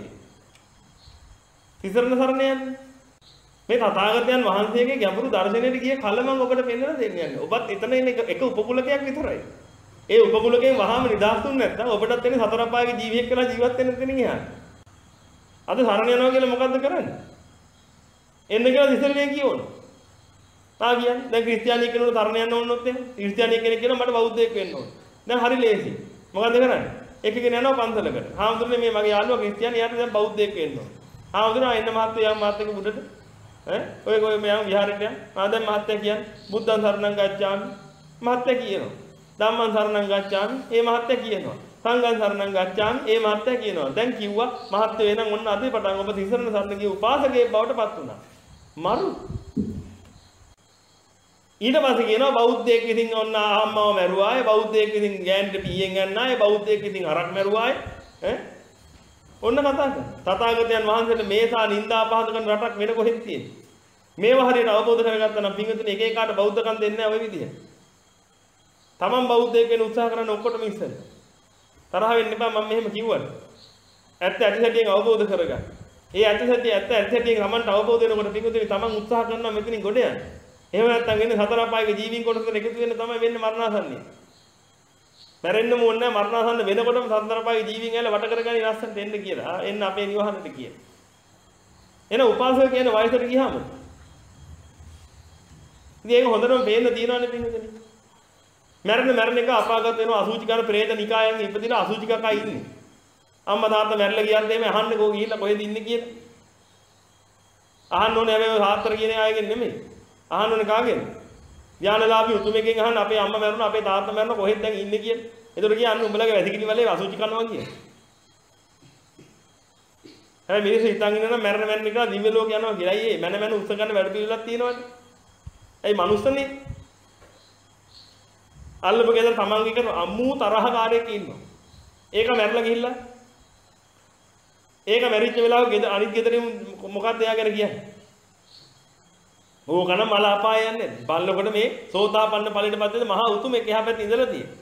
තිසරණ සරණ යන්න. මේ තථාගතයන් වහන්සේගේ ගැඹුරු දර්ශනයට ගිය කලම ඔබට පෙන්වලා දෙන්න යන්නේ. ඔබත් එතන ඉන්න එක උපකුලකයක් විතරයි. ඒ උපකුලකෙන් වහාම නිදහස් දුන්නේ නැත්නම් ඔබටත් වෙන්නේ සතර අපායේ ජීවියෙක් කියලා ජීවත් වෙන්න දෙන්නේ නැහැ. අද සරණ යනවා කියලා මොකද්ද කරන්නේ? එන්න කියලා තිසරණේ කියවනවා. තා කියන්නේ දැන් ක්‍රිස්තියානි කෙනෙකුට තරණ යන්න ඕනොත් එහෙම ක්‍රිස්තියානි කෙනෙක් කියනවා මට බෞද්ධයෙක් වෙන්න ඕන. දැන් හරි ලේසි. මොකද කරන්නේ? එකකින් යනවා පන්සලකට. හාමුදුරනේ මේ මගේ යාළුවා ක්‍රිස්තියානි යාට දැන් බෞද්ධයෙක් වෙන්න ඕන. හාමුදුරනේ එන්න මහත්තයා යම් මාත් එක උඩට ඈ ඔය ඔය මෙයන් විහාරයට යන. ආ දැන් මහත්තයා කියන්නේ බුද්ධං සරණං ගච්ඡාමි. මහත්තයා කියනවා. ධම්මං සරණං ගච්ඡාමි. ඒ මහත්තයා කියනවා. සංඝං සරණං ගච්ඡාමි. ඒ මහත්තයා කියනවා. දැන් කිව්වා මහත්තයා එනං ඔන්න අදේ පටන් ඔබ තිසරණ සරණ ගිය උපාසකයෙක් බවට පත් වුණා. මරු ඊට පස්සේ කියනවා බෞද්ධයෙක් ඉතින් ඔන්න අම්මව මැරුවාය බෞද්ධයෙක් ඉතින් ගෑනට පීයෙන් ගන්නාය බෞද්ධයෙක් ඉතින් අරක් මැරුවාය ඈ ඔන්න කතා කරනවා තථාගතයන් වහන්සේට මේසා නින්දා පහද කරන රටක් වෙන කොහෙද තියෙන්නේ මේවා හරියට අවබෝධ කරගත්තා නම් පින්විතනේ එක එකාට බෞද්ධකම් දෙන්නේ නැහැ ඔය විදිහට තමන් බෞද්ධයෙක් වෙන්න උත්සාහ කරන ඔක්කොටම ඉස්සෙල් තරහ වෙන්න එපා මම මෙහෙම කිව්වට ඇත්ත ඇටසැටියෙන් අවබෝධ කරගන්න ඒ ඇත්ත සත්‍ය ඇත්ත ඇත්ත සත්‍යයෙන් Tamanට අවබෝධ වෙනකොට පිටුතුනි Taman උත්සාහ කරනවා මෙතනින් ගොඩ යන්න. එහෙම නැත්නම් වෙන්නේ සතර අපායේ ජීවීන් කොටසට එකතු වෙන්න තමයි වෙන්නේ මරණාසන්නය. මැරෙන්නම ඕනේ නැහැ මරණාසන්න වෙනකොටම සතර අපායේ ජීවීන් ඇල වට කරගන්න ඉස්සන්ට එන්න කියලා. එන්න අපේ නිවහනට කියලා. එන උපාසක කියන වයසට ගියාම ඉතින් ඒක හොඳටම පේන්න තියෙනවානේ පිටුතුනි. මැරෙන මැරෙන එක අපාගත වෙනවා අසුචි කරන ප්‍රේත නිකායන් ඉපදිලා අසුචි කකා ඉන්නේ. අම්මා තාත්තා මැරිලා ගියත් එහෙම අහන්නේ කෝ ගිහිල්ලා කොහෙද ඉන්නේ කියලා. අහන්න ඕනේ හැබැයි සාත්‍තර කියන අයගෙන් නෙමෙයි. අහන්න ඕනේ කාගෙන්? ඥානලාභී උතුමෙක්ගෙන් අහන්න අපේ අම්මා මැරුණා අපේ තාත්තා මැරුණා කොහෙද දැන් ඉන්නේ කියලා. ඒතර කියන්නේ උඹලගේ වැසිකිලි වලේ අසුචි කරනවා කියලා. හැබැයි මිනිස්සු හිතන් ඉන්නවා මැරෙන මැරෙන එක දිව්‍ය ලෝක යනවා කියලා. අයියේ මැන මැන උත්ස ගන්න වැඩ පිළිවෙලක් තියෙනවනේ. ඇයි මනුස්සනේ? අල්ලපු ගෙදර තමන්ගේ කරන අම්මු තරහකාරයෙක් ඉන්නවා. ඒක මැරලා ගිහිල්ලා ඒක මැරිච්ච වෙලාව ගෙදර අනිත් ගෙදරින් මොකක්ද එයා ගැන කියන්නේ? ඕකන මල අපාය යන්නේ. බල්ලකොට මේ සෝතාපන්න ඵලයට පත් වෙන මහා උතුමෙක් එහා පැත්තේ ඉඳලා තියෙනවා.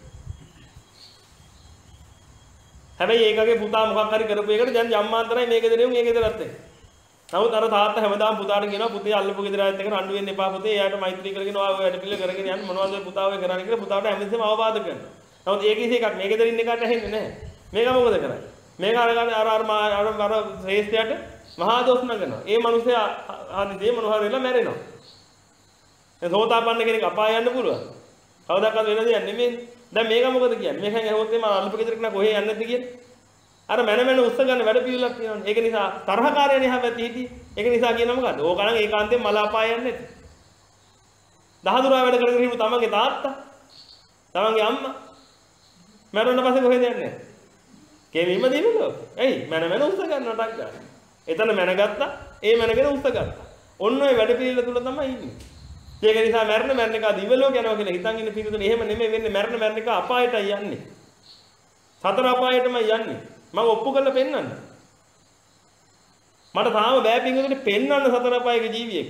හැබැයි ඒකගේ පුතා මොකක් හරි කරපු එකට දැන් ජම්මාන්තරයි මේ ගෙදරින් මේ ගෙදරත් එක්ක. නමුත් අර තාත්තා හැමදාම පුතාට කියනවා පුතේ අල්ලපු ගෙදර ආයත් එක්ක රණ්ඩු වෙන්න එපා පුතේ. එයාට මෛත්‍රී කරගෙන ඔය වැඩ පිළිවෙල කරගෙන යන්න මොනවද පුතා ඔය කරන්නේ කියලා පුතාට හැමදෙස්සම අවවාද කරනවා. නමුත් ඒක ඉතින් එකක් මේ ගෙදරින් එකට ඇහෙන්නේ නැහැ. මේක මොකද කරන්නේ? මේක අරගෙන අර අර අර අර ශ්‍රේෂ්ඨයට මහා දොස් නගනවා. ඒ මිනිස්සයා හරි දේ මොනවා හරි වෙලා මැරෙනවා. ඒ සෝතාපන්න කෙනෙක් අපාය යන්න පුළුවන්. කවදාකවත් වෙන දෙයක් නෙමෙයි. දැන් මේක මොකද කියන්නේ? මේකෙන් ඇහුවොත් එම අල්ප ගෙදරක නා කොහේ යන්නේ නැද්ද කියන්නේ? අර මැන මැන උස්ස ගන්න වැඩ පිළිවෙලක් තියෙනවනේ. ඒක නිසා තරහකාරයනේ එහා පැත්තේ හිටියේ. ඒක නිසා කියනවා මොකද්ද? ඕක නම් ඒකාන්තයෙන් මල අපාය යන්නේ නැති. දහදුරා වැඩ කරගෙන හිටු තමන්ගේ තාත්තා, තමන්ගේ අම්මා මැරුණ පස්සේ කොහෙද යන්නේ? කෙවිම දිනුලෝ. එයි මැන මැන උස්ස ගන්නටක් ගන්න. එතන මැනගත්තා, ඒ මැනගෙන උස්ස ගත්තා. ඔන්න ඔය වැඩ පිළිවෙල තුල තමයි ඉන්නේ. ඒක නිසා මැරෙන මැරෙන එක දිව්‍ය ලෝක යනවා කියලා හිතන් ඉන්න පිටුතුනේ එහෙම නෙමෙයි වෙන්නේ. මැරෙන මැරෙන එක අපායටයි යන්නේ. සතර අපායටමයි යන්නේ. මම ඔප්පු කරලා පෙන්නන්න. මට තාම බෑ පිටුතුනේ පෙන්නන්න සතර අපායක ජීවියෙක්.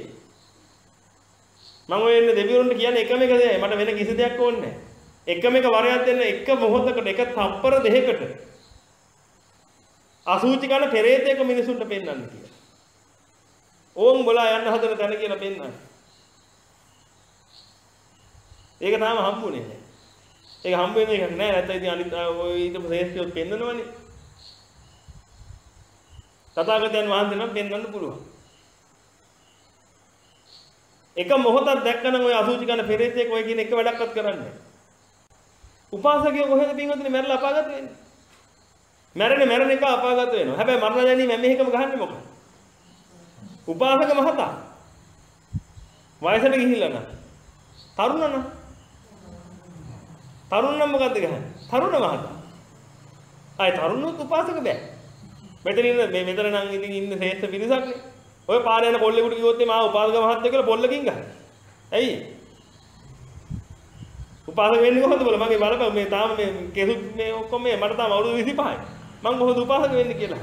මම ඔය ඉන්නේ දෙවිවරුන්ට කියන්නේ එකම එක දෙයයි. මට වෙන කිසි දෙයක් ඕනේ නැහැ. එකම එක වරයක් දෙන්න එක මොහොතකට එක තප්පර දෙකකට අසුචි කරන පෙරේතයක මිනිසුන්ට පෙන්වන්න කියලා. ඕන් බලා යන්න හදන තැන කියලා පෙන්වන්න. ඒක තාම හම්බුනේ නැහැ. ඒක හම්බ වෙන එකක් නෑ. නැත්නම් ඉතින් අනිත් ඔය ඊට ශ්‍රේෂ්ඨයොත් පෙන්වනවනේ. තථාගතයන් වහන්සේ නම් පෙන්වන්න පුළුවන්. එක මොහොතක් දැක්කනම් ඔය අසුචි කරන පෙරේතයෙක් ඔය කියන එක වැඩක්වත් කරන්නේ නැහැ. උපාසකයෝ කොහෙද පින්වතුනි මැරලා අපාගත වෙන්නේ? මැරෙන්නේ මැරෙන එක අපාගත වෙනවා. හැබැයි මරණ දැනීම මෙහෙකම ගහන්නේ මොකද? උපාසක මහතා වයසට ගිහිල්ලා නම් තරුණ නම් තරුණ නම් මොකද්ද ගහන්නේ? තරුණ මහතා. ආයි තරුණුත් උපාසක බෑ. මෙතන ඉන්න මේ මෙතන නම් ඉතින් ඉන්න ශ්‍රේෂ්ඨ පිරිසක්නේ. ඔය පාරේ යන කොල්ලෙකුට කිව්වොත් මා උපාසක මහත්තයා කියලා පොල්ලකින් ගහයි. ඇයි? උපාසක වෙන්නේ කොහොමද බල මගේ බලපන් මේ තාම මේ කෙසු මේ ඔක්කොම මේ මට තාම අවුරුදු විසිපහයි. මම කොහොමද උපාසක වෙන්නේ කියලා.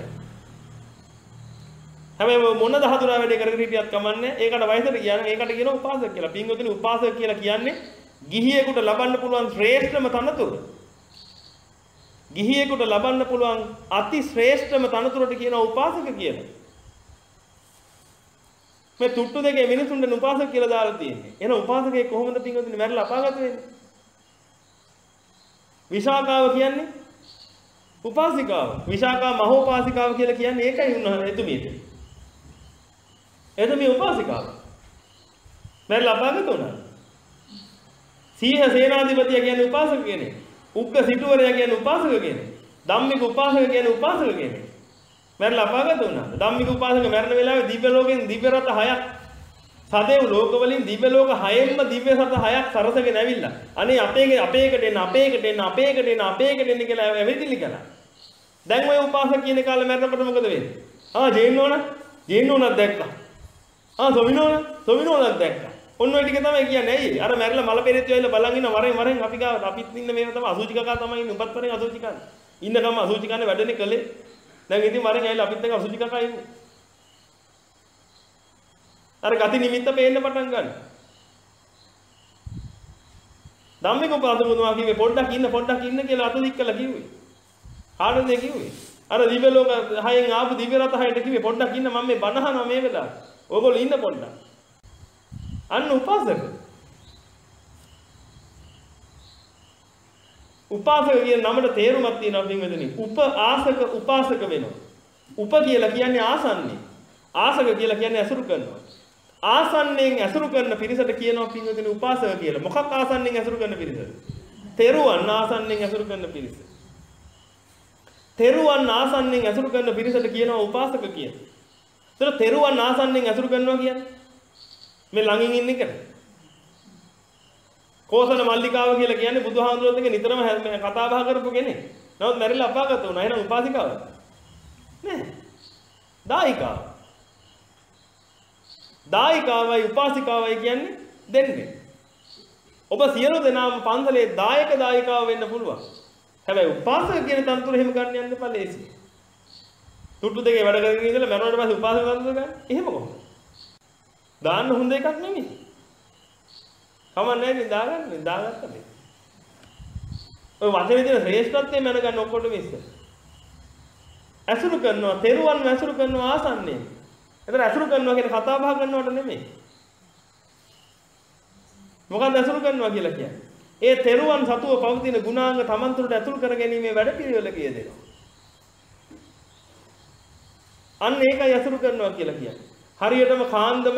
හැබැයි මොන දහතුරා වැඩේ කරගෙන හිටියත් කමන්නේ. ඒකට වයසට කියන ඒකට කියනවා උපාසක කියලා. පින්වතුනි උපාසක කියලා කියන්නේ ගිහියෙකුට ලබන්න පුළුවන් ශ්‍රේෂ්ඨම තනතුර. ගිහියෙකුට ලබන්න පුළුවන් අති ශ්‍රේෂ්ඨම තනතුරට කියනවා උපාසක කියලා. මේ තුට්ටු දෙකේ මිනිසුන්ට උපාසක කියලා දාලා තියෙන්නේ. එහෙනම් උපාසකයෙක් කොහොමද පින්වතුනි මැරලා අපාගත වෙන්නේ? විශාකාව කියන්නේ උපාසිකාව. විශාකා මහෝපාසිකාව කියලා කියන්නේ ඒකයි උන්වහන්සේ එතුමියට. එතුමිය උපාසිකාව. මැරලා අපාගත වුණා. සීහ සේනාධිපතිය කියන්නේ උපාසක කෙනෙක්. උග්ග සිටුවරයා කියන්නේ උපාසක කෙනෙක්. ධම්මික උපාසක කියන්නේ උපාසක කෙනෙක්. මැරලා අපාගත වුණා. ධම්මික උපාසක මැරෙන වෙලාවේ දිව්‍ය ලෝකෙන් දිව්‍ය රත හයක් සදේව් ලෝක වලින් දිව්‍ය ලෝක හයෙන්ම දිව්‍ය රත හයක් සරසගෙන ඇවිල්ලා. අනේ අපේ අපේකට එන්න අපේකට එන්න අපේකට එන්න අපේකට එන්න කියලා ඇවිදිලි කළා. දැන් ඔය උපාසක කියන කාලේ මැරෙනකොට මොකද වෙන්නේ? ආ ජේන්නෝන ජේන්නෝනක් දැක්කා. ආ සොමිනෝන සොමිනෝනක් දැක්කා. ඔන්න ඔය ටික තමයි කියන්නේ. ඇයි? අර මැරිලා මල පෙරේතයෝ ඇවිල්ලා බලන් ඉන්න වරෙන් වරෙන් අපි ගාව අපිත් ඉන්න මේව තමයි අසුචි කකා තමයි ඉන්නේ. උපත් වරෙන් අසුචි කන්නේ. ඉන්නකම අසුචි කන්නේ වැඩනේ කළේ. දැන් ඉතින් වරෙන් ඇවිල්ලා අපිත් එක්ක අසුචි කකා ඉන්නේ. අර ගති නිමිත්ත පේන්න පටන් ගන්න. ධම්මික උපාසක මොනවා කිව්වේ? පොඩ්ඩක් ඉන්න පොඩ්ඩක් ඉන්න කියලා අත දික් කළා කිව්වේ. කාටද කිව්වේ? අර දිව්‍ය ලෝක හයෙන් ආපු දිව්‍ය රත හයට කිව්වේ පොඩ්ඩක් ඉන්න මම මේ බණ අහනවා මේ වෙලාවට. ඕගොල්ලෝ ඉන්න පොඩ්ඩක්. අන්න උපාසක. උපාසක කියන නමට තේරුමක් තියෙනවා පින්වතුනි. උපාසක උපාසක වෙනවා. උප කියලා කියන්නේ ආසන්නේ. ආසක කියලා කියන්නේ අසුරු කරනවා. ආසන්නෙන් අසුරු කරන පිරිසට කියනවා පින්වතුනි උපාසක කියලා. මොකක් ආසන්නෙන් අසුරු කරන පිරිසද? තෙරුවන් ආසන්නෙන් අසුරු කරන පිරිස. තෙරුවන් ආසන්නෙන් අසුරු කරන පිරිසට කියනවා උපාසක කියලා. ඒතර තෙරුවන් ආසන්නෙන් අසුරු කරනවා කියන්නේ මේ ළඟින් ඉන්න එකට. කෝසල මල්ලිකාව කියලා කියන්නේ බුදුහාමුදුරුවෝත් එක්ක නිතරම කතා බහ කරපු කෙනෙක්. නමුත් මැරිලා අපාගත වුණා. එහෙනම් උපාසිකාවද? නෑ. දායිකාව. දායිකාවයි උපාසිකාවයි කියන්නේ දෙන්නේ. ඔබ සියලු දෙනාම පන්සලේ දායක දායිකාව වෙන්න පුළුවන්. හැබැයි උපාසක කියන තනතුර එහෙම ගන්න යන්න එපා ලේසි. තුට්ටු දෙකේ වැඩ කරගෙන ඉඳලා මරණයට පස්සේ උපාසක තනතුර ගන්න. එහෙම කොහොමද? දාන්න හොඳ එකක් නෙමෙයි. කමන්නේ නේ දාගන්න දාගත්තා නේ. ඔය වචනේ තියෙන ශ්‍රේෂ්ඨත්වය මැනගන්න ඔක්කොටම ඉස්සර. අසුරු කරනවා, තෙරුවන් අසුරු කරනවා ආසන්නේ. එතන අසුරු කරනවා කියන්නේ කතා බහ කරනවට නෙමෙයි. මොකක්ද අසුරු කරනවා කියලා කියන්නේ? ඒ තෙරුවන් සතුව පවතින ගුණාංග තමන් තුළට ඇතුල් කර ගැනීමේ වැඩපිළිවෙල කියදෙනවා. අන්න ඒකයි අසුරු කරනවා කියලා කියන්නේ. හරියටම කාන්දමක්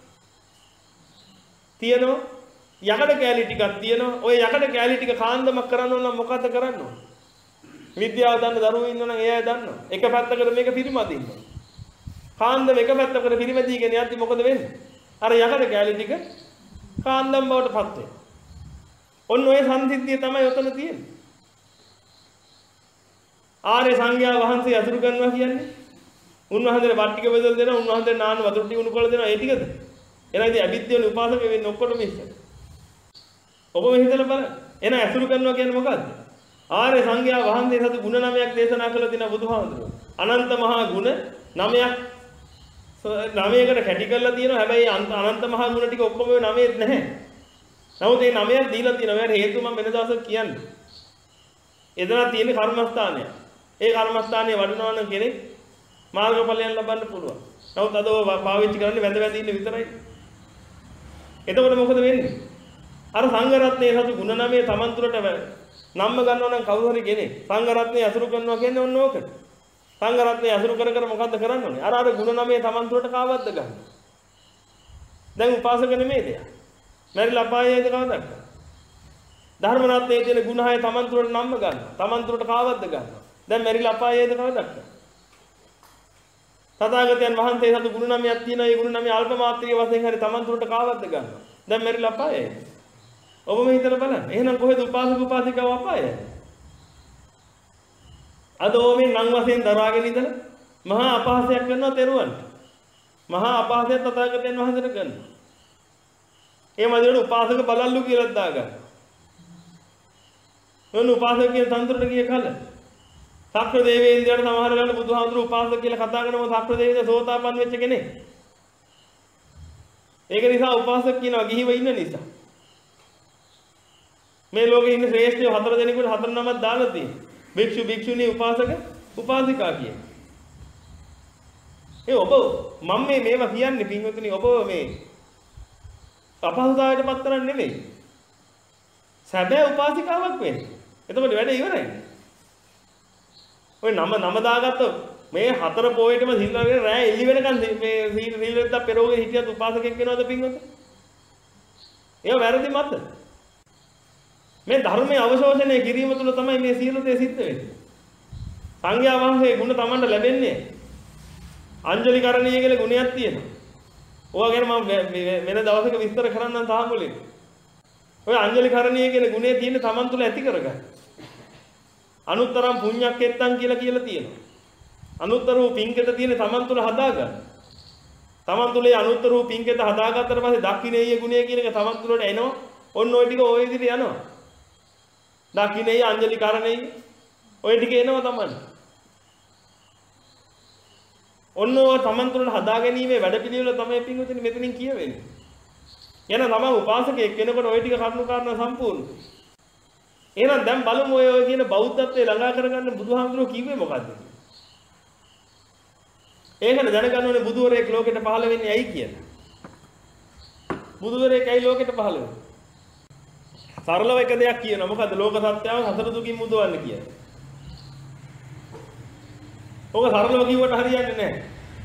තියෙනවා, යකඩ කෑලි ටිකක් තියෙනවා. ওই යකඩ කෑලි ටික කාන්දමක් කරන්න ඕන නම් මොකද කරන්න ඕන? විද්‍යාව දන්න දරුවෝ ඉන්නවනම් ඒ අය දන්නවා. එක පැත්තකට මේක පිරිමදින්න. කාන්දම එක පැත්තකට පිරිමදීගෙන යද්දි මොකද වෙන්නේ? අර යකඩ කෑලි ටික කාන්දම් බවට පත් වෙනවා. ඔන්න ඔය සංසිද්ධිය තමයි ඔතන තියෙන්නේ. ආර්ය සංඝයා වහන්සේ අසුරු කරනවා කියන්නේ උන්වහන්සේට වත් ටික බෙදලා දෙනවා, උන්වහන්සේට නාන වතුර ටික උණු කරලා දෙනවා. ඒ ටිකද? එහෙනම් ඉතින් අවිද්‍යාවනේ උපාසක වෙන්නේ ඔක්කොටම ඉස්සර. ඔබම හිතලා බලන්න. එහෙනම් අසුරු කරනවා කියන්නේ මොකද්ද? ආර්ය සංඝයා වහන්සේ සතු ගුණ නවයක් දේශනා කළ දින බුදුහාමුදුරුවෝ. අනන්ත මහා ගුණ නවයක් නවයකට කැටි කරලා තියෙනවා. හැබැයි අනන්ත මහා ගුණ ටික ඔක්කොම ඔය නවයේත් නැහැ. නමුත් මේ නවයක් දීලා තියෙනවා. ඒකට හේතුව මම වෙන දවසක කියන්නේ. එදලා තියෙන කර්මස්ථානය. ඒ කර්මස්ථානයේ වඩනවා නම් කෙනෙක් මාර්ගඵලයන් ලබන්න පුළුවන්. නමුත් අද ඔය පාවිච්චි කරන්නේ වැඳ වැඳ ඉන්න විතරයි. එතකොට මොකද වෙන්නේ? අර සංඝ රත්නයේ සතු ගුණ නමේ Taman තුරට නම්ම ගන්නවා නම් කවුරු හරි කෙනෙක් සංඝ රත්නයේ අසුරු කරනවා කියන්නේ ඔන්න ඕකට. සංඝ රත්නයේ අසුරු කර කර මොකද්ද කරන්න ඕනේ? අර අර ගුණ නමේ Taman තුරට කාවද්ද ගන්න. දැන් උපාසක නෙමෙයිද? මැරිලා අපායේද කවදද? ධර්ම රත්නයේ තියෙන ගුණ හය Taman තුරට නම්ම ගන්න. Taman තුරට කාවද්ද ගන්න. දැන් මැරිලා අපායේද කවදද? තථාගතයන් වහන්සේ සතු ගුණ නමයක් තියෙනවා. ඒ ගුණ නමේ අල්ප මාත්‍රික වශයෙන් හරි Taman තුරට කාවද්ද ගන්න. දැන් මැරිලා අපායේද? ඔබම හිතලා බලන්න. එහෙනම් කොහෙද උපාසක උපාසිකාව අපායේ? අද ඕමෙන් නම් වශයෙන් දරාගෙන ඉඳලා මහා අපහාසයක් කරනවා තෙරුවන්ට. මහා අපහාසයක් තථාගතයන් වහන්සේට කරනවා. ඒ මදිවට උපාසක බලල්ලු කියලා දාගන්න. මොන උපාසක කියන තන්ත්‍රයට ගිය කල සක්‍ර දේවේන්ද්‍රයාට සමහර වෙලාවට බුදුහාමුදුරුවෝ උපාසක කියලා කතා කරනකොට සක්‍ර දේවේන්ද්‍ර සෝතාපන්න වෙච්ච කෙනෙක්. ඒක නිසා උපාසක කියනවා ගිහිව ඉන්න නිසා. මේ ලෝකේ ඉන්න ශ්‍රේෂ්ඨයෝ හතර දෙනෙකුට හතර නමක් දාලා තියෙනවා. භික්ෂු භික්ෂුණී උපාසක උපාසිකා කියන. ඒ ඔබ මම මේ මේවා කියන්නේ පින්වතුනි ඔබ මේ අපහසුතාවයට පත් කරන්නේ නෙමෙයි. සැබෑ උපාසිකාවක් වෙන්න. එතකොට වැඩ ඉවරයි. ඔය නම නම දාගත්ත මේ හතර පොයේටම සිල් අරගෙන රෑ එළි වෙනකන් මේ සීල සීල වෙද්ද පෙරෝගේ හිටියත් උපාසකෙක් වෙනවද පින්වතුනි? ඒව වැරදි මත. මේ ධර්මයේ අවශෝෂණය කිරීම තුළ තමයි මේ සියලු දේ සිද්ධ වෙන්නේ. සංඝයා වහන්සේ ගුණ Tamanට ලැබෙන්නේ අංජලි කරණීය කියලා ගුණයක් තියෙනවා. ඕවා ගැන මම වෙන දවසක විස්තර කරන්නම් තාමුලින්. ඔය අංජලි කරණීය කියන ගුණය තියෙන්නේ Taman තුළ ඇති කරගන්න. අනුත්තරම් පුඤ්ඤක්කෙත්තං කියලා කියලා තියෙනවා. අනුත්තර වූ පින්කෙත තියෙන්නේ Taman තුළ හදාගන්න. Taman තුළේ අනුත්තර වූ පින්කෙත හදාගත්තට පස්සේ දක්ඛිනේය ගුණය කියන එක Taman තුළට එනවා. ඔන්න ඔය ටික ඔය විදිහට යනවා. දක්ඛිනේය අංජලි කරණේය ඔය ටික එනවා Taman. ඔන්න ඔය Taman තුළට හදා ගැනීමේ වැඩපිළිවෙල තමයි පින්වතුනි මෙතනින් කියවෙන්නේ. එහෙනම් තමයි උපාසකයෙක් වෙනකොට ඔය ටික කරුණු කාරණා සම්පූර්ණ. එහෙනම් දැන් බලමු ඔය ඔය කියන බෞද්ධත්වයේ ළඟා කරගන්න බුදුහාමුදුරුවෝ කිව්වේ මොකද්ද? ඒකනේ දැනගන්න ඕනේ බුදුවරයෙක් ලෝකෙට පහළ වෙන්නේ ඇයි කියලා. බුදුවරයෙක් ඇයි ලෝකෙට පහළ වෙන්නේ? සරලව එක දෙයක් කියනවා. මොකද ලෝක සත්‍යව හතර දුකින් මුදවන්න කියන්නේ. ඔක සරලව කිව්වට හරියන්නේ නැහැ.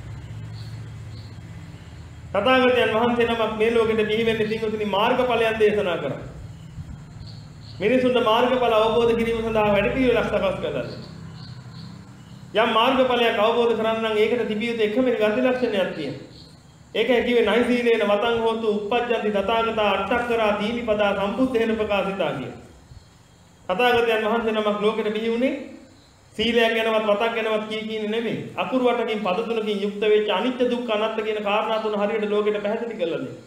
තථාගතයන් වහන්සේ නමක් මේ ලෝකෙට බිහි වෙන්නේ පින්වතුනි මාර්ගඵලයන් දේශනා කරා. මිනිසුන්ට මාර්ගඵල අවබෝධ කිරීම සඳහා වැඩපිළිවෙලක් සකස් කළා. යම් මාර්ගඵලයක් අවබෝධ කරගන්න නම් ඒකට තිබිය යුතු එකම ගති ලක්ෂණයක් තියෙනවා. ඒකයි කිව්වේ නයිසීලේන වතං හෝතු uppajjanti තථාගතා අට්ඨක්කරා දීලිපදා සම්බුද්ධේන ප්‍රකාශිතා කිය. තථාගතයන් වහන්සේ නමක් ලෝකෙට බිහි වුණේ සීලයක් ගැනවත් වතක් ගැනවත් කී කීනේ නෙමෙයි. අකුරු වටකින් පද තුනකින් යුක්ත වෙච්ච අනිත්‍ය දුක්ඛ අනාත්ම කියන කාරණා තුන හරියට ලෝකෙට පැහැදිලි කරලා දෙන්න.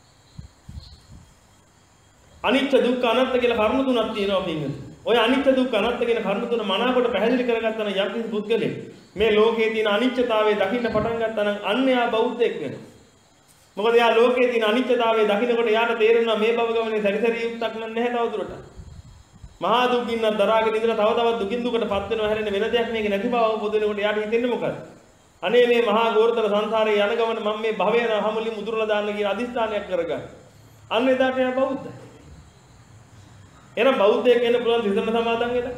අනිත්‍ය දුක්ඛ අනාත්ම කියලා කරුණු තුනක් තියෙනවා පින්වතුනි. ඔය අනිත්‍ය දුක්ඛ අනාත්ම කියන කරුණු තුන මනාවකට පැහැදිලි කරගත්තා නම් යම් කිසි පුද්ගලෙක් මේ ලෝකයේ තියෙන අනිත්‍යතාවය දකින්න පටන් ගත්තා නම් අන්න එයා බෞද්ධයෙක් වෙනවා. මොකද එයා ලෝකයේ තියෙන අනිත්‍යතාවය දකිනකොට එයාට තේරෙනවා මේ භව ගමනේ සැරිසැරිය යුක්තක් නැහැ තවදුරටත්. මහා දුකින් දරාගෙන ඉඳලා තව තවත් දුකින් දුකටපත් වෙනවා හැරෙන්න වෙන දෙයක් මේක නැති බව අවබෝධ වෙනකොට එයාට හිතෙන්නේ මොකද? අනේ මේ මහා ගෝරතර සංසාරේ යන ගමන මම මේ භවය හැමලින් මුදුරලා දාන්න කියන අදිස්ථානයක් කරගන්න. අන්න එදාට එයා බෞද්ධයි. එහෙනම් බෞද්ධයෙක් වෙන්න පුළුවන් තිසරණ සමාදන් වෙලා.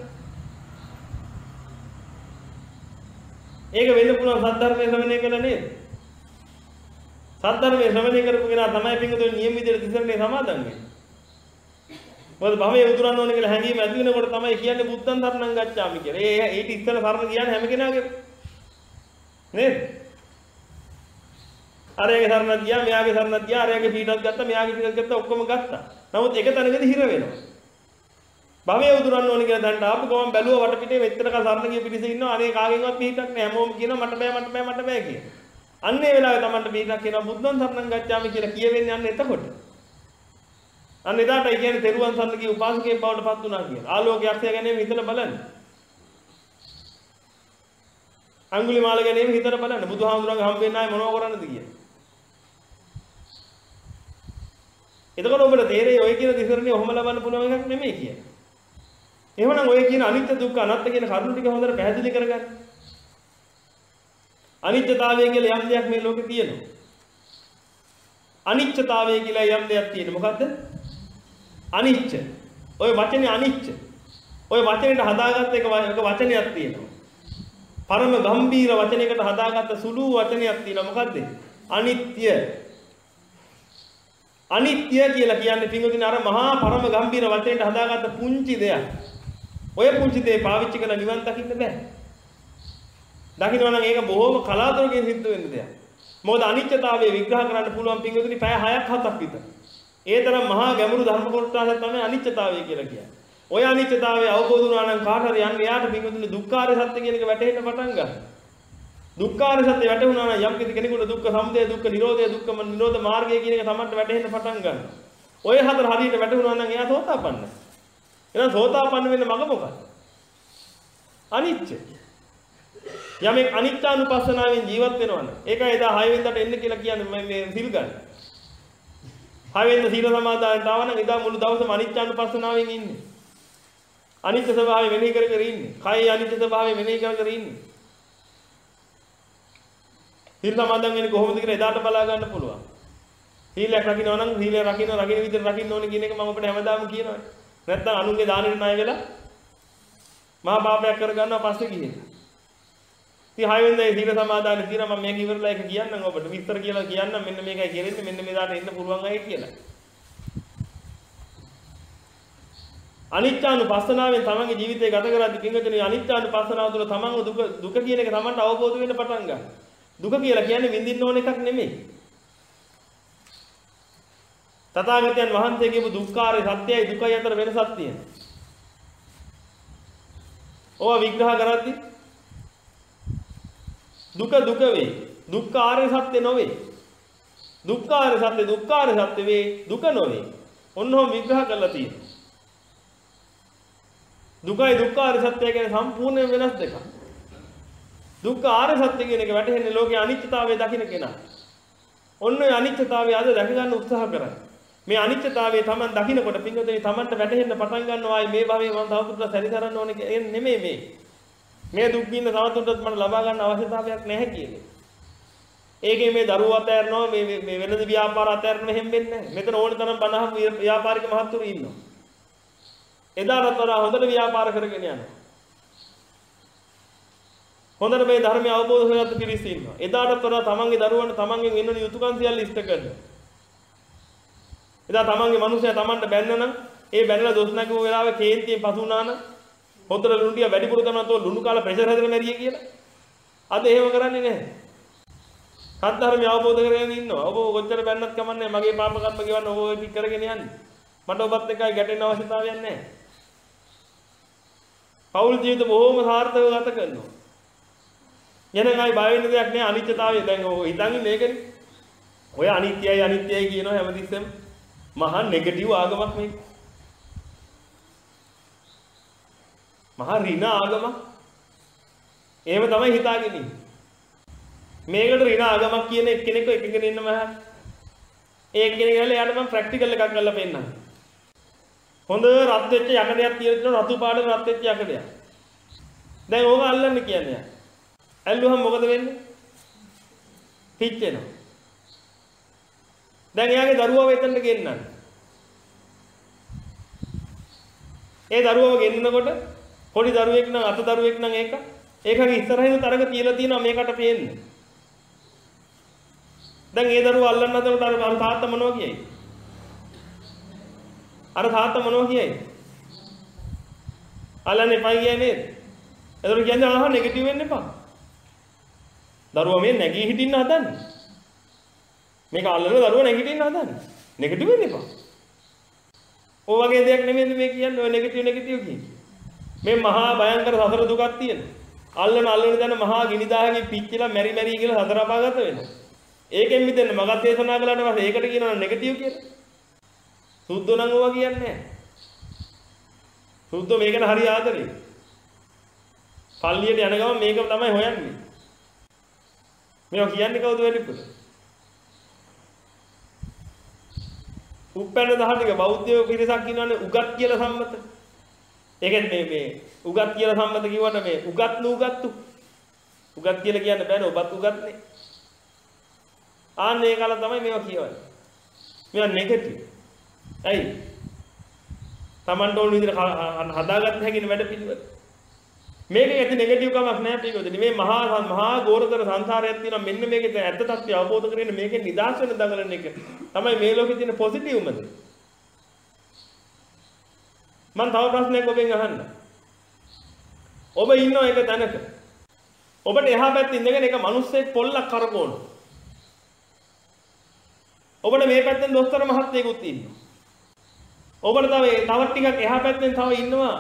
ඒක වෙන්න පුළුවන් සද්ධර්මයේ ශ්‍රවණය කළා නේද? සද්ධර්මයේ ශ්‍රවණය කරපු කෙනා තමයි පින්වතුනි නියම විදිහට තිසරණේ සමාදන් වෙන්නේ. මොකද භවයේ උතුරන්න ඕනේ කියලා හැඟීම ඇති වෙනකොට තමයි කියන්නේ බුද්ධං සරණං ගච්ඡාමි කියලා. ඒ ඊට ඉස්සෙල්ලා සරණ කියන්නේ හැම කෙනාගේම නේද? අරයාගේ සරණක් ගියා, මෙයාගේ සරණක් ගියා, අරයාගේ පීඩනක් ගත්තා, මෙයාගේ පීඩනක් ගත්තා, ඔක්කොම ගත්තා. නමුත් එක තැනකදී හිර වෙනවා. භවයේ උතුරන්න ඕනේ කියලා දැන් ආපු ගමන් බැලුවා වටපිටේ මෙච්චරක සරණ ගිය පිරිස ඉන්නවා. අනේ කාගෙන්වත් පිටක් නැහැ. හැමෝම කියනවා මට බෑ මට බෑ මට බෑ කියලා. අන්න ඒ වෙලාවේ Tamanට පිටක් කියනවා බුද්ධං සරණං ගච්ඡාමි කියලා කියවෙන්නේ අන්න එතකොට. අන්න එදාටයි කියන්නේ තෙරුවන් සරණ ගිය උපාසකයෙක් බවට පත් වුණා කියලා. ආලෝකයක් ගැනීම හිතලා බලන්න. අඟුලිමාල ගැනීම හිතලා බලන්න. බුදුහාමුදුරන්ගේ හම්බෙන්න ආයේ මොනව කරන්නද කියලා. එතකොට ඔබට තේරෙයි ඔය කියන තිසරණේ ඔහොම ලබන්න පුළුවන් එකක් නෙමෙයි කියන්නේ. එහෙමනම් ඔය කියන අනිත්‍ය දුක්ඛ අනාත්ම කියන කරුණු ටික හොඳට පැහැදිලි කරගන්න. අනිත්‍යතාවය කියලා යම් දෙයක් මේ ලෝකේ තියෙනවා. අනිත්‍යතාවය කියලා යම් දෙයක් තියෙනවා. මොකද්ද? අනිච්ච. ඔය වචනේ අනිච්ච. ඔය වචනෙට හදාගත්ත එක එක වචනයක් තියෙනවා. පරම ගම්බීර වචනයකට හදාගත්ත සුළු වචනයක් තියෙනවා. මොකද්ද? අනිත්‍ය. අනිත්‍ය කියලා කියන්නේ පින්වතුනි අර මහා පරම ගම්බීර වචනයට හදාගත්ත පුංචි දෙයක්. ඔය පුංචි දේ පාවිච්චි කරලා නිවන් දකින්න බෑ. දකින්නවා නම් ඒක බොහොම කලාතුරකින් සිද්ධ වෙන්න දෙයක්. මොකද අනිත්‍යතාවය විග්‍රහ කරන්න පුළුවන් පින්වතුනි පැය හයක් හතක් විතර. ඒ තරම් මහා ගැඹුරු ධර්ම කොටසක් තමයි අනිත්‍යතාවය කියලා කියන්නේ. ඔය අනිත්‍යතාවය අවබෝධ වුණා නම් කාට හරි යන්නේ යාට පින්වතුනි දුක්ඛාරය සත්‍ය කියන එක වැටහෙන්න පටන් ගන්නවා. දුක්ඛාරය සත්‍ය වැටුණා නම් යම් කිසි කෙනෙකුට දුක්ඛ සමුදය දුක්ඛ නිරෝධය දුක්ඛ නිරෝධ මාර්ගය කියන එක තමයි වැටහෙන්න පටන් ගන්නවා. ඔය හතර හරියට වැටුණා නම් එයා සෝතාපන්නයි. එහෙනම් සෝතාපන්න වෙන්න මඟ මොකක්ද? අනිත්‍ය. යමෙක් අනිත්‍යානුපස්සනාවෙන් ජීවත් වෙනවනම් ඒකයි එදා හය වෙනිදාට එන්න කියලා කියන්නේ මේ මේ සිල් ගන්න. හය වෙනිදා සීල සමාදානයට ආවනම් එදා මුළු දවසම අනිත්‍යානුපස්සනාවෙන් ඉන්නේ. අනිත්‍ය ස්වභාවය මෙනෙහි කර කර ඉන්නේ. කය අනිත්‍ය ස්වභාවය මෙනෙහි කර කර ඉන්නේ. සීල සමාදන් වෙන්නේ කොහොමද කියලා එදාට බලා ගන්න පුළුවන්. සීලයක් රකින්නවා නම් සීලය රකින්න රකින්න විදිහට රකින්න ඕනේ කියන එක මම ඔබට හැමදාම කියනවා. නැත්තම් අනුන්ගේ දානෙට ණය වෙලා මහා පාපයක් කර ගන්නවා පස්සේ ගිහින්. ඉතින් හය වෙනිදා ඒ සීල සමාදානෙ තියෙනවා මම මේක ඉවරලා ඒක කියන්නම් ඔබට විස්තර කියලා කියන්නම් මෙන්න මේකයි කියන්නේ මෙන්න මේ දාට එන්න පුළුවන් අය කියලා. අනිත්‍යානුපස්සනාවෙන් තමන්ගේ ජීවිතය ගත කරද්දී පින්වතුනි අනිත්‍යානුපස්සනාව තුළ තමන්ව දුක දුක කියන එක තමන්ට අවබෝධ වෙන්න පටන් ගන්නවා. දුක කියලා කියන්නේ විඳින්න ඕන එකක් නෙමෙයි. තථාගතයන් වහන්සේ කියපු දුක්ඛාරය සත්‍යයි දුකයි අතර වෙනසක් තියෙනවා. ඕවා විග්‍රහ කරද්දී දුක දුක වේ. දුක්ඛාරය සත්‍ය නොවේ. දුක්ඛාරය සත්‍ය දුක්ඛාරය සත්‍ය වේ දුක නොවේ. ඔන්නෝම විග්‍රහ කරලා තියෙනවා. දුකයි දුක්ඛාරය සත්‍ය කියන්නේ සම්පූර්ණයෙන් වෙනස් දෙකක්. දුක්ඛාරය සත්‍ය කියන එක වැටහෙන්නේ ලෝකේ අනිත්‍යතාවය දකින්න කෙනා. ඔන්න ඔය අනිත්‍යතාවය අද දැක ගන්න උත්සාහ කරන්නේ. මේ අනිත්‍යතාවය Taman දකින්නකොට පින්වතුනි Tamanට වැටහෙන්න පටන් ගන්නවා මේ භවයේ මම තවදුරටත් සැරිසරන්න ඕනේ නෙමෙයි මේ. මේ දුක් විඳ තවදුරටත් මට ලබා ගන්න අවශ්‍යතාවයක් නැහැ කියන්නේ. ඒකේ මේ දරුවෝ අතෑරනවා මේ මේ වෙනද ව්‍යාපාර අතෑරනවා එහෙම වෙන්නේ නැහැ. මෙතන ඕන තරම් බනහම් ව්‍යාපාරික මහත්තුරු ඉන්නවා. එදාටත් වඩා හොඳට ව්‍යාපාර කරගෙන යනවා. හොඳට මේ ධර්මය අවබෝධ කරගත්ත පිරිස ඉන්නවා. එදාටත් වඩා තමන්ගේ දරුවන්ට තමන්ගෙන් වෙන යුතුයකම් සියල්ල ඉෂ්ට කරනවා. එදා තමන්ගේ මිනිස්සයා තමන්ට බැන්නනම් ඒ බැනලා දොස් නැගුව වෙලාවේ කේන්තියෙන් පසු වුණා නම් හොතර ලුණු ටික වැඩිපුර කරනවා තෝ ලුණු කාලා ප්‍රෙෂර් හැදලා මැරිය කියලා. අද එහෙම කරන්නේ නැහැ. හත් ධර්මය අවබෝධ කරගෙන ඉන්නවා. ඔබ කොච්චර බැන්නත් කමන්නේ මගේ පාප කර්ම ගෙවන්න ඔබ ඔය ටික කරගෙන යන්නේ. මට ඔබත් එක්කයි ගැටෙන්න අවශ්‍යතාවයක් නැහැ. පෞල් ජීවිත බොහොම සාර්ථකව ගත කරනවා. එනංගයි බය වෙන්න දෙයක් නෑ අනිත්‍යතාවය. දැන් ඔය හිතන් ඉන්නේ ඒකනේ. ඔය අනිත්‍යයි අනිත්‍යයි කියනවා හැමතිස්සෙම මහා නෙගටිව් ආගමක් මේක. මහා ඍණ ආගමක්. එහෙම තමයි හිතාගෙන ඉන්නේ. මේකට ඍණ ආගමක් කියන එක්කෙනෙක් එකගෙන ඉන්න මහා. ඒ එක්කෙනෙක් ගාලා යාට මම ප්‍රැක්ටිකල් එකක් කරලා පෙන්නන්න. හොඳ රත් වෙච්ච යකඩයක් තියෙනවා රතු පාට රත් වෙච්ච යකඩයක්. දැන් ඕක අල්ලන්න කියන්නේ. ඇල්ලුවම මොකද වෙන්නේ? පිච්චෙනවා. දැන් එයාගේ දරුවව එතනට ගෙන්නන්න. ඒ දරුවව ගෙන්නනකොට පොඩි දරුවෙක් නම් අත දරුවෙක් නම් ඒක ඒකගේ ඉස්සරහින් තරග තියලා තියෙනවා මේකට පේන්නේ. දැන් ඒ දරුවව අල්ලන්න හදනකොට අර තාත්තා මොනවා කියයි? අර තාත්තා මොනවා කියයි? අල්ලන්න එපා කියයි නේද? ඒතර කියන්නේ අහහ නෙගටිව් වෙන්න එපා. දරුවා මේ නැගී හිටින්න හදන්නේ. මේක අල්ලන දරුවා නැගිටින්න හදන්නේ. නෙගටිව් වෙන්න එපා. ඔය වගේ දෙයක් නෙමෙයි මේ කියන්නේ ඔය නෙගටිව් නෙගටිව් කියන්නේ. මේ මහා භයංකර සසර දුකක් තියෙන. අල්ලන අල්ලන දන මහා ගිනි දාහකින් පිච්චිලා මෙරි මෙරි කියලා සතර අපාගත වෙනවා. ඒකෙන් මිදෙන්න මගක් දේශනා කළාට පස්සේ ඒකට කියනවා නෙගටිව් කියලා. සුද්ධෝ නම් ඕවා කියන්නේ නැහැ. සුද්ධෝ මේකන හරි ආදරේ. පල්ලියට යන ගමන් මේක තමයි හොයන්නේ. මේවා කියන්නේ කවුද වැඩිපුර? උපැන්න දහටික බෞද්ධයෝ පිරිසක් ඉන්නවනේ උගත් කියලා සම්මත. ඒකෙන් මේ මේ උගත් කියලා සම්මත කිව්වට මේ උගත් නුගත්තු. උගත් කියලා කියන්න බෑනේ ඔබත් උගත්නේ. ආන්නේ කාල තමයි මේවා කියවන්නේ. මේවා නෙගටිව්. ඇයි? Tamanට ඕන විදිහට හදාගත්ත හැකින වැඩ පිළිවෙල. මේකේ ඇති නෙගටිව් කමක් නැහැ පිටුවද මේ මහා මහා ගෝරතර සංසාරයක් තියෙනවා මෙන්න මේකේ ඇත්ත තත්ත්වය අවබෝධ කරගෙන මේකෙන් නිදහස් වෙන දඟලන එක තමයි මේ ලෝකේ තියෙන පොසිටිව්ම දේ. මම තව ප්‍රශ්නයක් ඔබෙන් අහන්න. ඔබ ඉන්න එක තැනක ඔබට එහා පැත්තේ ඉඳගෙන එක මිනිස්සෙක් පොල්ලක් කරකවන. ඔබට මේ පැත්තෙන් දොස්තර මහත්තයෙකුත් ඉන්නවා. ඔබට තව තව ටිකක් එහා පැත්තෙන් තව ඉන්නවා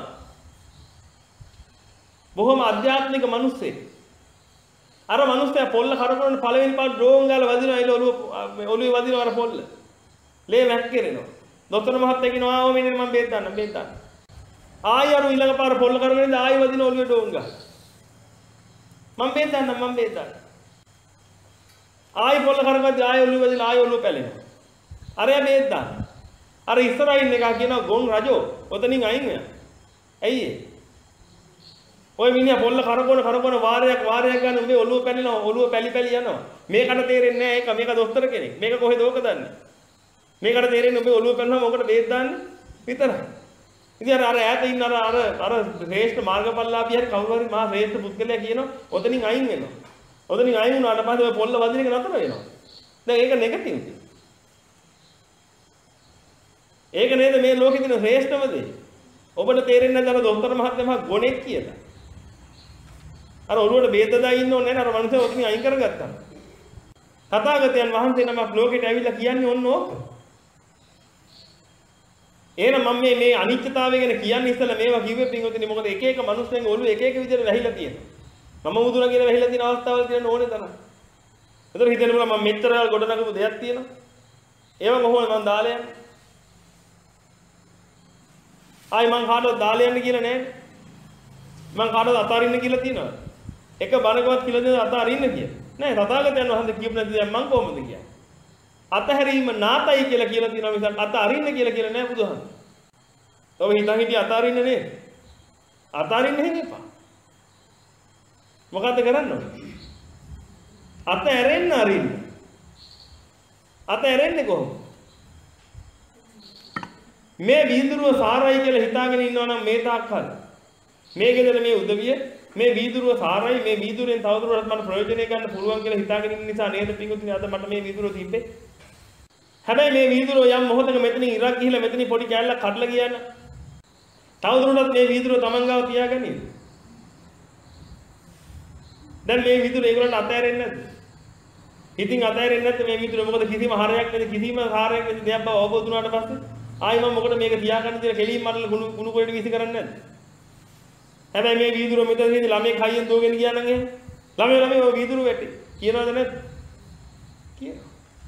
බොහොම අධ්‍යාත්මික මිනිස්සෙක්. අර මිනිස්සයා පොල්ල කරකවන පළවෙනි පාට ඩ්‍රෝන් ගාලා වදිනවා ඒ ඔළුව ඔළුවේ වදිනවා අර පොල්ල. ලේ වැක්කිරෙනවා. දොස්තර මහත්තයා කියනවා ආව මෙන්න මම බේත් දාන්න බේත් දාන්න. ආයෙ අර ඊළඟ පාර පොල්ල කරගෙන ඉඳ ආයෙ වදින ඔළුවේ ඩ්‍රෝන් ගාලා. මම බේත් දාන්න මම බේත් දාන්න. ආයෙ පොල්ල කරකවද්දී ආයෙ ඔළුව වදින ආයෙ ඔළුව පැලෙනවා. අරයා බේත් දාන්න. අර ඉස්සරහින් එකා කියනවා ගොන් රජෝ ඔතනින් අයින් වෙනවා. ඇයි ඒ? ඔය මිනිහා පොල්ල කරකවන කරකවන වාරයක් වාරයක් ගන්න උඹේ ඔළුව පැනිනවා ඔළුව පැලි පැලි යනවා. මේකට තේරෙන්නේ නැහැ ඒක මේක දොස්තර කෙනෙක්. මේක කොහෙද ඕක දන්නේ? මේකට තේරෙන්නේ උඹේ ඔළුව පැනනවා මොකට බේත් දාන්න විතරයි. ඉතින් අර අර ඈත ඉන්න අර අර අර ශ්‍රේෂ්ඨ මාර්ගඵලලාභී හරි කවුරු හරි මහා ශ්‍රේෂ්ඨ පුද්ගලයා කියනවා ඔතනින් අයින් වෙනවා. ඔතනින් අයින් වුණාට පස්සේ ඔය පොල්ල වදින එක නතර වෙනවා. දැන් ඒක නෙගටිව්. ඒක නේද මේ ලෝකේ තියෙන ශ්‍රේෂ්ඨම දේ. ඔබට තේරෙන්නේ නැද්ද අර දොස්තර මහත්තයා මහා ගොනෙක් කියලා? අර ඔළුවට බේත දා ඉන්න ඕනේ නේද අර මනුස්සයා ඔතනින් අයින් කරගත්තා. තථාගතයන් වහන්සේ නමක් ලෝකෙට ඇවිල්ලා කියන්නේ ඔන්න ඕක. එහෙනම් මම මේ මේ අනිත්‍යතාවය ගැන කියන්නේ ඉස්සෙල්ලා මේවා කිව්වේ පින්වතුනි මොකද එක එක මනුස්සයන්ගේ ඔළුව එක එක විදිහට වැහිලා තියෙනවා. මම මුදුන කියලා වැහිලා තියෙන අවස්ථාවල් තියෙන ඕනේ තරම්. ඒතර හිතෙන්න බලා මම මෙච්චර ගොඩ නගපු දෙයක් තියෙනවා. ඒවා කොහොමද මම දාලා යන්නේ? ආයි මං කාටවත් දාලා යන්න කියලා නෑනේ. මං කාටවත් අතාරින්න කියලා තියෙනවා. එක බණකවත් කියලා දෙන අතාරින්න කියලා. නෑ තථාගතයන් වහන්සේ කියපු නැති දැන් මං කොහොමද කියන්නේ? අතහැරීම නාතයි කියලා කියලා තියෙනවා මිසක් අතාරින්න කියලා කියලා නෑ බුදුහාම. ඔබ හිතන් හිටිය අතාරින්න නේද? අතාරින්න හෙන්න එපා. මොකද්ද කරන්න ඕනේ? අත ඇරෙන්න අරින්න. අත ඇරෙන්නේ කොහොමද? මේ වීදුරුව සාරයි කියලා හිතාගෙන ඉන්නවා නම් මේ තාක්කල් මේ ගෙදර මේ උදවිය මේ වීදුරුව සාරයි මේ වීදුරුවෙන් තවදුරටත් මට ප්‍රයෝජනය ගන්න පුළුවන් කියලා හිතාගෙන ඉන්න නිසා නේද පිංගුතුනි අද මට මේ වීදුරුව තිබ්බේ. හැබැයි මේ වීදුරුව යම් මොහොතක මෙතනින් ඉරක් ගිහිලා මෙතනින් පොඩි කෑල්ලක් කඩලා ගියා නම් තවදුරටත් මේ වීදුරුව තමන් ගාව තියාගන්නේ. දැන් මේ වීදුරුව ඒගොල්ලන්ට අතෑරෙන්නේ නැද්ද? ඉතින් අතෑරෙන්නේ නැත්නම් මේ වීදුරුව මොකද කිසිම හරයක් නැති කිසිම හරයක් නැති දෙයක් බව අවබෝධ වුණාට පස්සේ ආයි මම මොකද මේක තියාගන්න කියලා කෙලින් මරල ගුණ ගුණ කොටට වීසි කරන්නේ නැද්ද? හැබැයි මේ වීදුරුව මෙතන තියෙන ළමෙක් හයියෙන් දුවගෙන ගියා නම් එහෙම ළමයි ළමයි ඔය වීදුරුව වැටි කියනවද නැද්ද? කියනවා.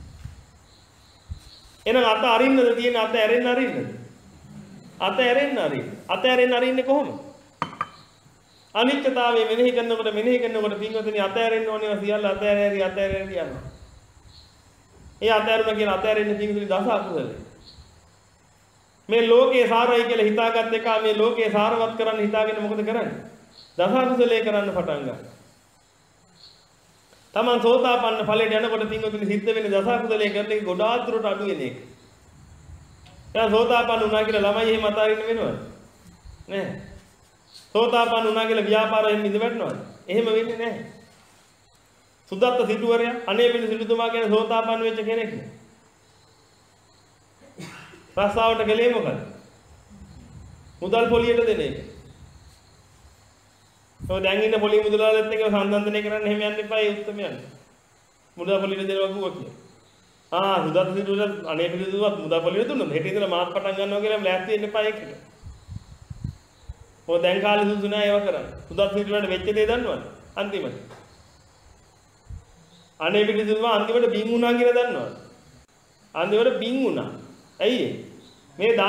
එහෙනම් අත අරින්නද තියෙන අත ඇරෙන්න අරින්නද? අත ඇරෙන්න අරින්න. අත ඇරෙන්න අරින්නේ කොහොමද? අනිත්‍යතාවය මෙනෙහි කරනකොට මෙනෙහි කරනකොට පින්වතුනි අත ඇරෙන්න ඕනේ සියල්ල අත ඇරෙරි අත ඇරෙරි යනවා. ඒ අත ඇරුණා කියන අත ඇරෙන්නේ පින්වතුනි දස අකුසලයි. මේ ලෝකේ සාරයි කියලා හිතාගත් එක මේ ලෝකේ සාරවත් කරන්න හිතාගෙන මොකද කරන්නේ? දස අකුසලයේ කරන්න පටන් ගන්නවා. Taman සෝතාපන්න ඵලයට යනකොට පින්වතුනි සිද්ධ වෙන්නේ දස අකුසලයේ කරන එක ගොඩාක් දුරට අඩු වෙන එක. දැන් සෝතාපන්න වුණා කියලා ළමයි එහෙම අතාරින්න වෙනවද? නෑ. සෝතාපන්න වුණා කියලා ව්‍යාපාරයෙන් ඉඳ වැටෙනවද? එහෙම වෙන්නේ නැහැ. සුදත්ත සිටුවරයා අනේ පිළි සිටුතුමා කියන සෝතාපන්න වෙච්ච කෙනෙක් නේ. රස්සාවට ගලේ මොකද? මුදල් පොලියට දෙන එක. ඔය දැන් ඉන්න පොලිය මුදලාලෙත් එක්ක සම්බන්ධනය කරන්න එහෙම යන්න එපා ඒ උත්තරමයන්. මුදල් පොලියට දෙනවා කිව්වා කියලා. ආ සුදත්ත සිටුවරයා අනේ පිළි සිටුවත් මුදල් පොලියට දුන්නොත් හෙට ඉඳලා මාත් පටන් ගන්නවා කියලා ලෑස්ති වෙන්න එපා ඒකට. ඔය දැන් කාලේ සුසු නෑ ඒව කරන්න. සුදත් සිටුවරට වෙච්ච දේ දන්නවද? අන්තිමට. අනේ පිළි සිටුවා අන්තිමට බින් වුණා කියලා දන්නවද? අන්තිමට බින් වුණා. ඇයි මේ